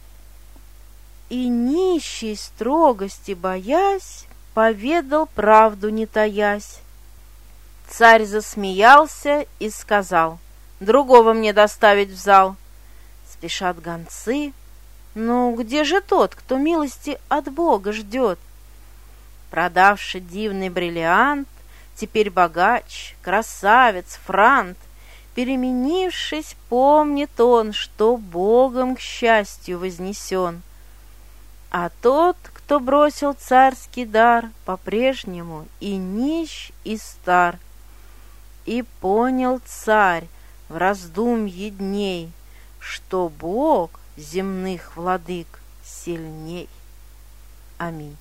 И нищий, строгости боясь, поведал правду не таясь. Царь засмеялся и сказал: другого мне доставить в зал. Спешат гонцы. Ну, где же тот, кто милости от Бога ждет? Продавший дивный бриллиант, теперь богач, красавец, франт, переменившись, помнит он, что Богом к счастью вознесен. А тот, кто бросил царский дар, по-прежнему и нищ, и стар. И понял царь в раздумье дней, что Бог земных владык сильней. Аминь.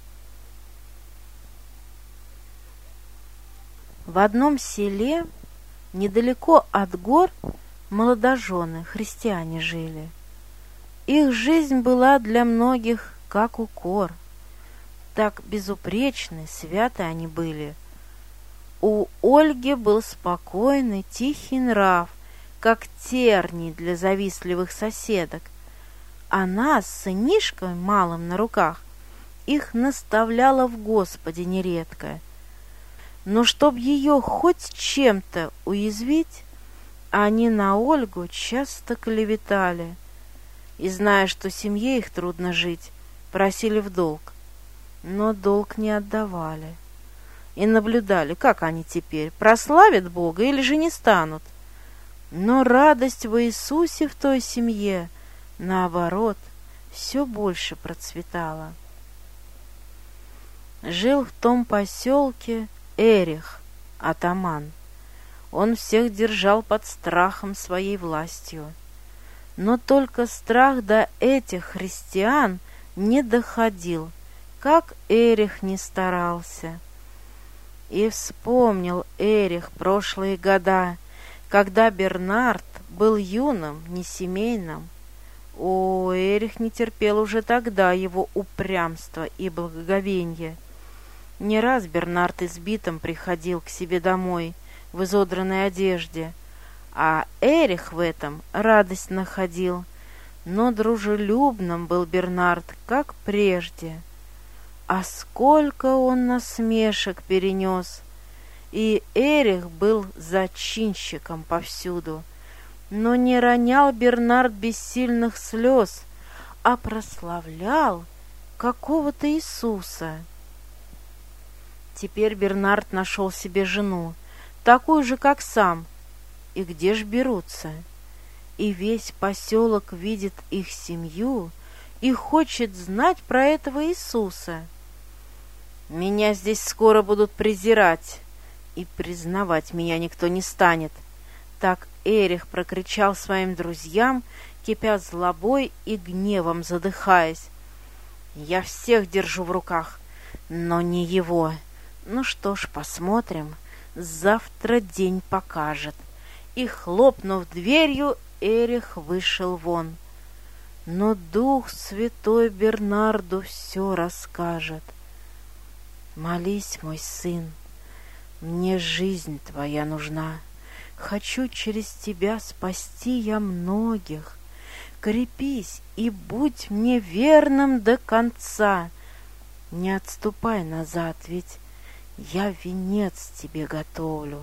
В одном селе, недалеко от гор, молодожены, христиане, жили. Их жизнь была для многих как укор. Так безупречны, святы они были. У Ольги был спокойный, тихий нрав, как терний для завистливых соседок. Она с сынишкой малым на руках их наставляла в Господе нередко. Но чтоб ее хоть чем-то уязвить, они на Ольгу часто клеветали. И, зная, что семье их трудно жить, просили в долг. Но долг не отдавали. И наблюдали, как они теперь, прославят Бога или же не станут. Но радость во Иисусе в той семье, наоборот, все больше процветала. Жил в том поселке Эрих, атаман. Он всех держал под страхом своей властью. Но только страх до этих христиан не доходил, как Эрих не старался. И вспомнил Эрих прошлые года, когда Бернард был юным, несемейным. О, Эрих не терпел уже тогда его упрямства и благоговения. Не раз Бернард избитым приходил к себе домой в изодранной одежде, а Эрих в этом радость находил. Но дружелюбным был Бернард, как прежде. А сколько он насмешек перенес! И Эрих был зачинщиком повсюду. Но не ронял Бернард бессильных слез, а прославлял какого-то Иисуса. Теперь Бернард нашел себе жену, такую же, как сам. И где ж берутся? И весь поселок видит их семью и хочет знать про этого Иисуса. Меня здесь скоро будут презирать, и признавать меня никто не станет. Так Эрих прокричал своим друзьям, кипя злобой и гневом задыхаясь. Я всех держу в руках, но не его. Ну что ж, посмотрим. Завтра день покажет. И, хлопнув дверью, Эрих вышел вон. Но Дух Святой Бернарду все расскажет. Молись, мой сын, мне жизнь твоя нужна. Хочу через тебя спасти я многих. Крепись и будь мне верным до конца. Не отступай назад, ведь я венец тебе готовлю.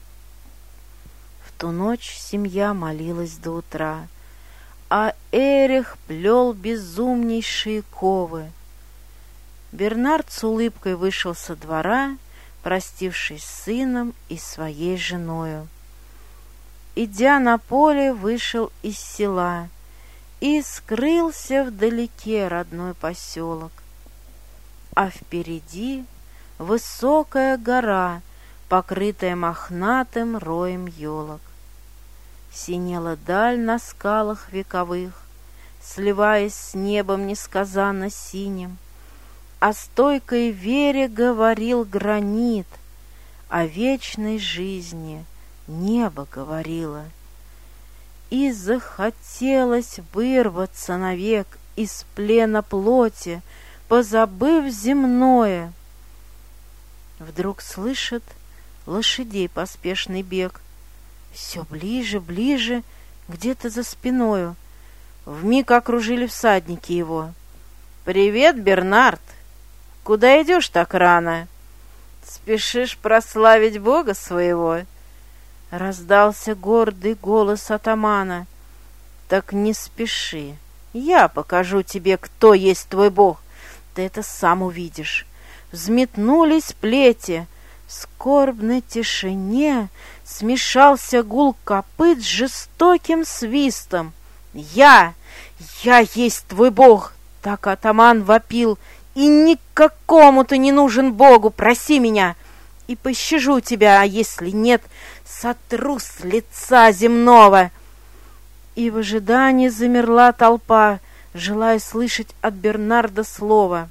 В ту ночь семья молилась до утра, а Эрих плел безумнейшие ковы. Бернард с улыбкой вышел со двора, простившись с сыном и своей женою. Идя на поле, вышел из села и скрылся вдалеке родной поселок. А впереди высокая гора, покрытая мохнатым роем елок. Синела даль на скалах вековых, сливаясь с небом несказанно синим. О стойкой вере говорил гранит, о вечной жизни небо говорило. И захотелось вырваться навек из плена плоти, позабыв земное. Вдруг слышит лошадей поспешный бег. Все ближе, ближе, где-то за спиною. Вмиг окружили всадники его. «Привет, Бернард! Куда идешь так рано? Спешишь прославить Бога своего?» Раздался гордый голос атамана. «Так не спеши, я покажу тебе, кто есть твой Бог. Ты это сам увидишь». Взметнулись плети, в скорбной тишине смешался гул копыт с жестоким свистом. «Я, я есть твой Бог!» — так атаман вопил. «И никакому ты не нужен Богу, проси меня, и пощажу тебя, а если нет, сотру с лица земного». И в ожидании замерла толпа, желая слышать от Бернарда слово.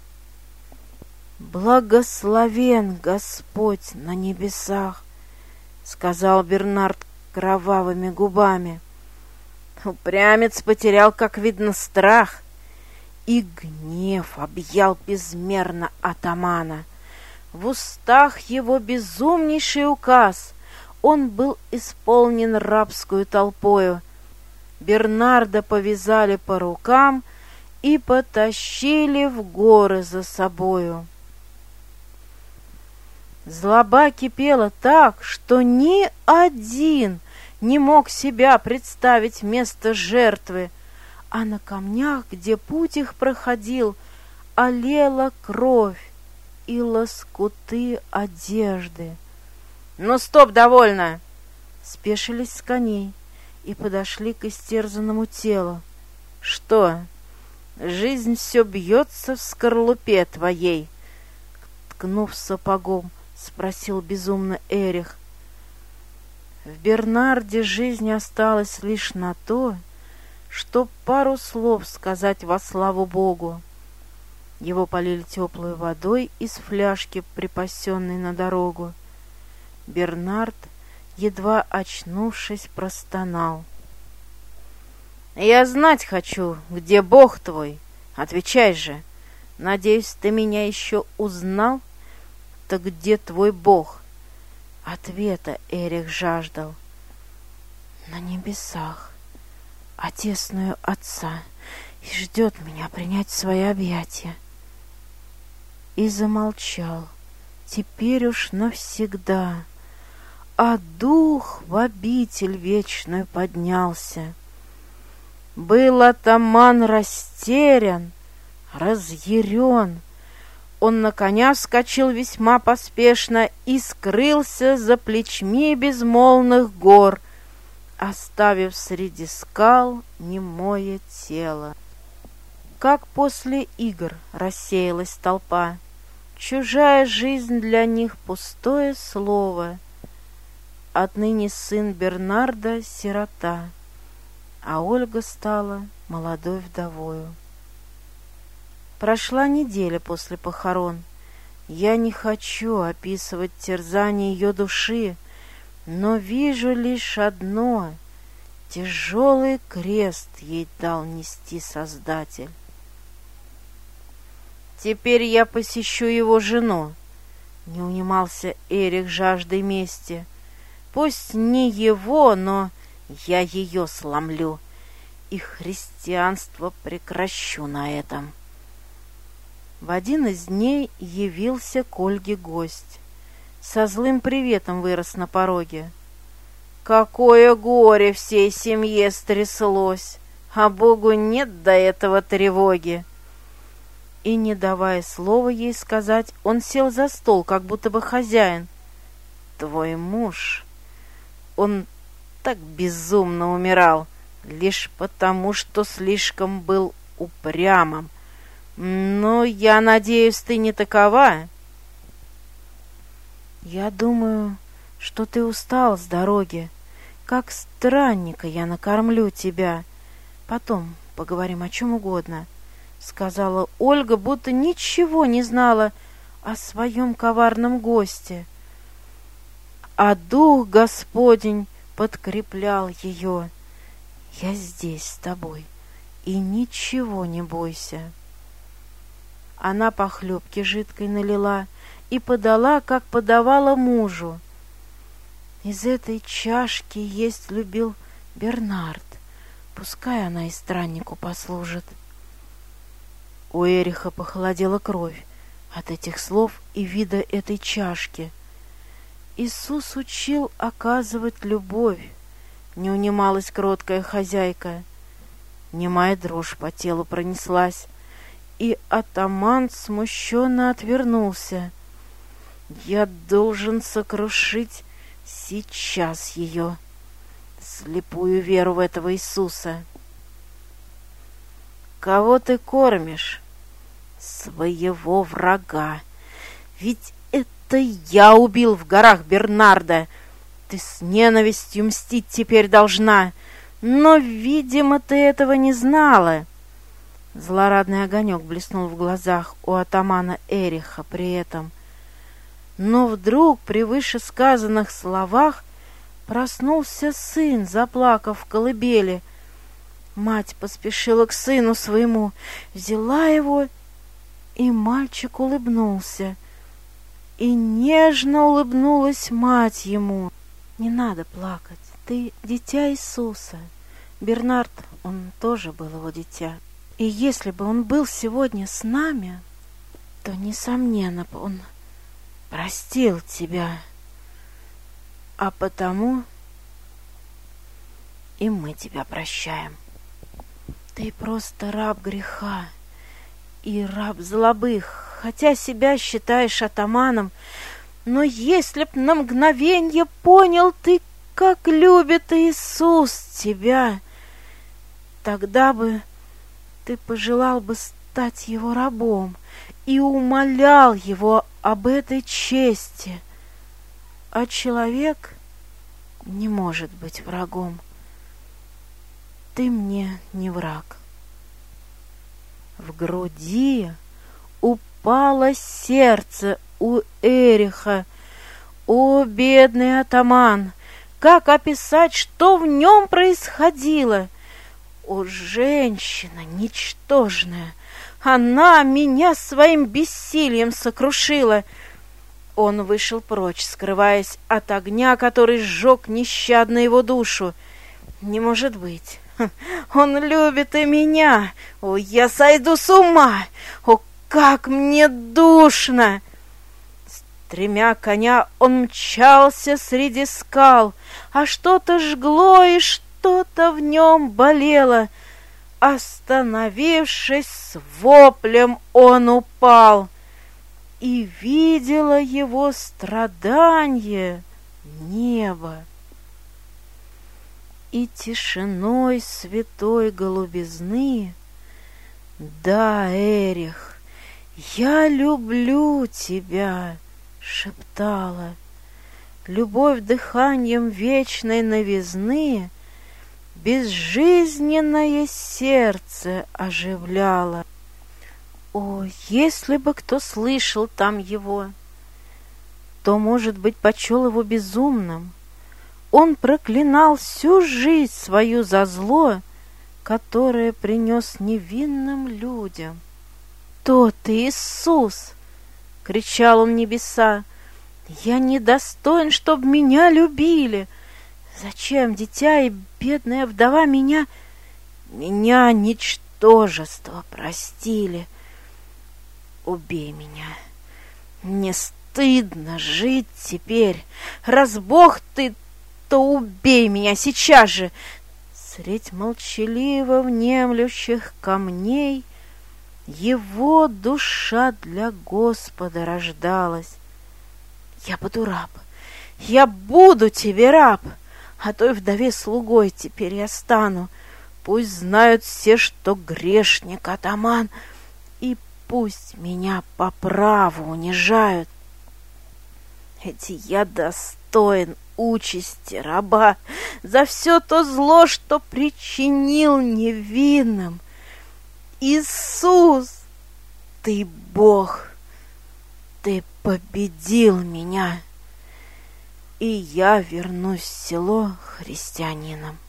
«Благословен Господь на небесах», — сказал Бернард кровавыми губами. Упрямец потерял, как видно, страх, и гнев объял безмерно атамана. В устах его безумнейший указ, он был исполнен рабскую толпою. Бернарда повязали по рукам и потащили в горы за собою. Злоба кипела так, что ни один не мог себя представить вместо жертвы, а на камнях, где путь их проходил, олела кровь и лоскуты одежды. «Ну, стоп, довольно!» Спешились с коней и подошли к истерзанному телу. «Что, жизнь все бьется в скорлупе твоей?» Ткнув сапогом, спросил безумно Эрих. В Бернарде жизнь осталась лишь на то, чтоб пару слов сказать во славу Богу. Его полили теплой водой из фляжки, припасенной на дорогу. Бернард, едва очнувшись, простонал. Я знать хочу, где Бог твой. Отвечай же. Надеюсь, ты меня еще узнал? Так где твой Бог? Ответа Эрих жаждал. На небесах, отесную Отца, и ждет меня принять в свои объятия. И замолчал, теперь уж навсегда, а дух в обитель вечную поднялся. Был атаман растерян, разъярен. Он на коня вскочил весьма поспешно и скрылся за плечми безмолвных гор, оставив среди скал немое тело. Как после игр рассеялась толпа, чужая жизнь для них пустое слово. Отныне сын Бернарда — сирота, а Ольга стала молодой вдовою. Прошла неделя после похорон. Я не хочу описывать терзание ее души, но вижу лишь одно — тяжелый крест ей дал нести Создатель. Теперь я посещу его жену. Не унимался Эрих жаждой мести. Пусть не его, но я ее сломлю, и христианство прекращу на этом. В один из дней явился к Ольге гость. Со злым приветом вырос на пороге. Какое горе всей семье стряслось, а Богу нет до этого тревоги. И, не давая слова ей сказать, он сел за стол, как будто бы хозяин. Твой муж, он так безумно умирал, лишь потому, что слишком был упрямым. Но я надеюсь, ты не такова. Я думаю, что ты устал с дороги. Как странника я накормлю тебя. Потом поговорим о чем угодно, — сказала Ольга, будто ничего не знала о своем коварном госте. А дух Господень подкреплял ее. Я здесь с тобой, и ничего не бойся. Она похлебки жидкой налила и подала, как подавала мужу. Из этой чашки есть любил Бернард. Пускай она и страннику послужит. У Эриха похолодела кровь от этих слов и вида этой чашки. Иисус учил оказывать любовь. Не унималась кроткая хозяйка. Немая дрожь по телу пронеслась, и атаман смущенно отвернулся. Я должен сокрушить сейчас ее, слепую веру в этого Иисуса. Кого ты кормишь? Своего врага. Ведь это я убил в горах Бернарда. Ты с ненавистью мстить теперь должна. Но, видимо, ты этого не знала. Злорадный огонек блеснул в глазах у атамана Эриха при этом. Но вдруг при вышесказанных словах проснулся сын, заплакав в колыбели. Мать поспешила к сыну своему, взяла его, и мальчик улыбнулся. И нежно улыбнулась мать ему. Не надо плакать, ты дитя Иисуса. Бернард, он тоже был его дитя. И если бы он был сегодня с нами, то, несомненно, он простил тебя. А потому и мы тебя прощаем. Ты просто раб греха и раб злобы, хотя себя считаешь атаманом. Но если б на мгновенье понял ты, как любит Иисус тебя, тогда бы ты пожелал бы стать его рабом и умолял его об этой чести. А человек не может быть врагом. Ты мне не враг. В груди упало сердце у Эриха. О, бедный атаман! Как описать, что в нем происходило? О, женщина ничтожная! Она меня своим бессилием сокрушила. Он вышел прочь, скрываясь от огня, который сжег нещадно его душу. Не может быть! Он любит и меня! О, я сойду с ума! О, как мне душно! С тремя коня он мчался среди скал, а что-то жгло и что-то в нем болело. Остановившись с воплем, он упал, и видела его страдание небо. И тишиной святой голубизны: «Да, Эрих, я люблю тебя», — шептала. Любовь дыханием вечной новизны безжизненное сердце оживляла. О, если бы кто слышал там его, то, может быть, почел его безумным. Он проклинал всю жизнь свою за зло, которое принес невинным людям. «То ты, Иисус!» — кричал он в небеса. «Я недостоин, чтоб меня любили. Зачем дитя и бедная вдова меня, меня ничтожество простили? Убей меня. Мне стыдно жить теперь. Раз Бог ты, то убей меня сейчас же». Средь молчаливо внемлющих камней его душа для Господа рождалась. «Я буду раб, я буду тебе раб, а той вдове слугой теперь я стану. Пусть знают все, что грешник атаман, и пусть меня по праву унижают. Ведь я достоин участи раба за все то зло, что причинил невинным. Иисус, ты Бог, ты победил меня, и я вернусь в село христианином».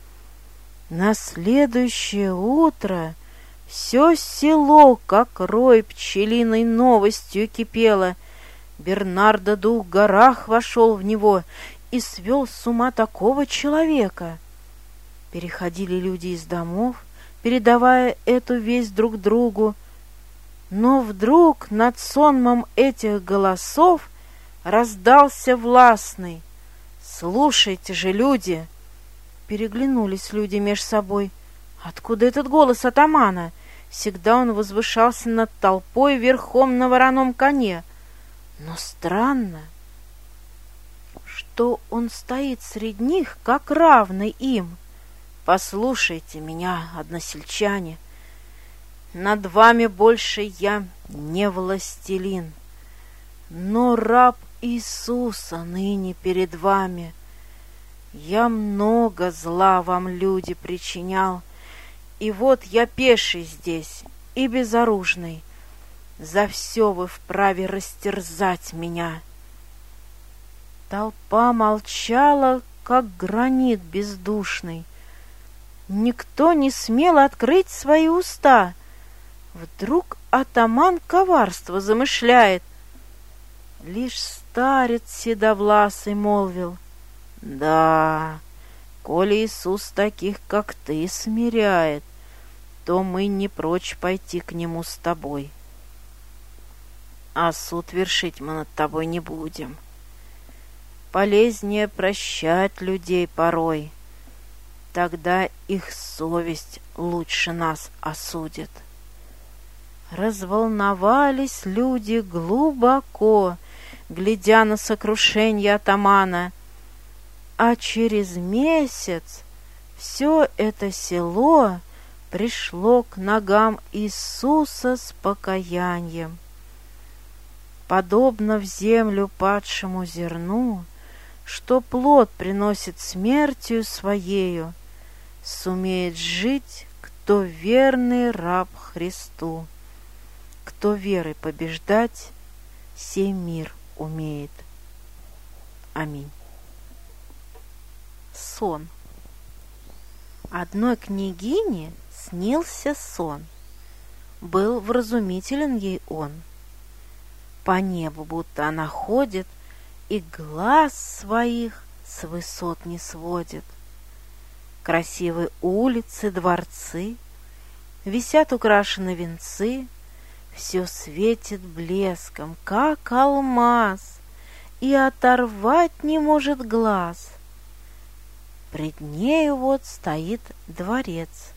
На следующее утро все село, как рой пчелиной, новостью кипело. Бернардо дух в горах вошел в него и свел с ума такого человека. Переходили люди из домов, передавая эту весть друг другу, но вдруг над сонмом этих голосов раздался властный: «Слушайте же, люди!» Переглянулись люди меж собой. Откуда этот голос атамана? Всегда он возвышался над толпой верхом на вороном коне. Но странно, что он стоит среди них, как равный им. «Послушайте меня, односельчане, над вами больше я не властелин, но раб Иисуса ныне перед вами. Я много зла вам, люди, причинял, и вот я пеший здесь и безоружный. За все вы вправе растерзать меня». Толпа молчала, как гранит бездушный. Никто не смел открыть свои уста. Вдруг атаман коварство замышляет. Лишь старец седовласый молвил: «Да, коли Иисус таких, как ты, смиряет, то мы не прочь пойти к нему с тобой. А суд вершить мы над тобой не будем. Полезнее прощать людей порой, тогда их совесть лучше нас осудит». Разволновались люди глубоко, глядя на сокрушение атамана, а через месяц все это село пришло к ногам Иисуса с покаянием. Подобно в землю падшему зерну, что плод приносит смертью своею, сумеет жить, кто верный раб Христу, кто верой побеждать сей мир умеет. Аминь. Сон. Одной княгине снился сон. Был вразумителен ей он. По небу будто она ходит и глаз своих с высот не сводит. Красивые улицы, дворцы, висят украшены венцы, все светит блеском, как алмаз, и оторвать не может глаз. Пред нею вот стоит дворец.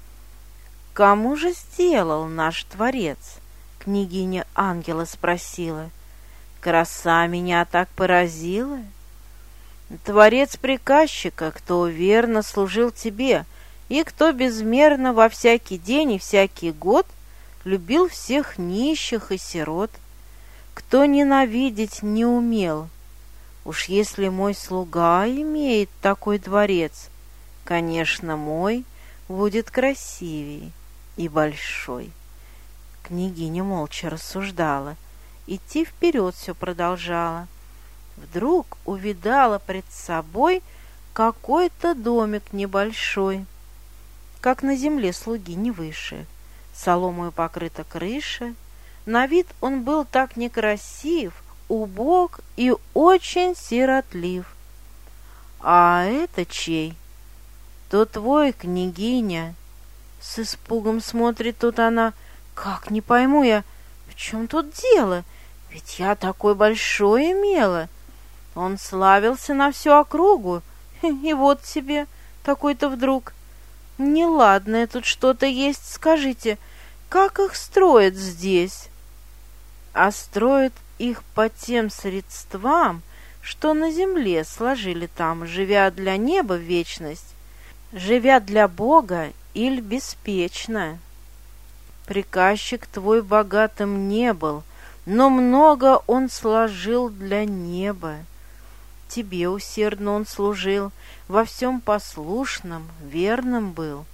«Кому же сделал наш творец?» Княгиня ангела спросила. «Краса меня так поразила». «Творец приказчика, кто верно служил тебе, и кто безмерно во всякий день и всякий год любил всех нищих и сирот, кто ненавидеть не умел. Уж если мой слуга имеет такой дворец, конечно, мой будет красивей и большой». Княгиня молча рассуждала, идти вперед все продолжала. Вдруг увидала пред собой какой-то домик небольшой, как на земле слуги не выше. Соломою покрыта крыша, на вид он был так некрасив, убог и очень сиротлив. «А это чей?» «То твой, княгиня». С испугом смотрит тут она. «Как, не пойму я, в чем тут дело? Ведь я такой большой имела». Он славился на всю округу, и вот тебе такой-то вдруг. Неладное тут что-то есть, скажите, как их строят здесь? А строят их по тем средствам, что на земле сложили там, живя для неба в вечность, живя для Бога иль беспечно. Приказчик твой богатым не был, но много он сложил для неба. Тебе усердно он служил, во всем послушным, верным был.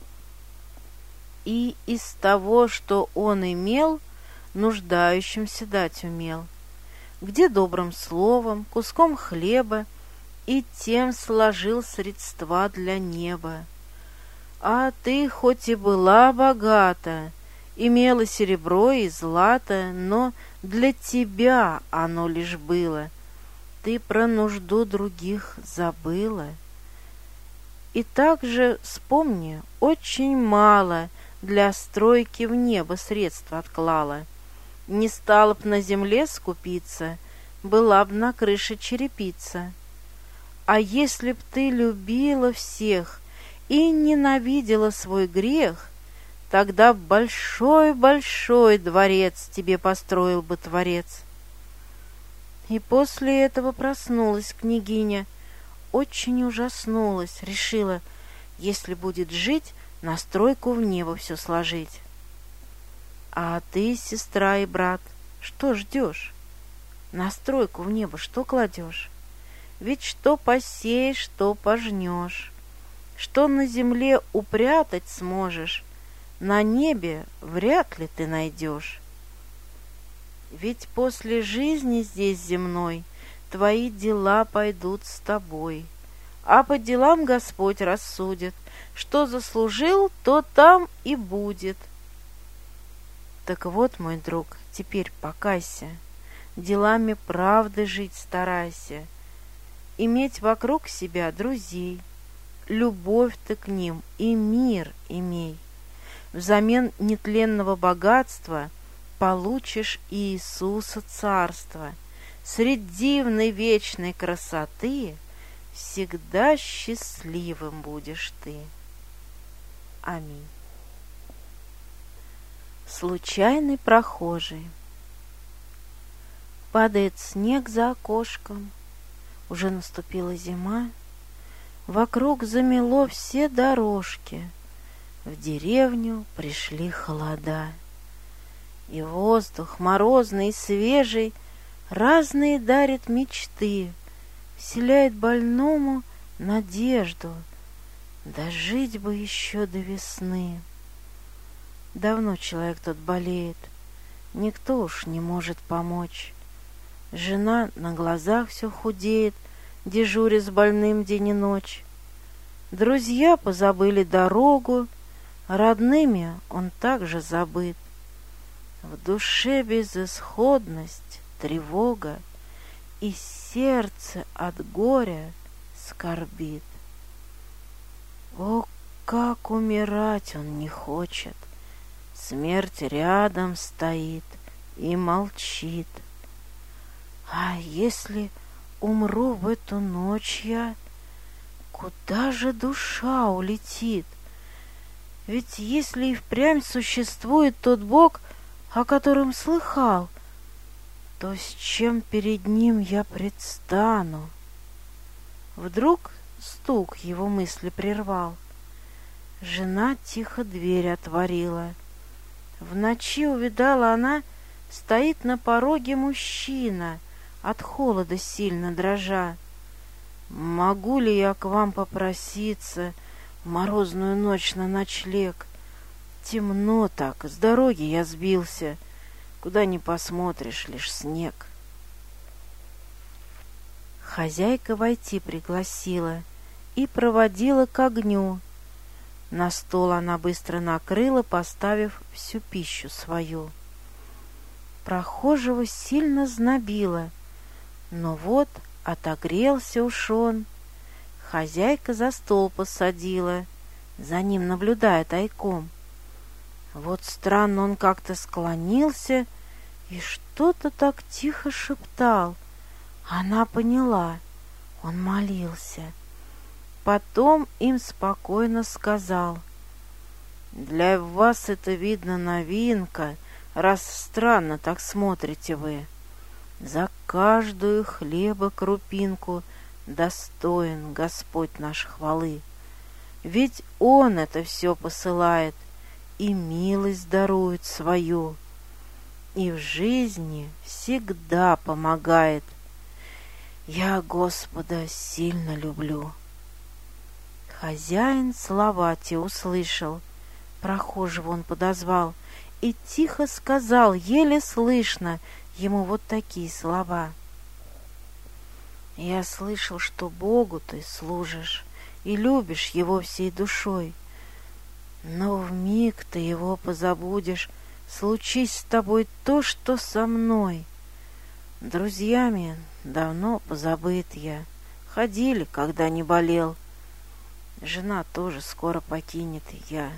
И из того, что он имел, нуждающимся дать умел, где добрым словом, куском хлеба, и тем сложил средства для неба. А ты хоть и была богата, имела серебро и злато, но для тебя оно лишь было. Ты про нужду других забыла. И также, вспомни, очень мало для стройки в небо средств отклала. Не стала б на земле скупиться, была б на крыше черепица. А если б ты любила всех и ненавидела свой грех, тогда большой-большой дворец тебе построил бы Творец. И после этого проснулась княгиня, очень ужаснулась, решила, если будет жить, на стройку в небо все сложить. А ты, сестра и брат, что ждешь? На стройку в небо что кладешь? Ведь что посеешь, что пожнешь. Что на земле упрятать сможешь, на небе вряд ли ты найдешь. Ведь после жизни здесь земной твои дела пойдут с тобой, а по делам Господь рассудит, что заслужил, то там и будет. Так вот, мой друг, теперь покайся, делами правды жить старайся, иметь вокруг себя друзей, любовь ты к ним и мир имей. Взамен нетленного богатства получишь Иисуса царство. Средь дивной вечной красоты всегда счастливым будешь ты. Аминь. Случайный прохожий. Падает снег за окошком, уже наступила зима, вокруг замело все дорожки, в деревню пришли холода. И воздух морозный и свежий разные дарит мечты, вселяет больному надежду, дожить бы еще до весны. Давно человек тот болеет, никто уж не может помочь. Жена на глазах все худеет, дежуря с больным день и ночь. Друзья позабыли дорогу, родными он также забыт. В душе безысходность, тревога, и сердце от горя скорбит. О, как умирать он не хочет! Смерть рядом стоит и молчит. А если умру в эту ночь я, куда же душа улетит? Ведь если и впрямь существует тот Бог, о котором слыхал, то с чем перед ним я предстану? Вдруг стук его мысли прервал. Жена тихо дверь отворила. В ночи увидала она, стоит на пороге мужчина, от холода сильно дрожа. «Могу ли я к вам попроситься в морозную ночь на ночлег? Темно так, с дороги я сбился, куда ни посмотришь, лишь снег». Хозяйка войти пригласила и проводила к огню. На стол она быстро накрыла, поставив всю пищу свою. Прохожего сильно знобило, но вот отогрелся уж он. Хозяйка за стол посадила, за ним наблюдая тайком. Вот странно он как-то склонился и что-то так тихо шептал. Она поняла, он молился. Потом им спокойно сказал: «Для вас это, видно, новинка, раз странно так смотрите вы. За каждую хлеба крупинку достоин Господь наш хвалы. Ведь Он это все посылает и милость дарует свою, и в жизни всегда помогает. Я Господа сильно люблю». Хозяин слова те услышал, прохожего он подозвал и тихо сказал, еле слышно, ему вот такие слова: «Я слышал, что Богу ты служишь и любишь Его всей душой, но вмиг ты Его позабудешь, случись с тобой то, что со мной. Друзьями давно позабыт я, ходили, когда не болел. Жена тоже скоро покинет, и я...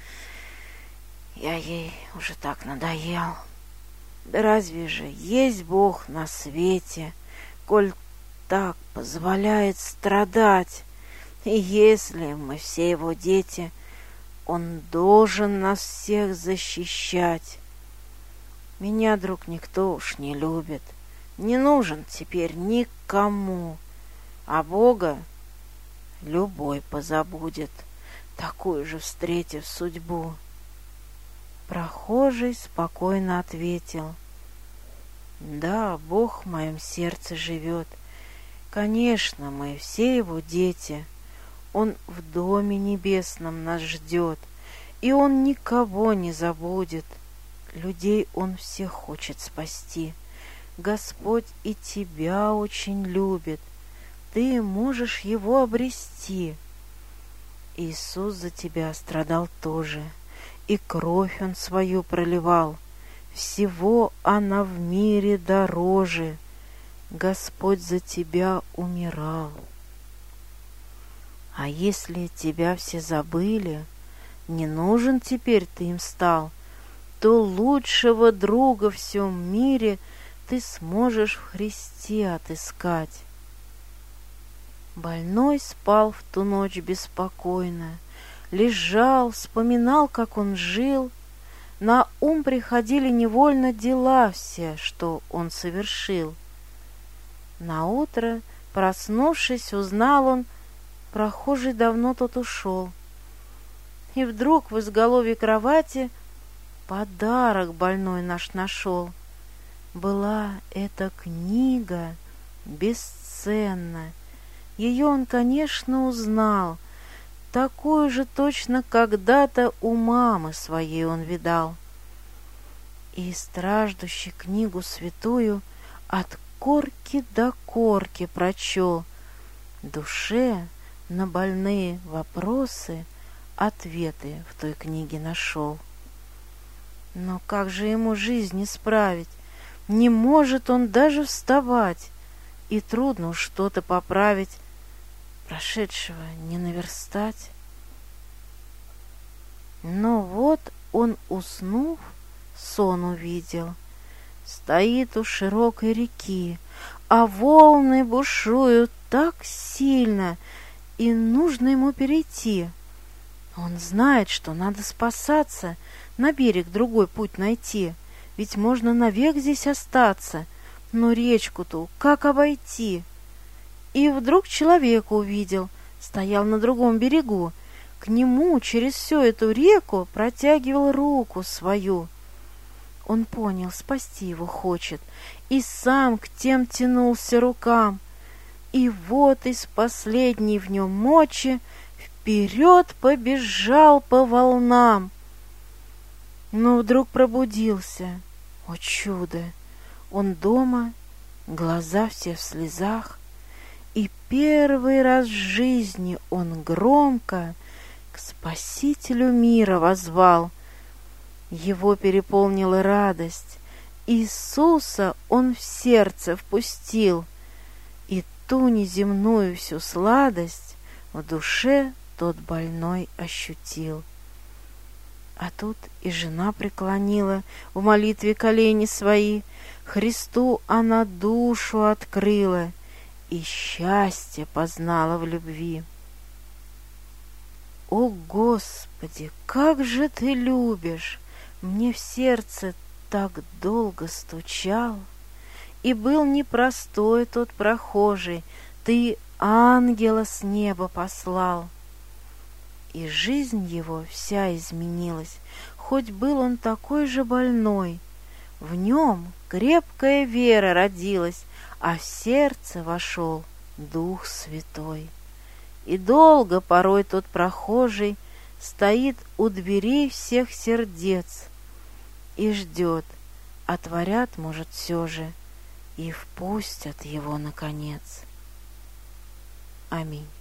Я ей уже так надоел. Да разве же есть Бог на свете, коль так позволяет страдать? И если мы все Его дети, Он должен нас всех защищать. Меня, друг, никто уж не любит, не нужен теперь никому, а Бога любой позабудет, такую же встретив судьбу». Прохожий спокойно ответил: «Да, Бог в моем сердце живет. Конечно, мы все Его дети. Он в доме небесном нас ждет, и Он никого не забудет. Людей Он всех хочет спасти. Господь и тебя очень любит. Ты можешь Его обрести. Иисус за тебя страдал тоже, и кровь Он свою проливал. Всего она в мире дороже. Господь за тебя умирал. А если тебя все забыли, не нужен теперь ты им стал, то лучшего друга в всем мире ты сможешь в Христе отыскать». Больной спал в ту ночь беспокойно, лежал, вспоминал, как он жил. На ум приходили невольно дела все, что он совершил. Наутро, проснувшись, узнал он, прохожий давно тот ушел. И вдруг в изголовье кровати подарок больной наш нашел. Была эта книга бесценна. Ее он, конечно, узнал. Такую же точно когда-то у мамы своей он видал. И страждущий книгу святую от корки до корки прочел. Душе на больные вопросы ответы в той книге нашел. Но как же ему жизнь исправить? Не может он даже вставать, и трудно уж что-то поправить, прошедшего не наверстать. Но вот он, уснув, сон увидел. Стоит у широкой реки, а волны бушуют так сильно, и нужно ему перейти. Он знает, что надо спасаться, на берег другой путь найти, ведь можно навек здесь остаться, но речку-то как обойти? И вдруг человека увидел, стоял на другом берегу, к нему через всю эту реку протягивал руку свою. Он понял, спасти его хочет, и сам к тем тянулся рукам. И вот из последней в нем мочи вперед побежал по волнам. Но вдруг пробудился. О чудо! Он дома, глаза все в слезах, и первый раз в жизни он громко к Спасителю мира воззвал. Его переполнила радость. Иисуса он в сердце впустил, и ту неземную всю сладость в душе тот больной ощутил. А тут и жена преклонила в молитве колени свои, Христу она душу открыла и счастье познала в любви. О, Господи, как же Ты любишь! Мне в сердце так долго стучал, и был непростой тот прохожий, Ты ангела с неба послал. И жизнь его вся изменилась, хоть был он такой же больной. В нем крепкая вера родилась, а в сердце вошел Дух Святой. И долго порой тот прохожий стоит у дверей всех сердец и ждет, отворят, может, все же, и впустят его наконец. Аминь.